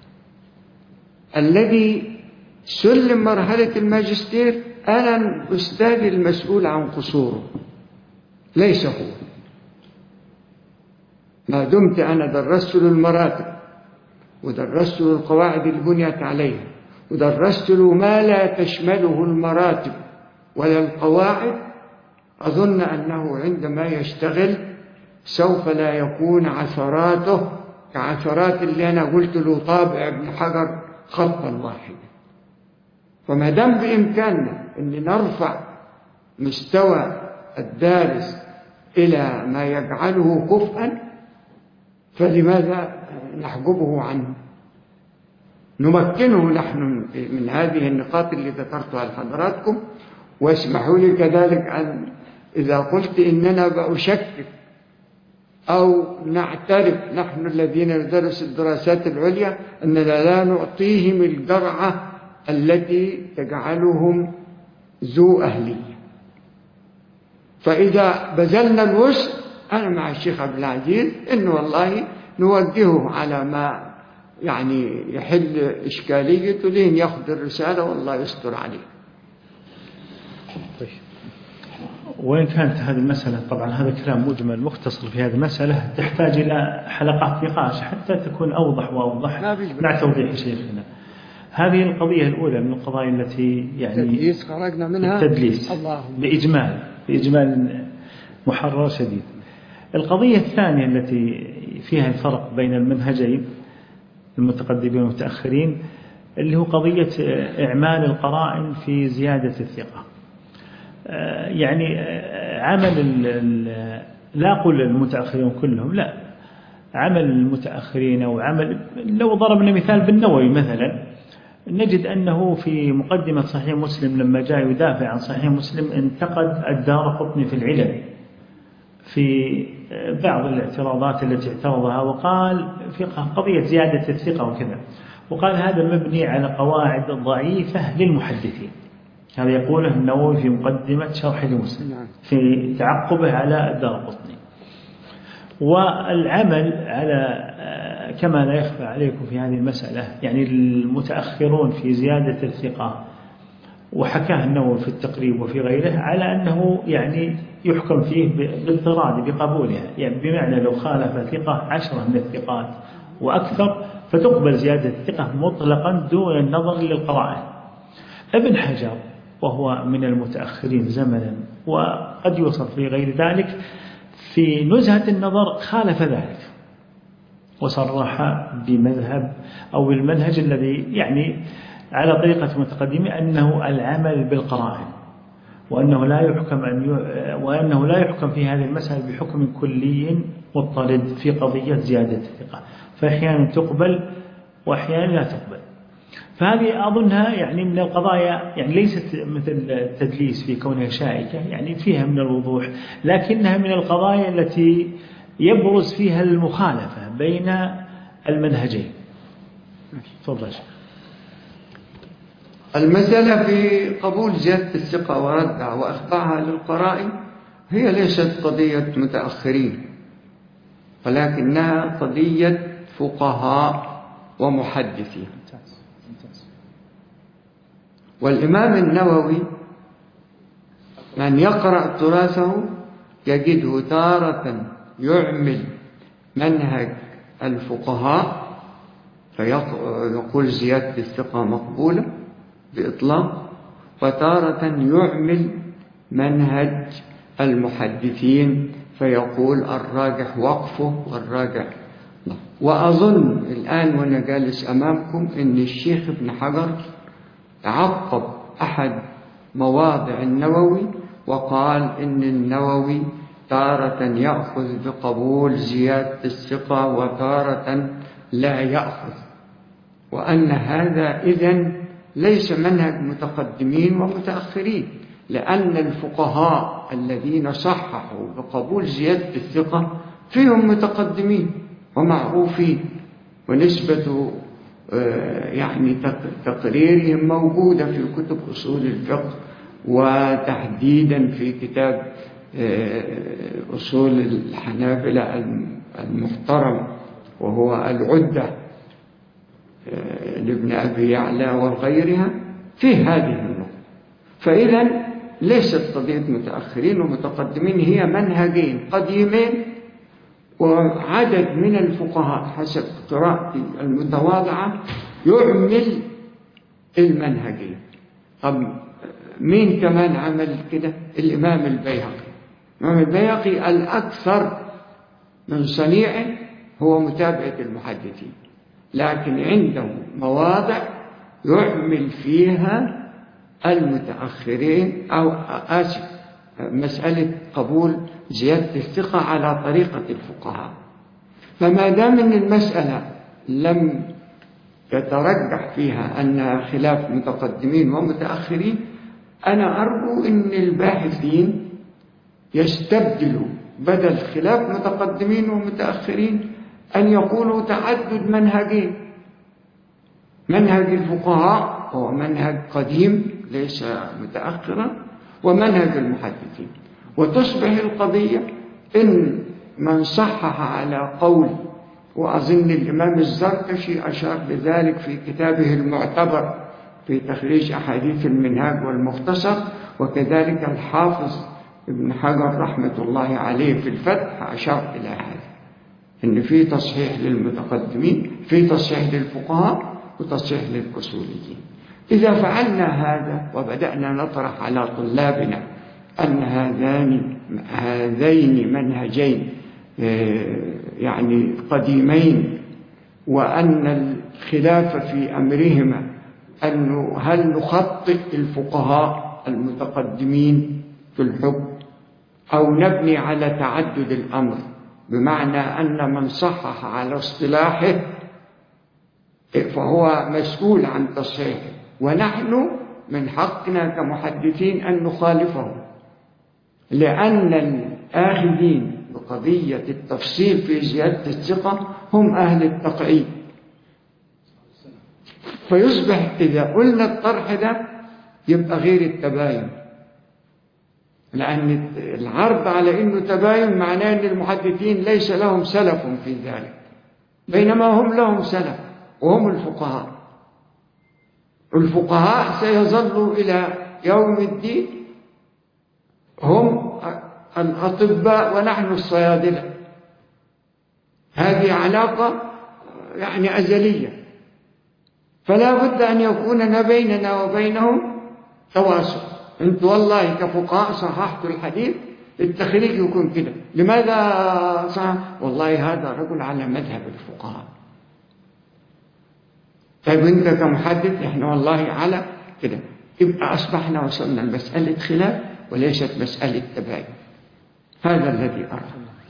الذي سلم مرحلة الماجستير أنا الأستاذ المسؤول عن قصوره ليس هو. ما دمت أنا درست له المراتب ودرست له القواعد اللي بنيت عليها ودرست له ما لا تشمله المراتب ولا القواعد أظن أنه عندما يشتغل سوف لا يكون عثراته كعثرات اللي أنا قلت له طابع ابن حجر خطا واحدا. فما دام بإمكاننا أن نرفع مستوى الدارس إلى ما يجعله كفءا فلماذا نحجبه عنه؟ نمكنه نحن من هذه النقاط اللي ذكرتها لحضراتكم. واسمحوا لي كذلك أن إذا قلت إننا بأشكك أو نعترف نحن الذين ندرس الدراسات العليا أننا لا نعطيهم الجرعة التي تجعلهم ذو أهلية. فإذا بذلنا الوسع أنا مع الشيخ عبد العزيز إنه والله نوجهه على ما يعني يحل إشكاليته لين يأخذ الرسالة والله يستر عليه. طيب. وإن كانت هذه المسألة طبعا هذا كلام مجمل مختصر في هذه المسألة تحتاج إلى حلقات نقاش حتى تكون أوضح وأوضح مع توضيح شيخنا. هذه القضية الأولى من القضايا التي يعني خرجنا منها التدليس بإجمال محرر شديد. القضية الثانية التي فيها الفرق بين المنهجين المتقدمين والمتأخرين اللي هو قضية إعمال القرائن في زيادة الثقة. يعني عمل لا أقول المتأخرين كلهم، لا، عمل المتأخرين أو عمل، لو ضربنا مثال بالنووي مثلا، نجد أنه في مقدمة صحيح مسلم لما جاء يدافع عن صحيح مسلم انتقد الدارقطني في العلل في بعض الاعتراضات التي اعترضها، وقال في قضية زيادة الثقة وكذا، وقال هذا مبني على قواعد ضعيفة للمحدثين. هذا يقوله النووي في مقدمة شرح لمسلم في تعقبه على الدارقطني. والعمل على كما لا يخفى عليكم في هذه المسألة، يعني المتأخرون في زيادة الثقة، وحكاه النووي في التقريب وفي غيره على أنه يعني يحكم فيه بالاضطراد بقبولها، يعني بمعنى لو خالف ثقة 10 من الثقات وأكثر فتقبل زيادة الثقة مطلقا دون النظر للقرائن. ابن حجر وهو من المتأخرين زمنا وقد يوصف في غير ذلك، في نزهة النظر خالف ذلك وصرح بمذهب أو المنهج الذي يعني على طريقة متقدمة أنه العمل بالقرائن، وأنه لا يحكم في هذه المسألة بحكم كلي مضطرد في قضية زيادة الثقة، فأحيانا تقبل وأحيانا لا تقبل. فهذه أظنها يعني من القضايا، يعني ليست مثل التدليس في كونها شائكة، يعني فيها من الوضوح، لكنها من القضايا التي يبرز فيها المخالفة بين المنهجين. تفضل. المسألة في قبول زيادة الثقة وردها وأخضاعها للقرائن هي ليست قضية متأخرين، ولكنها قضية فقهاء ومحدثين. والإمام النووي من يقرأ تراثه يجده تارة يعمل منهج الفقهاء فيقول زيادة الثقة مقبولة بإطلاق، وتارة يعمل منهج المحدثين فيقول الراجح وقفه والراجح. وأظن الآن وأنا جالس أمامكم أن الشيخ ابن حجر عقب أحد مواضع النووي وقال إن النووي تارة يأخذ بقبول زيادة الثقة وتارة لا يأخذ، وأن هذا إذن ليس منهج متقدمين ومتأخرين، لأن الفقهاء الذين صححوا بقبول زيادة الثقة فيهم متقدمين ومعروفين، ونسبة يعني تقريرهم موجودة في كتب أصول الفقه، وتحديدا في كتاب أصول الحنابلة المحترم وهو العدة لابن أبي يعلى وغيرها في هذه النقطة. فإذا ليست قضية متأخرين ومتقدمين، هي منهجين قديمين، وعدد من الفقهاء حسب قراءتي المتواضعة يعمل المنهجين. طب مين كمان عمل كده؟ الإمام البيهقي. الإمام البيهقي الأكثر من صنيعه هو متابعة المحدثين، لكن عنده مواضع يعمل فيها المتأخرين، أو مسألة قبول زيادة الثقة على طريقة الفقهاء. فما دام أن المسألة لم يترجح فيها أنها خلاف متقدمين ومتأخرين، أنا أرجو أن الباحثين يستبدلوا بدل خلاف متقدمين ومتأخرين أن يقولوا تعدد منهجين: منهج الفقهاء هو منهج قديم ليس متأخرا، ومنهج المحدثين، وتصبح القضية إن من صحح على قول، وأظن الإمام الزركشي أشار لذلك في كتابه المعتبر في تخريج أحاديث المنهاج والمختصر، وكذلك الحافظ ابن حجر رحمة الله عليه في الفتح أشار إلى هذا، إن في تصحيح للمتقدمين، في تصحيح للفقهاء، وتصحيح للأصوليين. إذا فعلنا هذا وبدأنا نطرح على طلابنا أن هذين منهجين يعني قديمين، وأن الخلاف في أمرهما أنه هل نخطئ الفقهاء المتقدمين في الحكم أو نبني على تعدد الأمر، بمعنى أن من صحح على اصطلاحه فهو مسؤول عن تصحيحه، ونحن من حقنا كمحدثين أن نخالفه، لأن الآخذين بقضية التفصيل في زيادة الثقة هم أهل التقعيد. فيصبح إذا قلنا الطرح ده يبقى غير التباين، لأن العرض على إنه تباين معناه أن المحدثين ليس لهم سلف في ذلك، بينما هم لهم سلف وهم الفقهاء. الفقهاء سيظلوا إلى يوم الدين هم الأطباء ونحن الصيادلة. هذه علاقة يعني أزلية، فلا بد أن يكون بيننا وبينهم تواصل. أنت والله كفقهاء صححت الحديث، التخريج يكون كده، لماذا صح؟ والله هذا رجل على مذهب الفقهاء. طيب أنت كمحدث إحنا والله على كده، يبقى أصبحنا وصلنا لمسألة خلاف وليست مسألة تباين. هذا الذي أرى.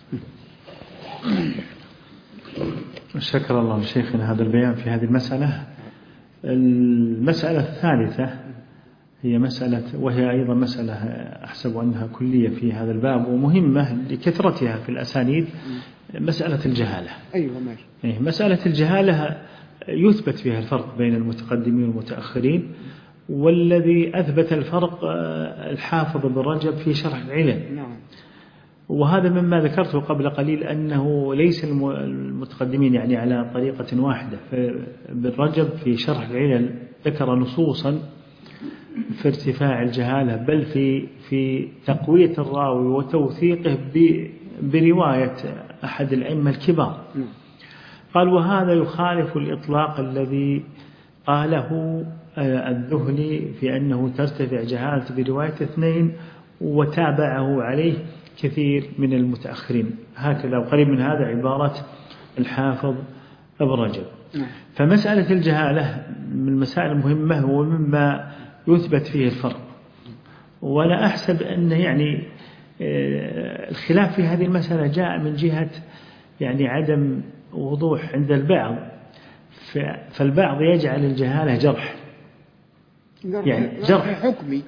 شكر الله لشيخنا هذا البيان في هذه المسألة. المسألة الثالثة هي مسألة، وهي أيضا مسألة أحسب أنها كلية في هذا الباب ومهمة لكثرتها في الأسانيد، مسألة الجهالة. أيوة ماشي. مسألة الجهالة يثبت فيها الفرق بين المتقدمين والمتأخرين، والذي أثبت الفرق الحافظ ابن رجب في شرح العلل. نعم. وهذا مما ذكرته قبل قليل أنه ليس المتقدمين يعني على طريقة واحدة. ابن رجب في شرح العلل ذكر نصوصا في ارتفاع الجهالة، بل في تقوية الراوي وتوثيقه برواية أحد الأئمة الكبار. قال وهذا يخالف الإطلاق الذي قاله الذهلي في أنه ترتفع جهالة برواية اثنين، وتابعه عليه كثير من المتأخرين. هكذا وقريب من هذا عبارة الحافظ ابن رجب. فمسألة الجهالة من المسائل المهمة ومما يثبت فيه الفرق. ولا أحسب أن يعني الخلاف في هذه المسألة جاء من جهة يعني عدم وضوح عند البعض، فالبعض يجعل الجهالة جرح، يعني جرح حكمي.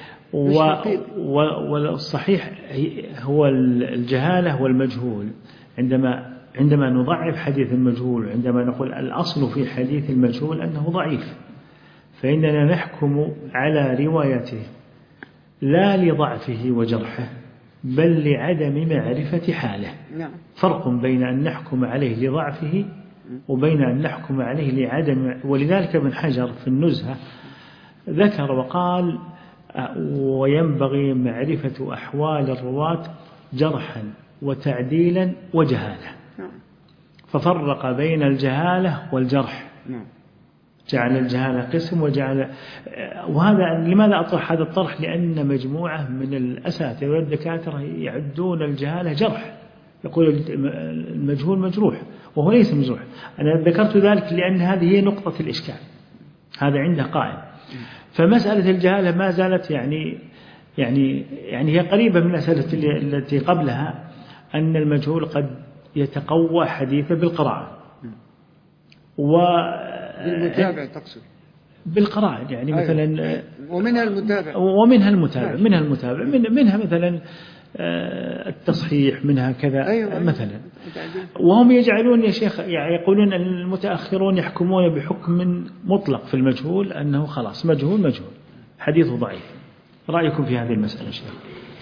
والصحيح هو الجهالة والمجهول. عندما نضعف حديث المجهول، عندما نقول الأصل في حديث المجهول أنه ضعيف، فإننا نحكم على روايته لا لضعفه وجرحه، بل لعدم معرفة حاله. فرق بين أن نحكم عليه لضعفه وبين أن نحكم عليه لعدم. ولذلك ابن حجر في النزهة ذكر وقال وينبغي معرفة أحوال الرواة جرحا وتعديلا وجهالة، ففرق بين الجهالة والجرح، جعل الجهالة قسم وجعل. وهذا لماذا أطرح هذا الطرح؟ لأن مجموعة من الأساتذة والدكاترة يعدون الجهالة جرح، يقول المجهول مجروح وهو ليس مجروح. أنا ذكرت ذلك لأن هذه هي نقطة الإشكال، هذا عنده قائم. فمسألة الجهالة ما زالت يعني هي قريبة من المسألة التي قبلها، أن المجهول قد يتقوى حديثه بالقراءة بالمتابع تقصد بالقراءة، يعني مثلا ومنها المتابع منها مثلا التصحيح، منها كذا. مثلا وهم يجعلون يا شيخ يعني يقولون أن المتأخرون يحكمون بحكم مطلق في المجهول، أنه خلاص مجهول حديثه ضعيف. رأيكم في هذه المسألة شيخ؟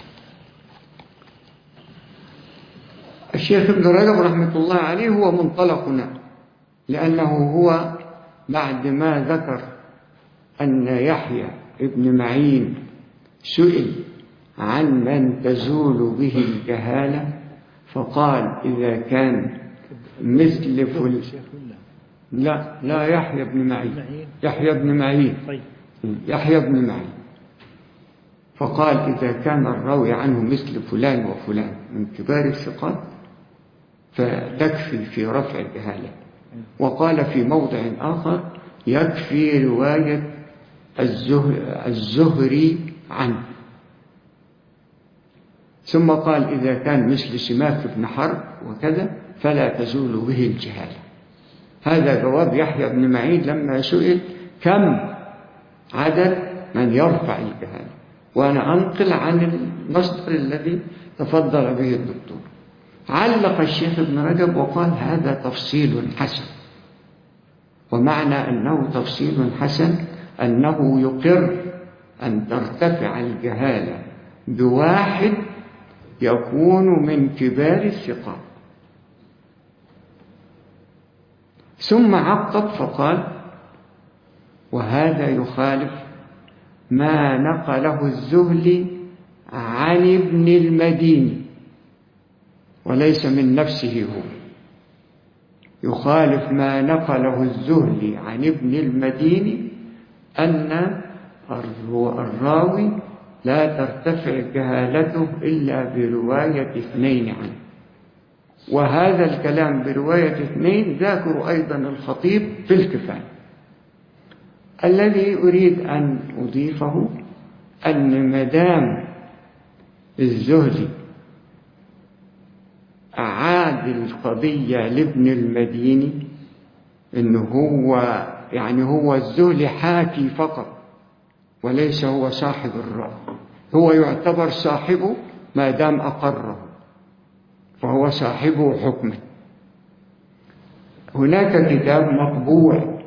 الشيخ ابن رجب رحمة الله عليه هو منطلقنا، لأنه هو بعد ما ذكر أن يحيى ابن معين سئل عن من تزول به الجهالة فقال إذا كان مثل لا يحيى بن معين فقال إذا كان الراوي عنه مثل فلان وفلان من كبار الثقات فتكفي في رفع الجهالة. وقال في موضع آخر يكفي رواية الزهري عنه. ثم قال إذا كان مثل سماك بن حرب وكذا فلا تزول به الجهالة. هذا جواب يحيى بن معين لما سئل كم عدد من يرفع الجهالة، وأنا أنقل عن المصدر الذي تفضل به الدكتور. علق الشيخ ابن رجب وقال هذا تفصيل حسن، ومعنى أنه تفصيل حسن أنه يقر أن ترتفع الجهالة بواحد يكون من كبار الثقات. ثم عقب فقال وهذا يخالف ما نقله الزهلي عن ابن المديني وليس من نفسه هو، يخالف ما نقله الزهلي عن ابن المديني أن الراوي لا ترتفع جهالته إلا برواية اثنين عنه. وهذا الكلام برواية اثنين ذاكر أيضا الخطيب في الكفاية. الذي أريد أن أضيفه أن مدام الزهري أعاد القضية لابن المديني، إنه هو الزهري حاكي فقط وليس هو صاحب الرأي، هو يعتبر صاحبه ما دام أقره فهو صاحبه حكمه. هناك كتاب مطبوع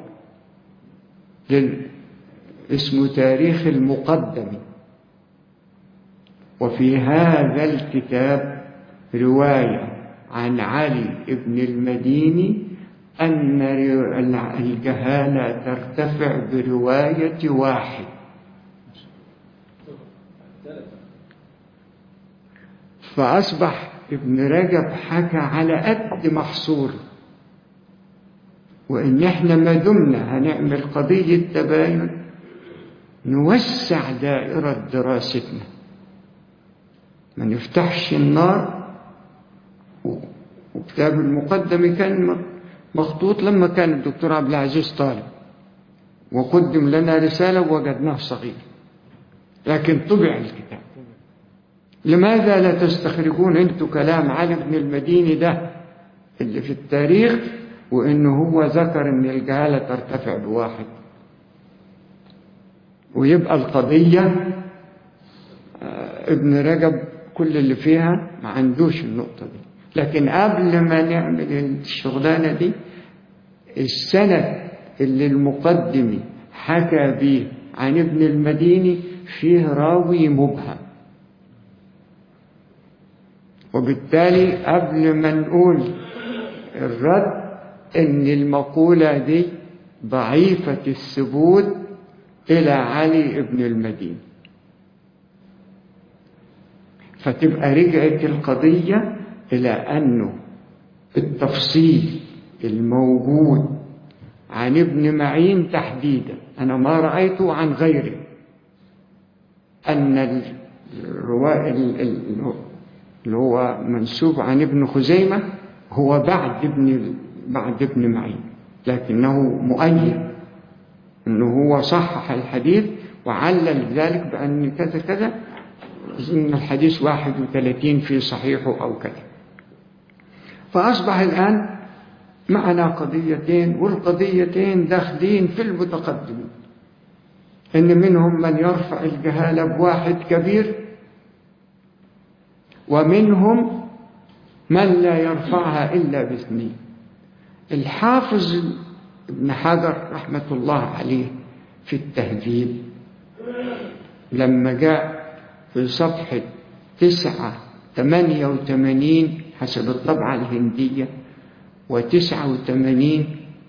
اسمه تاريخ المقدم، وفي هذا الكتاب رواية عن علي بن المديني أن الجهالة ترتفع برواية واحد. فأصبح ابن رجب حكى على قد محصور، وإن إحنا ما دمنا هنعمل قضية تباين نوسع دائرة دراستنا، ما نفتحش النار. وكتاب المقدم كان مخطوط لما كان الدكتور عبد العزيز طالب، وقدم لنا رسالة ووجدناه صغير، لكن طبع الكتاب. لماذا لا تستخرجون أنتم كلام علي بن المديني ده اللي في التاريخ وإنه هو ذكر أن الجهالة ترتفع بواحد، ويبقى القضية ابن رجب كل اللي فيها ما عندوش النقطة دي. لكن قبل ما نعمل الشغلانة دي، السند اللي المقدم حكى به عن ابن المديني فيه راوي مبهم، وبالتالي قبل ما نقول الرد ان المقولة دي ضعيفة الثبوت الى علي ابن المديني، فتبقى رجعت القضية إلى أنه التفصيل الموجود عن ابن معين تحديدا أنا ما رأيته عن غيره، أن اللي هو منسوب عن ابن خزيمة هو بعد ابن معين، لكنه مؤيد أنه هو صحح الحديث وعلل ذلك بأن كذا كذا، إن الحديث 31 في صحيحه أو كذا. فأصبح الآن معنا قضيتين، والقضيتين داخلين في المتقدمين، إن منهم من يرفع الجهالة بواحد كبير، ومنهم من لا يرفعها إلا باثنين. الحافظ ابن حجر رحمة الله عليه في التهذيب لما جاء في صفحة 988 حسب الطبعة الهندية و89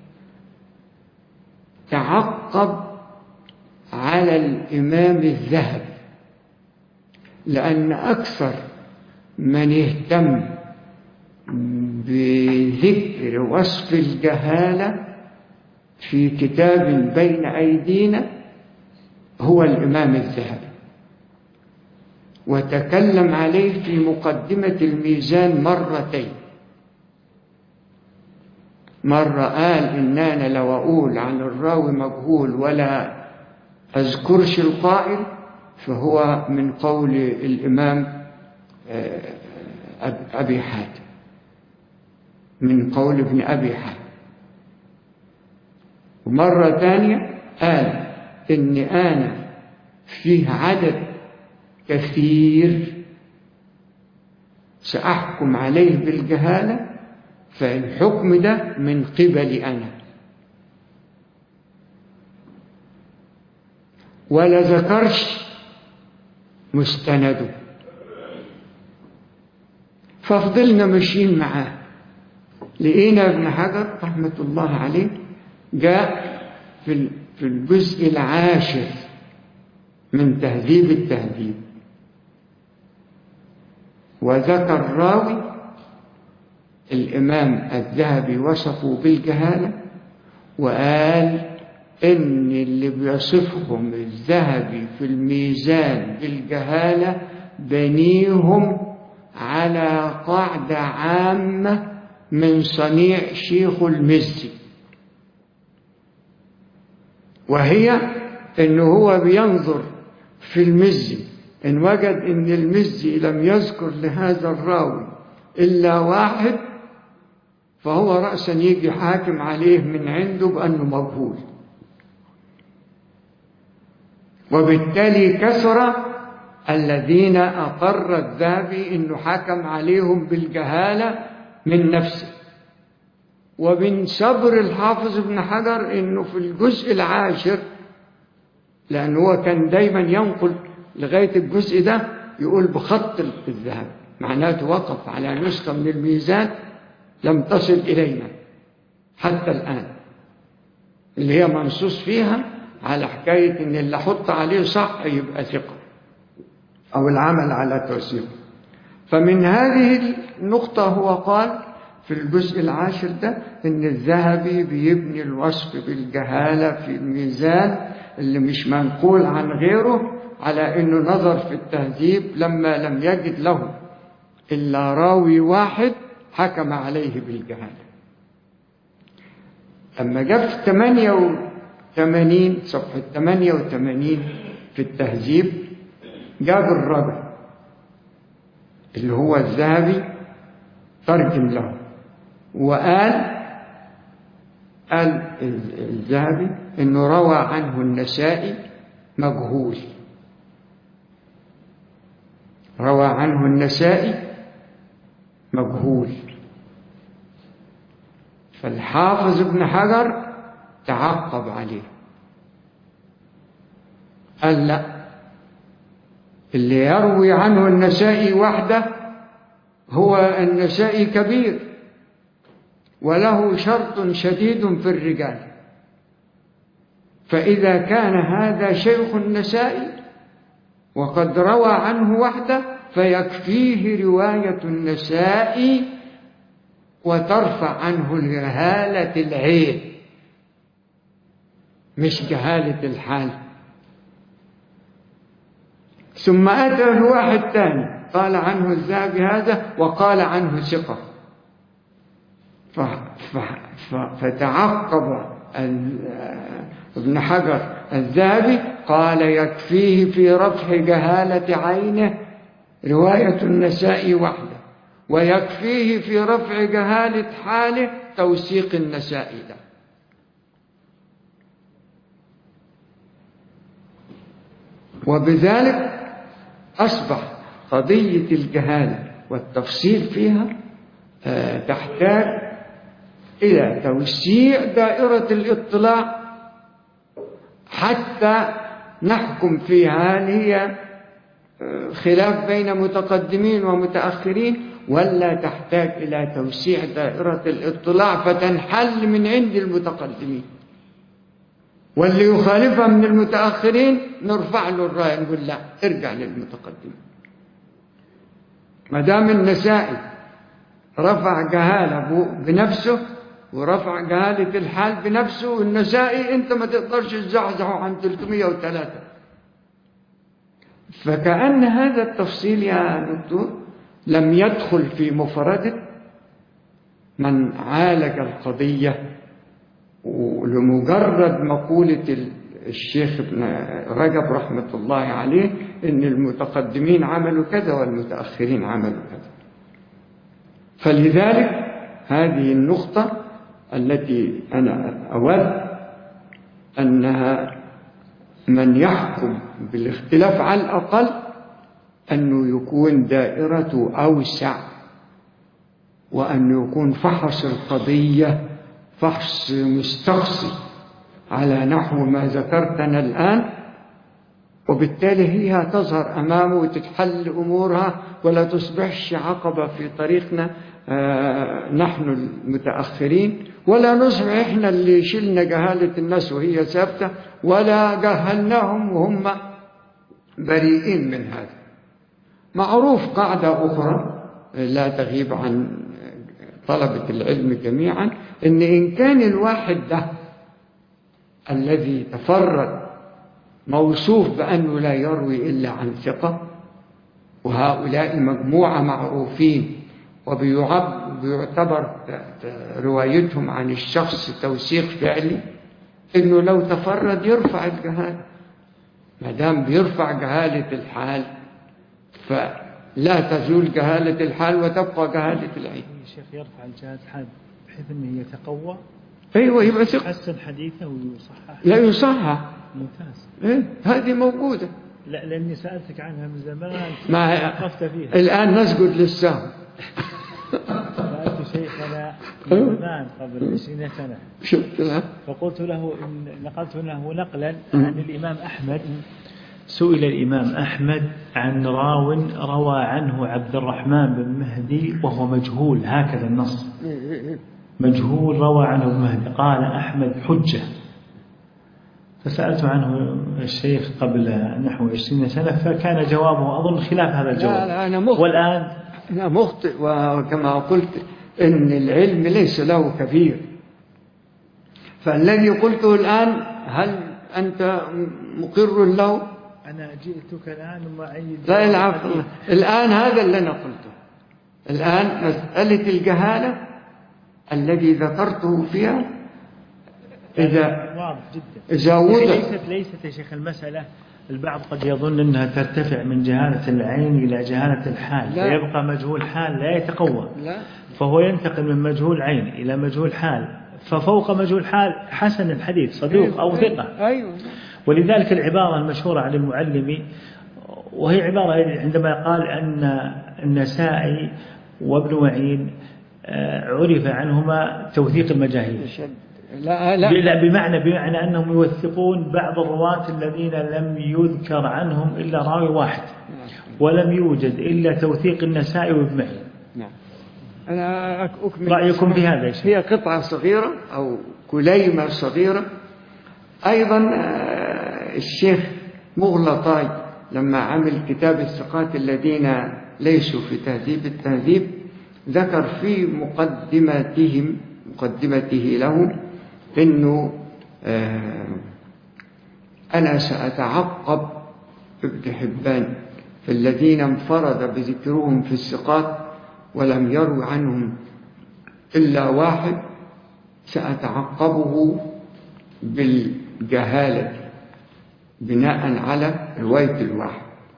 تعقب على الإمام الذهبي، لأن أكثر من يهتم بذكر وصف الجهالة في كتاب بين أيدينا هو الإمام الذهبي، وتكلم عليه في مقدمة الميزان مرتين. مرة قال إن أنا لو أقول عن الراوي مجهول ولا أذكرش القائل فهو من قول الإمام أبي حاتم، من قول ابن أبي حاتم. ومرة ثانية قال إن أنا فيه عدد كثير سأحكم عليه بالجهالة، فالحكم ده من قبلي أنا، ولا ذكرش مستنده. ففضلنا ماشيين معاه، لقينا ابن حجر رحمة الله عليه جاء في الجزء العاشر من تهذيب التهذيب وذكر راوي الإمام الذهبي وصفه بالجهالة، وقال إن اللي بيصفهم الذهبي في الميزان بالجهالة بنيهم على قاعدة عامة من صنيع شيخ المزي، وهي إنه هو بينظر في المزي إن وجد إن المزي لم يذكر لهذا الراوي إلا واحد فهو رأسا يجي حاكم عليه من عنده بأنه مجهول، وبالتالي كثر الذين أقر الذهبي إنه حكم عليهم بالجهالة من نفسه. ومن صبر الحافظ ابن حجر إنه في الجزء العاشر، لأنه هو كان دايما ينقل لغاية الجزء ده يقول بخط الذهب، معناته وقف على نسخة من الميزان لم تصل إلينا حتى الآن، اللي هي منصوص فيها على حكاية إن اللي حط عليه صح يبقى ثقة، أو العمل على توثيقه. فمن هذه النقطة هو قال في الجزء العاشر ده إن الذهبي بيبني الوصف بالجهالة في الميزان اللي مش منقول عن غيره على إنه نظر في التهذيب لما لم يجد له إلا راوي واحد حكم عليه بالجهالة. أما جاء في 88 صفحة 88 في التهذيب جاب الرجل اللي هو الذهبي ترجم له، وقال الذهبي إنه روى عنه النسائي مجهول، روى عنه النسائي مجهول. فالحافظ ابن حجر تعقب عليه، قال لا، اللي يروي عنه النسائي وحده هو النسائي كبير وله شرط شديد في الرجال، فإذا كان هذا شيخ النسائي وقد روى عنه وحده فيكفيه رواية النسائي وترفع عنه جهالة العين مش جهالة الحال. ثم أتى الواحد ثاني قال عنه الذهبي هذا وقال عنه ثقة، فتعقب ابن حجر الذهبي قال يكفيه في رفع جهالة عينه رواية النسائي وحده، ويكفيه في رفع جهالة حاله توثيق النسائي ده. وبذلك أصبح قضية الجهالة والتفصيل فيها تحتاج إلى توسيع دائرة الاطلاع حتى نحكم فيها هل هي خلاف بين متقدمين ومتأخرين ولا تحتاج إلى توسيع دائرة الاطلاع فتنحل من عند المتقدمين، واللي يخالفها من المتأخرين نرفع له الراية نقول لا ارجع للمتقدمين. ما دام النسائي رفع جهالة بنفسه ورفع جهالة الحال بنفسه، والنسائي انت ما تقدرش تزعزعه عن 303. فكأن هذا التفصيل يا دكتور لم يدخل في مفردة من عالج القضية ولمجرد مقولة الشيخ ابن رجب رحمة الله عليه إن المتقدمين عملوا كذا والمتأخرين عملوا كذا. فلذلك هذه النقطة التي أنا أود أنها من يحكم بالاختلاف على الأقل أنه يكون دائرته أوسع، وأن يكون فحص القضية فحص مستقصي على نحو ما ذكرتنا الآن، وبالتالي هي تظهر أمامه وتتحل أمورها ولا تصبحش عقبة في طريقنا نحن المتأخرين، ولا نصبح إحنا اللي شلنا جهالة الناس وهي ثابتة، ولا جهلناهم وهم بريئين من هذا. معروف قاعدة أخرى لا تغيب عن طلبة العلم جميعا، إن كان الواحد ده الذي تفرد موصوف بأنه لا يروي إلا عن ثقة، وهؤلاء مجموعة معروفين وبيعتبر روايتهم عن الشخص توثيق فعلي، إنه لو تفرد يرفع الجهالة. ما دام بيرفع جهالة الحال فلا تزول جهالة الحال وتبقى جهالة العين. الشيخ يرفع جهالة الحال بحيث أنه يتقوى. أيوة، يبقى ثقة. يحسن حديثه ويصحح. لا يصحح. ممتاز. إيه؟ هذه موجودة. لا، لأني سألتك عنها من زمان ما وقفت فيها. الآن نسجد للسهو. سألت شيخنا من زمان قبل 20 سنة. شفت له؟ فقلت له نقلت له نقلا عن الإمام أحمد. سئل الإمام أحمد عن راو روى عنه عبد الرحمن بن مهدي وهو مجهول، هكذا النص، مجهول روى عنه ابن مهدي. قال أحمد حجة. فسألت عنه الشيخ قبل نحو 20 سنة فكان جوابه أظن خلاف هذا الجواب. لا أنا مخطئ. والآن أنا مخطئ، وكما قلت إن العلم ليس له كبير. فالذي قلته الآن هل أنت مقر له؟ أنا جئتك الآن ومعي لا العفو. الآن هذا اللي أنا قلته. الآن مسألة الجهالة الذي ذكرته فيها إذا واضح جدا. إذا وضع ليست يا شيخ المسألة، البعض قد يظن أنها ترتفع من جهالة العين إلى جهالة الحال، فيبقى مجهول حال لا يتقوى. لا. فهو ينتقل من مجهول عين إلى مجهول حال، ففوق مجهول حال حسن الحديث صدوق أو ثقة. أيوة. ولذلك العبارة المشهورة عن المعلم، وهي عبارة عندما قال أن النسائي وابن معين عرف عنهما توثيق المجاهيل. لا بمعنى أنهم يوثقون بعض الرواة الذين لم يذكر عنهم إلا راوي واحد، ولم يوجد إلا توثيق النسائي وابن معين. نعم. أنا أكمل رأيكم في هذا الشيء. هي قطعة صغيرة أو كليمة صغيرة. أيضا الشيخ مغلطاي لما عمل كتاب الثقات الذين ليسوا في تهذيب التهذيب ذكر في مقدمته له إنه أنا سأتعقب ابن حبان في الذين انفرد بذكرهم في الثقات ولم يروا عنهم إلا واحد، سأتعقبه بالجهالة بناء على رواية الواحد.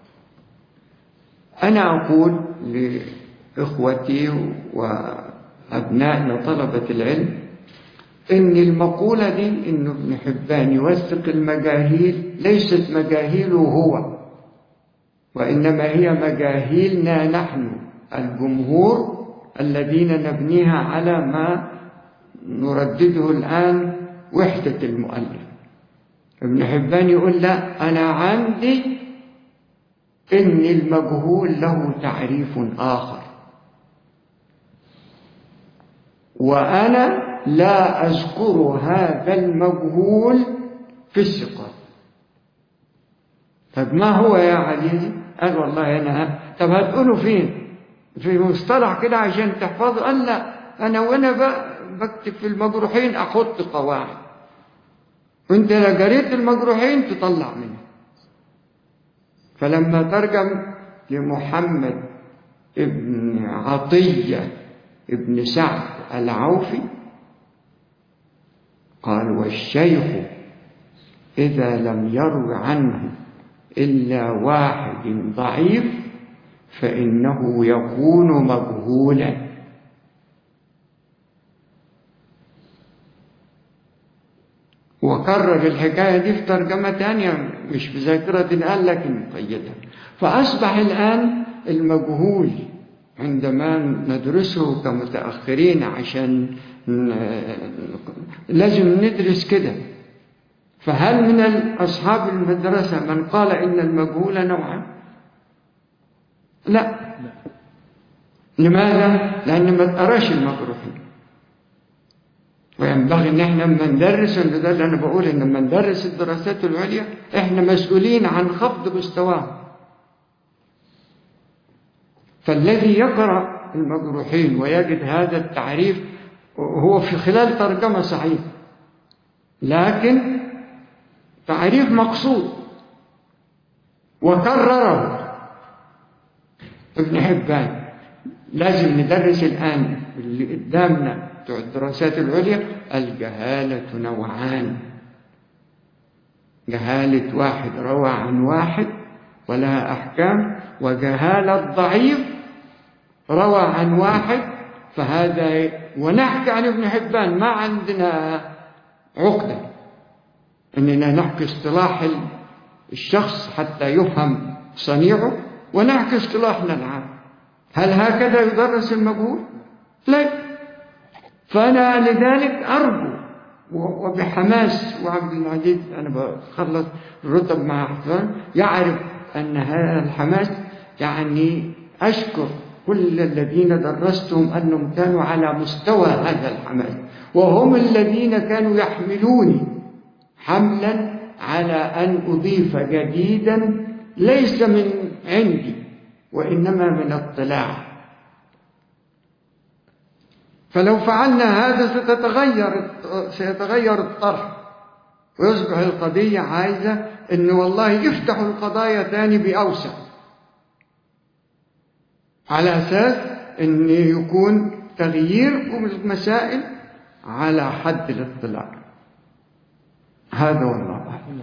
أنا أقول لإخوتي وأبنائنا طلبة العلم إن المقولة دي إنه ابن حبان يوثق المجاهيل ليست مجاهيله هو، وإنما هي مجاهيلنا نحن الجمهور الذين نبنيها على ما نردده الآن وحدة المؤلف. ابن حبان يقول لا، أنا عندي إن المجهول له تعريف آخر، وأنا لا أذكر هذا المجهول في الثقات. طب ما هو يا عزيزي؟ قال والله أنا طب هتقوله فين؟ في مصطلح كده عشان تحفظه؟ قال لا، أنا وأنا بكتب في المجروحين أحط قواعد، وانت لو قريت المجروحين تطلع منه. فلما ترجم لمحمد ابن عطية ابن سعد العوفي قال: والشيخ إذا لم يرو عنه إلا واحد ضعيف فإنه يكون مجهولا. وكرر الحكاية دي في ترجمة تانية مش في ذاكرة الآن لكن مقيدة. فأصبح الآن المجهول عندما ندرسه كمتأخرين عشان لازم ندرس كده. فهل من أصحاب المدرسة من قال إن المجهول نوعا؟ لا. لماذا؟ لأن ما تقراش المجروحين. وينبغي ان احنا لما ندرس، ده اللي انا بقول، ان لما ندرس الدراسات العليا احنا مسؤولين عن خفض مستواهم. فالذي يقرأ المجروحين ويجد هذا التعريف هو في خلال ترجمة صحيح، لكن تعريف مقصود وكرره ابن حبان. لازم ندرس الآن اللي قدامنا بتوع الدراسات العليا الجهالة نوعان: جهالة واحد روى عن واحد ولها أحكام، وجهالة ضعيف روى عن واحد فهذا. ونحكي عن ابن حبان، ما عندنا عقدة إننا نحكي اصطلاح الشخص حتى يفهم صنيعه، ونحكي اصطلاحنا العام. هل هكذا يدرس المجهول؟ لا. فأنا لذلك أرجو وبحماس، وعبد العزيز أنا بخلص الرتب مع احترام يعرف أن هذا الحماس، يعني أشكر كل الذين درستهم أنهم كانوا على مستوى هذا الحماس، وهم الذين كانوا يحملوني حملا على أن أضيف جديدا ليس من عندي وإنما من اطلاع. فلو فعلنا هذا سيتغير الطرح، ويصبح القضية عايزة إن والله يفتحوا القضايا تاني بأوسع، على أساس إن يكون تغيير المسائل على حد الاطلاع. هذا والله أعلم.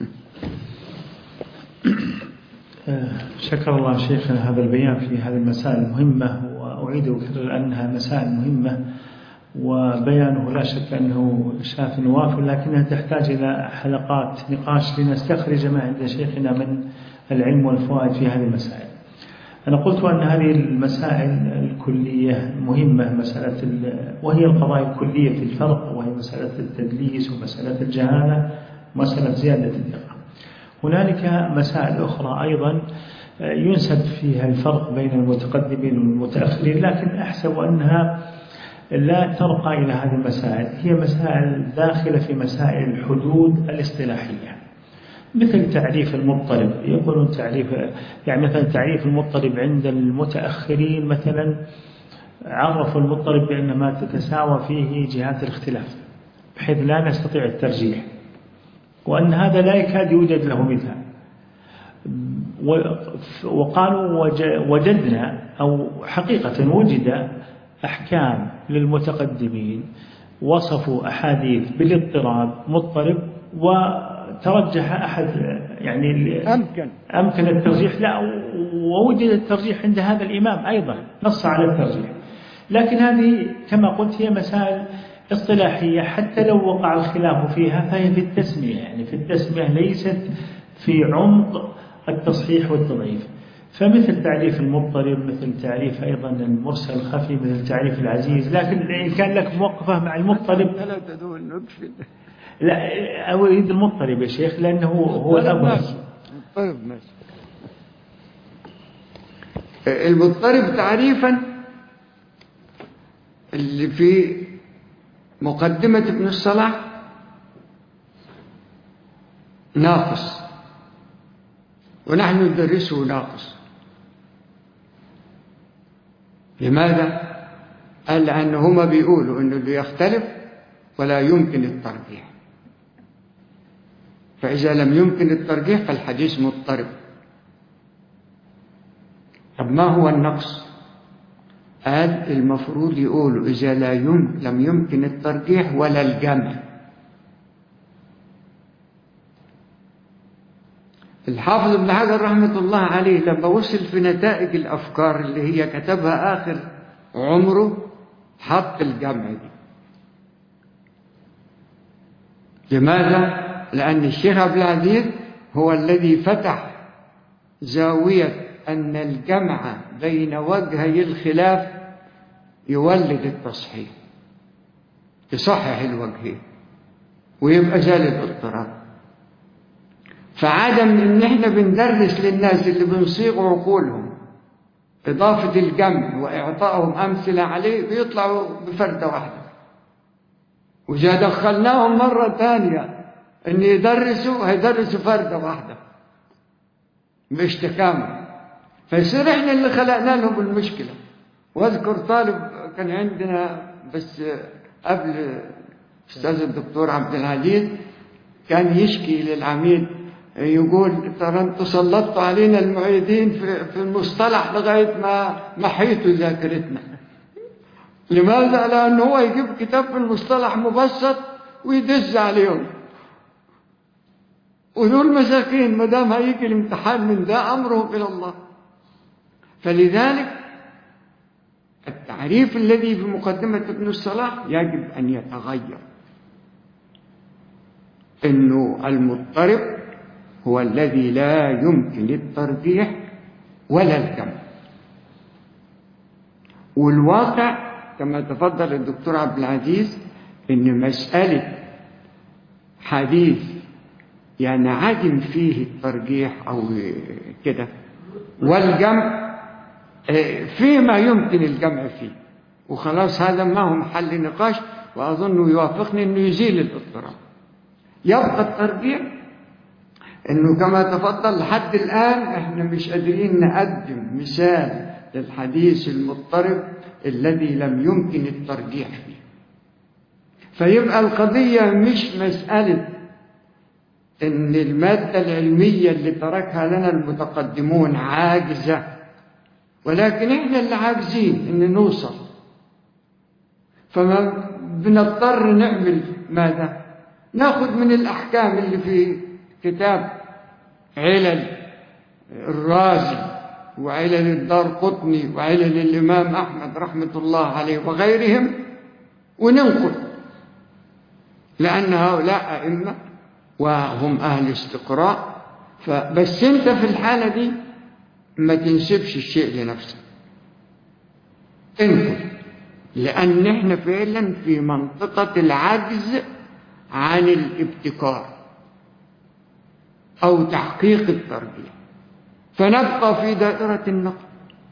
شكر الله شيخنا هذا البيان في هذه المسائل المهمة، وأعيد وأكرر أنها مسائل مهمة، وبيانه لا شك أنه شاف وافر، لكنها تحتاج إلى حلقات نقاش لنستخرج ما عند شيخنا من العلم والفوائد في هذه المسائل. أنا قلت أن هذه المسائل الكلية مهمة، وهي القضايا الكلية في الفرق، وهي مسألة التدليس ومسألة الجهالة ومسألة زيادة الثقة. هنالك مسائل أخرى أيضا ينسب فيها الفرق بين المتقدمين والمتأخرين، لكن أحسب أنها لا ترقى إلى هذه المسائل. هي مسائل داخلة في مسائل الحدود الاصطلاحية، مثل تعريف المضطرب. يقولون يعني مثلا تعريف المضطرب عند المتأخرين مثلا عرفوا المضطرب بأن ما تتساوى فيه جهات الاختلاف بحيث لا نستطيع الترجيح، وأن هذا لا يكاد يوجد له مثال. وقالوا وجدنا أو حقيقة وجد أحكام للمتقدمين وصفوا أحاديث بالاضطراب مضطرب، وترجح أحد يعني أمكن الترجيح، لا ووجد الترجيح عند هذا الإمام أيضا نص على الترجيح. لكن هذه كما قلت هي مسائل اصطلاحية، حتى لو وقع الخلاف فيها فهي في التسمية، يعني في التسمية ليست في عمق التصحيح والتضعيف. فمثل تعريف المضطرب، مثل تعريف أيضا المرسل الخفي، مثل تعريف العزيز. لكن إن كان لك موقفة مع المضطرب لا أريد المضطرب يا شيخ لأنه هو الأبرز. المضطرب تعريفا اللي في مقدمة ابن الصلاح ناقص، ونحن ندرسه ناقص. لماذا؟ قال لأن هما بيقولوا أنه اللي يختلف ولا يمكن الترجيح، فإذا لم يمكن الترجيح فالحديث مضطرب. طب ما هو النقص؟ قال المفروض يقولوا إذا لم يمكن الترجيح ولا الجمع. الحافظ ابن حجر رحمة الله عليه لما وصل في نتائج الأفكار اللي هي كتبها آخر عمره حط الجمع دي. لماذا؟ لأن الشيخ عبد العزيز هو الذي فتح زاوية أن الجمع بين وجهي الخلاف يولد التصحيح، يصحح الوجهين ويبقى زال الاضطراب. فعدم ان احنا بندرس للناس اللي بنصيغ عقولهم اضافه الجمع واعطائهم امثله عليه بيطلعوا بفرده واحده، واذا دخلناهم مره ثانيه ان هيدرسوا فرده واحده مش تكامل، فيصير احنا اللي خلقنا لهم المشكله. واذكر طالب كان عندنا بس قبل استاذ الدكتور عبد العزيز كان يشكي للعميد يقول ترى انتوا سلطتوا علينا المعيدين في المصطلح لغايه ما محيتوا ذاكرتنا. لماذا؟ لانه هو يجيب كتاب في المصطلح مبسط ويدز عليهم، ودول مساكين ما دام هيجي الامتحان من ده امرهم الى الله. فلذلك التعريف الذي في مقدمه ابن الصلاح يجب ان يتغير، انه المضطرب هو الذي لا يمكن الترجيح ولا الجمع. والواقع كما تفضل الدكتور عبد العزيز ان مسألة حديث ينعدم فيه الترجيح او كده والجمع فيما يمكن الجمع فيه، وخلاص هذا ما هو محل نقاش، واظن يوافقني انه يزيل الاضطراب. يبقى الترجيح انه كما تفضل لحد الان احنا مش قادرين نقدم مثال للحديث المضطرب الذي لم يمكن الترجيح فيه. فيبقى القضية مش مسألة ان المادة العلمية اللي تركها لنا المتقدمون عاجزة، ولكن احنا اللي عاجزين ان نوصل. فما بنضطر نعمل ماذا؟ ناخذ من الاحكام اللي في كتاب علل الرازي وعلل الدارقطني وعلل الإمام أحمد رحمة الله عليه وغيرهم وننقل، لأن هؤلاء أئمة وهم أهل استقراء. فبس أنت في الحالة دي ما تنسبش الشيء لنفسك، انقل، لأن احنا فعلا في منطقة العجز عن الابتكار أو تحقيق الترجيح، فنبقى في دائرة النقد.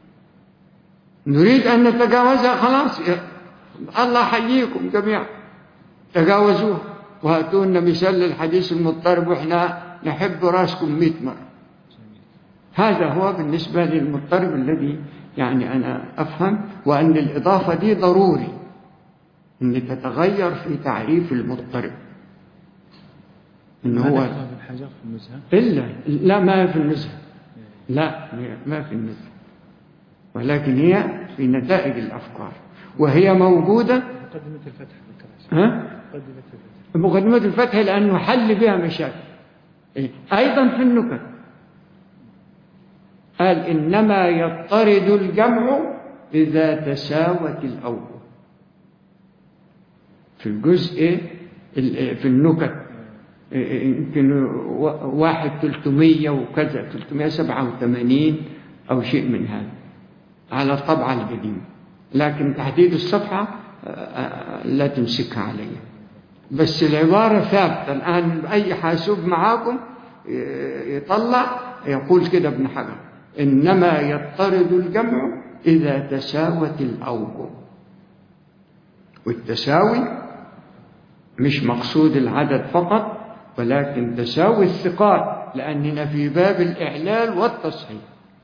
نريد أن نتجاوزها، خلاص الله يحييكم جميعا تجاوزوها وهاتوا لنا مثال للحديث المضطرب وإحنا نحب راسكم 100 مرة. هذا هو بالنسبة للمضطرب الذي يعني أنا أفهم، وأن الإضافة دي ضروري أن تتغير في تعريف المضطرب. إنه هو لا ما في النزهة، لا ما في النزهة، ولكن هي في نتائج الأفكار وهي موجودة. مقدمة الفتح مقدمة الفتح لأنه حل بها مشاكل. أيضا في النكت قال إنما يضطرد الجمع إذا تساوت الأوجه. في الجزء في النكت يمكن 300 وكذا 387 أو شيء من هذا على الطبعة القديمة، لكن تحديد الصفحة لا تمسكها علي، بس العبارة ثابتة الآن. أي حاسوب معاكم يطلع يقول كده ابن حجر إنما يضطرد الجمع إذا تساوت الأوجه. والتساوي مش مقصود العدد فقط، ولكن تساوي الثقات، لأننا في باب الإعلال والتصحيح.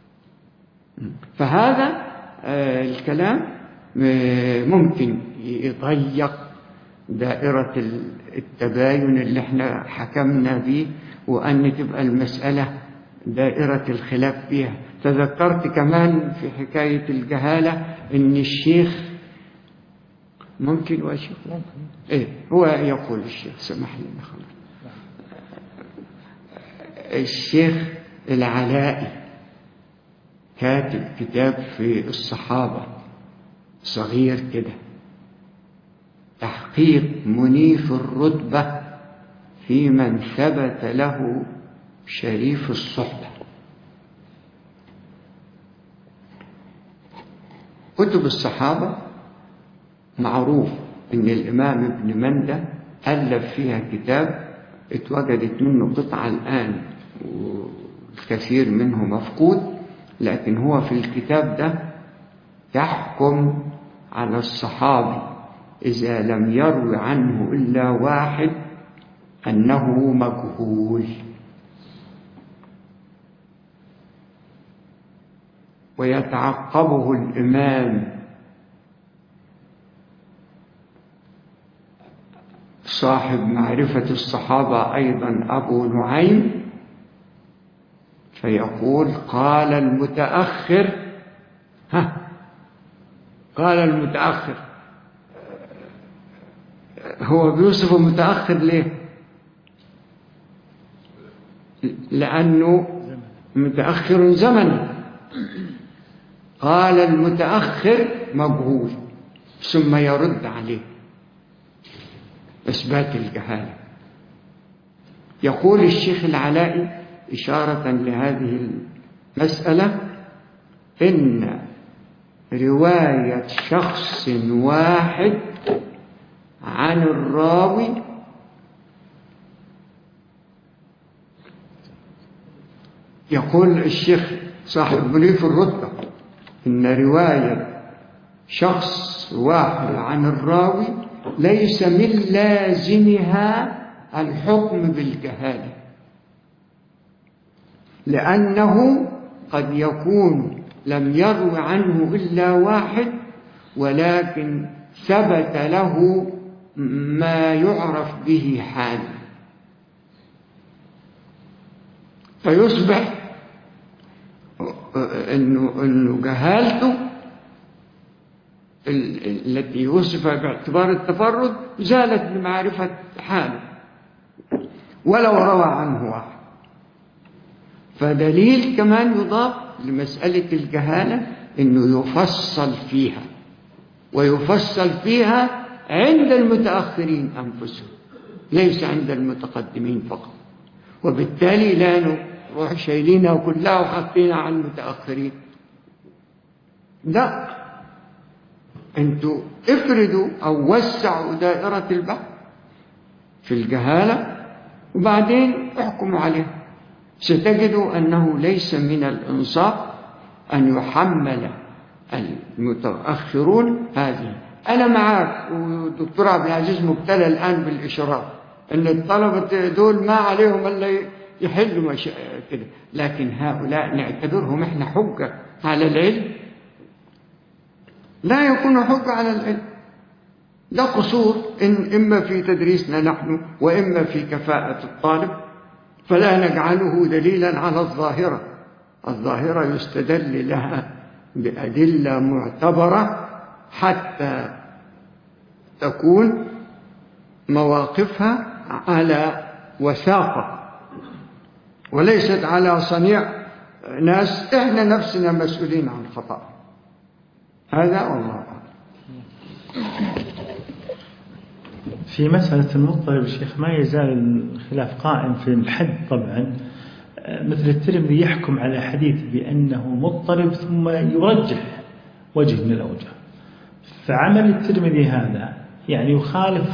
فهذا الكلام ممكن يضيق دائرة التباين اللي احنا حكمنا به، وأن تبقى المسألة دائرة الخلاف فيها تذكرت كمان في حكاية الجهالة إن الشيخ ممكن وشيخ إيه هو يقول الشيخ سمح لي خلاص. الشيخ العلائي كاتب كتاب في الصحابة صغير كده، تحقيق منيف الرتبة في من ثبت له شريف الصحبة. كتب الصحابة معروف إن الإمام ابن مندة ألف فيها كتاب اتوجدت منه قطعة الآن والكثير منه مفقود، لكن هو في الكتاب ده يحكم على الصحابي إذا لم يروي عنه إلا واحد أنه مجهول، ويتعقبه الإمام صاحب معرفة الصحابة أيضا أبو نعيم فيقول قال المتأخر قال المتأخر. هو بيوصف المتأخر ليه؟ لأنه متأخر زمن. قال المتأخر مجهول ثم يرد عليه إثبات الجهالة. يقول الشيخ العلائي إشارة لهذه المسألة إن رواية شخص واحد عن الراوي يقول الشيخ صاحب منيف الرتبة إن رواية شخص واحد عن الراوي ليس من لازمها الحكم بالجهالة، لأنه قد يكون لم يروي عنه إلا واحد ولكن ثبت له ما يعرف به حاله، فيصبح إنه جهالته التي وصف باعتبار التفرد زالت بمعرفة حاله ولو روى عنه واحد. فدليل كمان يضاف لمسألة الجهالة إنه يفصل فيها، ويفصل فيها عند المتأخرين أنفسهم ليس عند المتقدمين فقط، وبالتالي لا نروح شايلينها كلها وحاطينها على المتأخرين. لا، أنتوا افردوا أو وسعوا دائرة البحث في الجهالة وبعدين احكموا عليها. ستجدوا أنه ليس من الإنصاف أن يحمل المتأخرون هذه. أنا معك والدكتور عبد العزيز مبتلى الآن بالإشراف أن الطلبة دول ما عليهم إلا يحلوا كده، لكن هؤلاء نعتبرهم إحنا حجة على العلم؟ لا يكون حجة على العلم، ده قصور إما في تدريسنا نحن وإما في كفاءة الطالب، فلا نجعله دليلا على الظاهرة. الظاهرة يستدل لها بأدلة معتبرة حتى تكون مواقفها على وثاقة وليست على صنيع ناس إحنا نفسنا مسؤولين عن خطأ. هذا والله أعلم. في مسألة المضطرب الشيخ ما يزال الخلاف قائم في الحد طبعا، مثل الترمذي يحكم على حديث بأنه مضطرب ثم يرجح وجه من الأوجه، فعمل الترمذي هذا يعني يخالف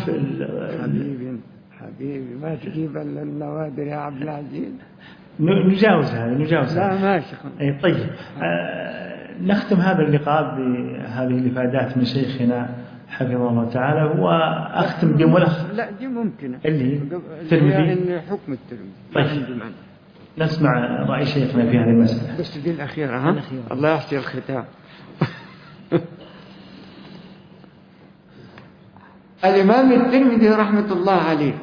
حبيبي ما تجيب إلا النوادر يا عبد العزيز. نجاوز هذا. لا ماشي. طيب نختم هذا اللقاء بهذه الإفادات من شيخنا حفظه الله تعالى، وأختم بملخص. لا دي ممكنة اللي الترمذي إن حكم الترمذي. طيب نسمع رأي شيخنا في هذه المسألة. بس دي الأخيرة الله يحسن الختام. الإمام الترمذي رحمة الله عليه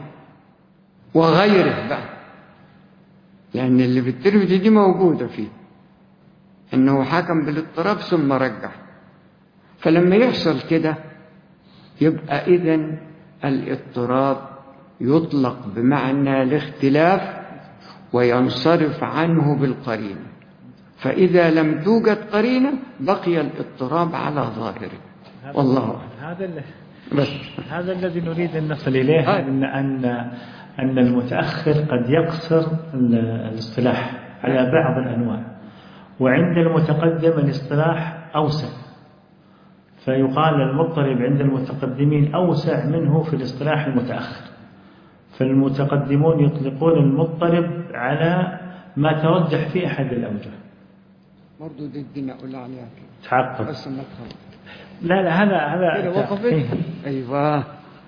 وغيره بقى، لأن اللي في الترمذي دي موجودة فيه، أنه حكم بالاضطراب ثم رجح. فلما يحصل كده يبقى إذن الاضطراب يطلق بمعنى الاختلاف وينصرف عنه بالقرينة، فإذا لم توجد قرينة بقي الاضطراب على ظاهره. والله هذا الذي نريد أن نصل إليه، أن المتأخر قد يقصر الاصطلاح على بعض الأنواع، وعند المتقدم الاصطلاح أوسع، فيقال المضطرب عند المتقدمين أوسع منه في الاصطلاح المتأخر. فالمتقدمون يطلقون المضطرب على ما ترجح في أحد الأوجه. برضو دي الدين أقول عليها تعقب بس ما تخلص. لا هذا وقفت. أيوة.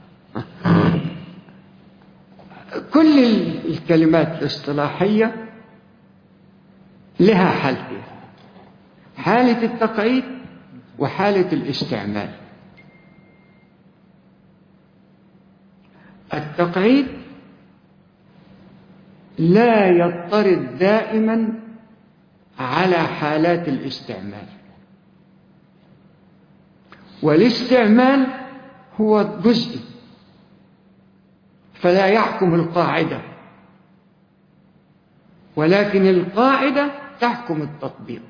كل الكلمات الاصطلاحية لها حالتين: حالة التقعيد وحالة الاستعمال. التقعيد لا يضطرد دائما على حالات الاستعمال، والاستعمال هو جزئي فلا يحكم القاعدة، ولكن القاعدة تحكم التطبيق.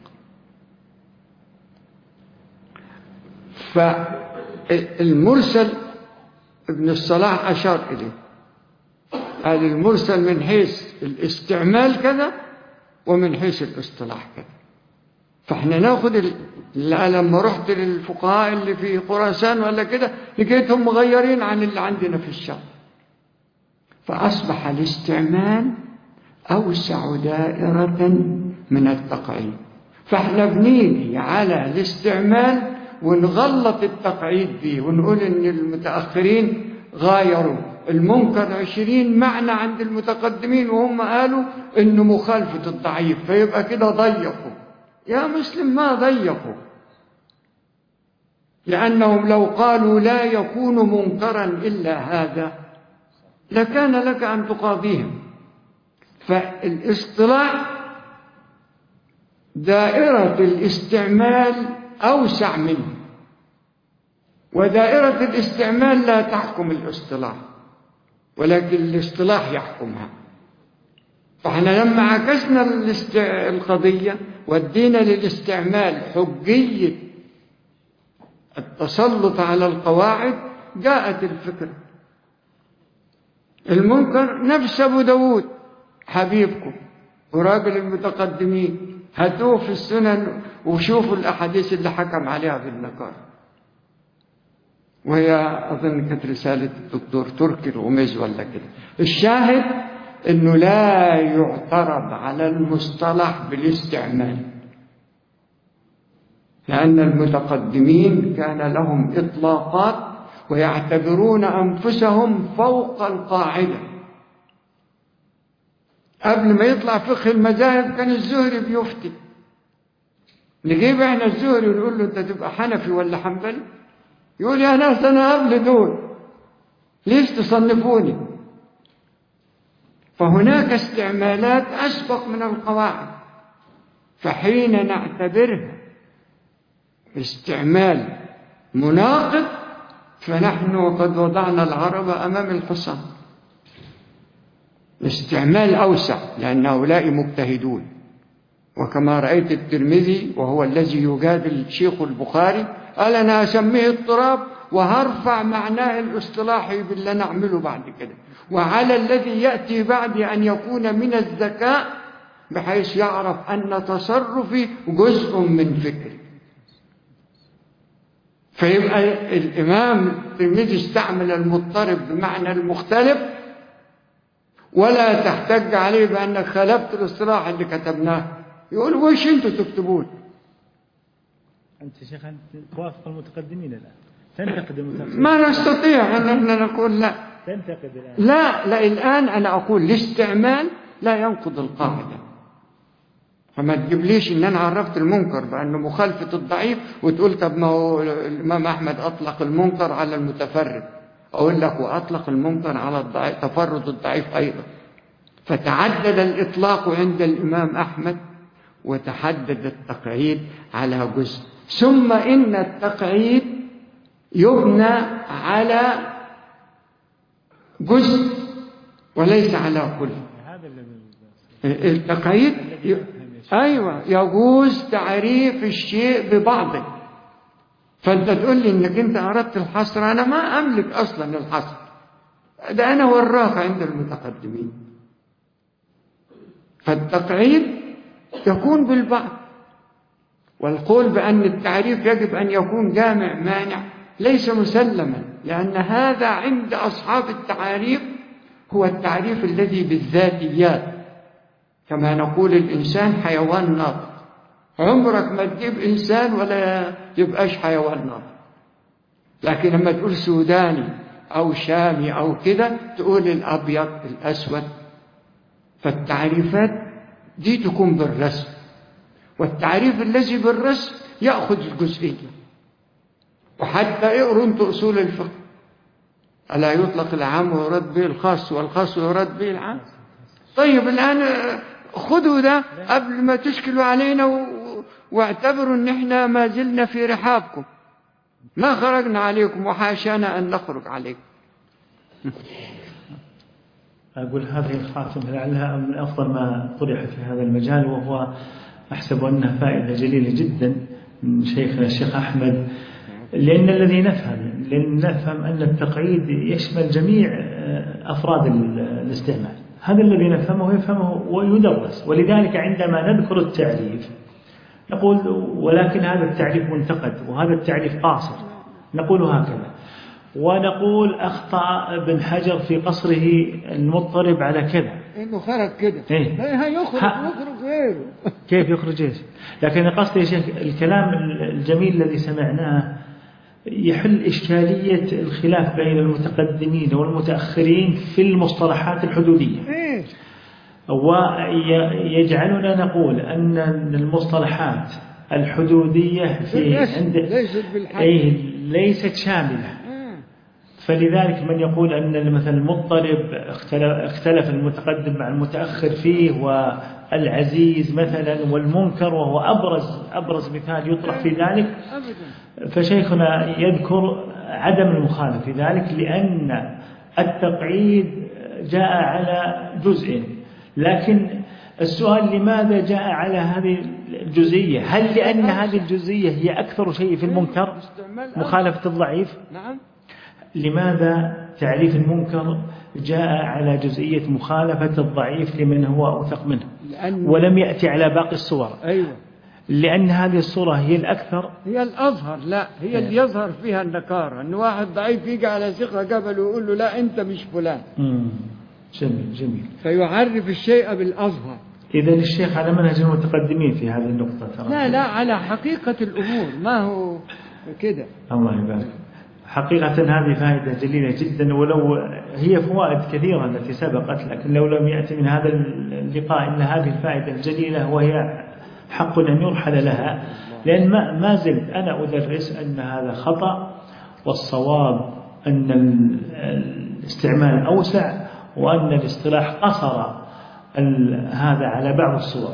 فالمرسل ابن الصلاح أشار إليه، قال المرسل من حيث الاستعمال كذا ومن حيث الاصطلاح كذا. فاحنا ناخد لما رحت للفقهاء اللي في خراسان ولا كده لقيتهم مغيرين عن اللي عندنا في الشرق، فأصبح الاستعمال أوسع دائرة من التقعيد. فاحنا بنيجي على الاستعمال ونغلط التقعيد به ونقول ان المتأخرين غايروا المنكر 20 معنى عند المتقدمين وهم قالوا انه مخالفة الضعيف، فيبقى كده ضيقوا. يا مسلم ما ضيقوا، لأنهم لو قالوا لا يكون منكرا إلا هذا لكان لك أن تقاضيهم. فالاصطلاح دائرة الاستعمال أوسع منه، ودائرة الاستعمال لا تحكم الاصطلاح ولكن الاصطلاح يحكمها. فاحنا لما عكسنا القضية ودينا للاستعمال حجية التسلط على القواعد جاءت الفكرة. المنكر نفس أبو داود حبيبكم وراجل المتقدمين، هاتوه في السنن وشوفوا الأحاديث اللي حكم عليها بالنكار، وهي أظن كانت رسالة الدكتور تركي الغميز ولا كده. الشاهد أنه لا يعترض على المصطلح بالاستعمال، لأن المتقدمين كان لهم إطلاقات ويعتبرون أنفسهم فوق القاعدة. قبل ما يطلع فقه المذاهب كان الزهري بيفتي، نجيب احنا الزهري ونقول له انت تبقى حنفي ولا حنبلي؟ يقول يا ناس انا قبل دول، ليش تصنفوني؟ فهناك استعمالات أسبق من القواعد، فحين نعتبرها استعمال مناقض فنحن قد وضعنا العرب أمام الحصان. استعمال أوسع لأن هؤلاء مجتهدون، وكما رأيت الترمذي وهو الذي يجادل شيخ البخاري قال أنا أسميه اضطراب وهرفع معناه الاصطلاحي باللي نعمله بعد كده، وعلى الذي يأتي بعد أن يكون من الذكاء بحيث يعرف أن تصرفي جزء من فكري. فيبقى الإمام الترمذي استعمل المضطرب بمعنى المختلف، ولا تحتج عليه بأنك خالفت الاصطلاح اللي كتبناه. يقول وش انتوا تكتبون؟ أنت شيخ توافق المتقدمين الآن، تنتقد المتقدمين. ما نستطيع أن احنا نقول لا، تنتقد الآن. لا الآن أنا أقول الاستعمال لا ينقض القاعدة. فما تجيبليش ان انا عرفت المنكر بانه مخالفة الضعيف وتقول طب ما هو الامام احمد اطلق المنكر على المتفرد، اقول لك واطلق المنكر على الضعيف تفرد الضعيف ايضا. فتعدد الاطلاق عند الامام احمد وتحدد التقعيد على جزء. ثم إن التقعيد يبنى على جزء وليس على كل. التقعيد أيوة يجوز تعريف الشيء ببعضه. فأنت تقول لي إنك أنت أردت الحصر، أنا ما أملك أصلا الحصر، ده أنا وراك عند المتقدمين. فالتقعيد يكون بالبعض. والقول بأن التعريف يجب أن يكون جامع مانع ليس مسلما، لأن هذا عند أصحاب التعاريف هو التعريف الذي بالذاتيات، كما نقول الإنسان حيوان ناطق. عمرك ما تجيب إنسان ولا يبقاش حيوان ناطق. لكن لما تقول سوداني أو شامي أو كده تقول الأبيض الأسود. فالتعريفات دي تكون بالرسم، والتعريف الذي بالرسم يأخذ الجزئية. وحتى اقروا انتوا أصول الفقه، ألا يطلق العام ويراد به الخاص والخاص ويراد به العام. طيب الآن خذوا ده قبل ما تشكلوا علينا واعتبروا ان احنا ما زلنا في رحابكم، ما خرجنا عليكم وحاشانا أن نخرج عليكم. أقول هذه الخاتمة لعلها من أفضل ما طرح في هذا المجال، وهو أحسب أنها فائدة جليلة جدا من شيخنا الشيخ أحمد، لأن الذي نفهم أن التقعيد يشمل جميع أفراد الاستعمال. هذا الذي نفهمه يفهمه ويدرس. ولذلك عندما نذكر التعريف نقول ولكن هذا التعريف منتقد وهذا التعريف قاصر، نقول هكذا. ونقول أخطأ ابن حجر في قصره المضطرب على كذا، إنه خرج كده. إيه؟ يخرج غيره. كيف يخرج إيش؟ لكن قصدي يا شيخ الكلام الجميل الذي سمعناه يحل إشكالية الخلاف بين المتقدمين والمتأخرين في المصطلحات الحدودية، ويجعلنا نقول أن المصطلحات الحدودية ليست شاملة. فلذلك من يقول أن مثلا المضطرب اختلف المتقدم مع المتأخر فيه، والعزيز مثلا والمنكر، وهو أبرز مثال يطرح في ذلك، فشيخنا يذكر عدم المخالفة في ذلك، لأن التقعيد جاء على جزء. لكن السؤال لماذا جاء على هذه الجزئية؟ هل لأن هذه الجزئية هي أكثر شيء في المنكر مخالفة الضعيف؟ نعم. لماذا تعريف المنكر جاء على جزئية مخالفة الضعيف لمن هو أوثق منه ولم يأتي على باقي الصور؟ أيوة. لأن هذه الصورة هي الأكثر، هي الأظهر. لا، هي اللي يظهر فيها النكارة، أن واحد ضعيف يجي على ثقة جبل ويقول له لا أنت مش فلان. جميل. فيعرف الشيء بالأظهر. إذا الشيخ على منهج المتقدمين في هذه النقطة. لا على حقيقة الأمور، ما هو كده. الله يبارك. حقيقة هذه فائدة جليلة جدا، ولو هي فوائد كثيرة التي سبقت، لكن لو لم يأتي من هذا اللقاء إلا هذه الفائدة الجليلة، وهي حق أن يرحل لها. لأن ما زلت أنا أدرس أن هذا خطأ، والصواب أن الاستعمال أوسع، وأن الاصطلاح قصر هذا على بعض الصور.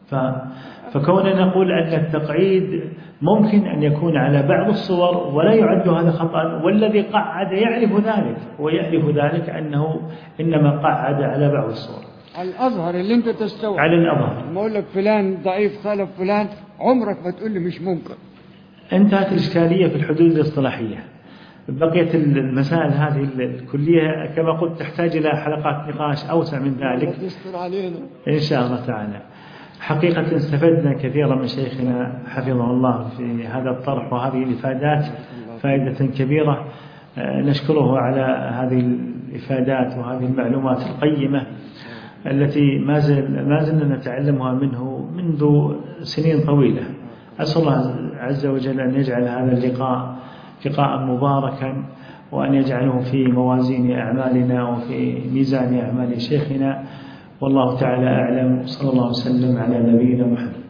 فكوننا نقول أن التقعيد ممكن أن يكون على بعض الصور ولا يعد هذا خطأ، والذي قعد يعرف ذلك، ويعرف ذلك أنه إنما قعد على بعض الصور، على الأظهر اللي أنت تستوعب. على الأظهر. ما أقول لك فلان ضعيف خالف فلان، عمرك ما تقول لي مش ممكن. انتهت الإشكالية في الحدود الاصطلاحية. بقية المسائل هذه الكلية كما قلت تحتاج إلى حلقات نقاش أوسع من ذلك إن شاء الله تعالى. حقيقة استفدنا كثيرا من شيخنا حفظه الله في هذا الطرح وهذه الإفادات، فائدة كبيرة. نشكره على هذه الإفادات وهذه المعلومات القيمة التي ما زلنا نتعلمها منه منذ سنين طويلة. أسأل الله عز وجل أن يجعل هذا اللقاء لقاء مباركا، وأن يجعله في موازين أعمالنا وفي ميزان أعمال شيخنا. والله تعالى أعلم. صلى الله وسلم على نبينا محمد.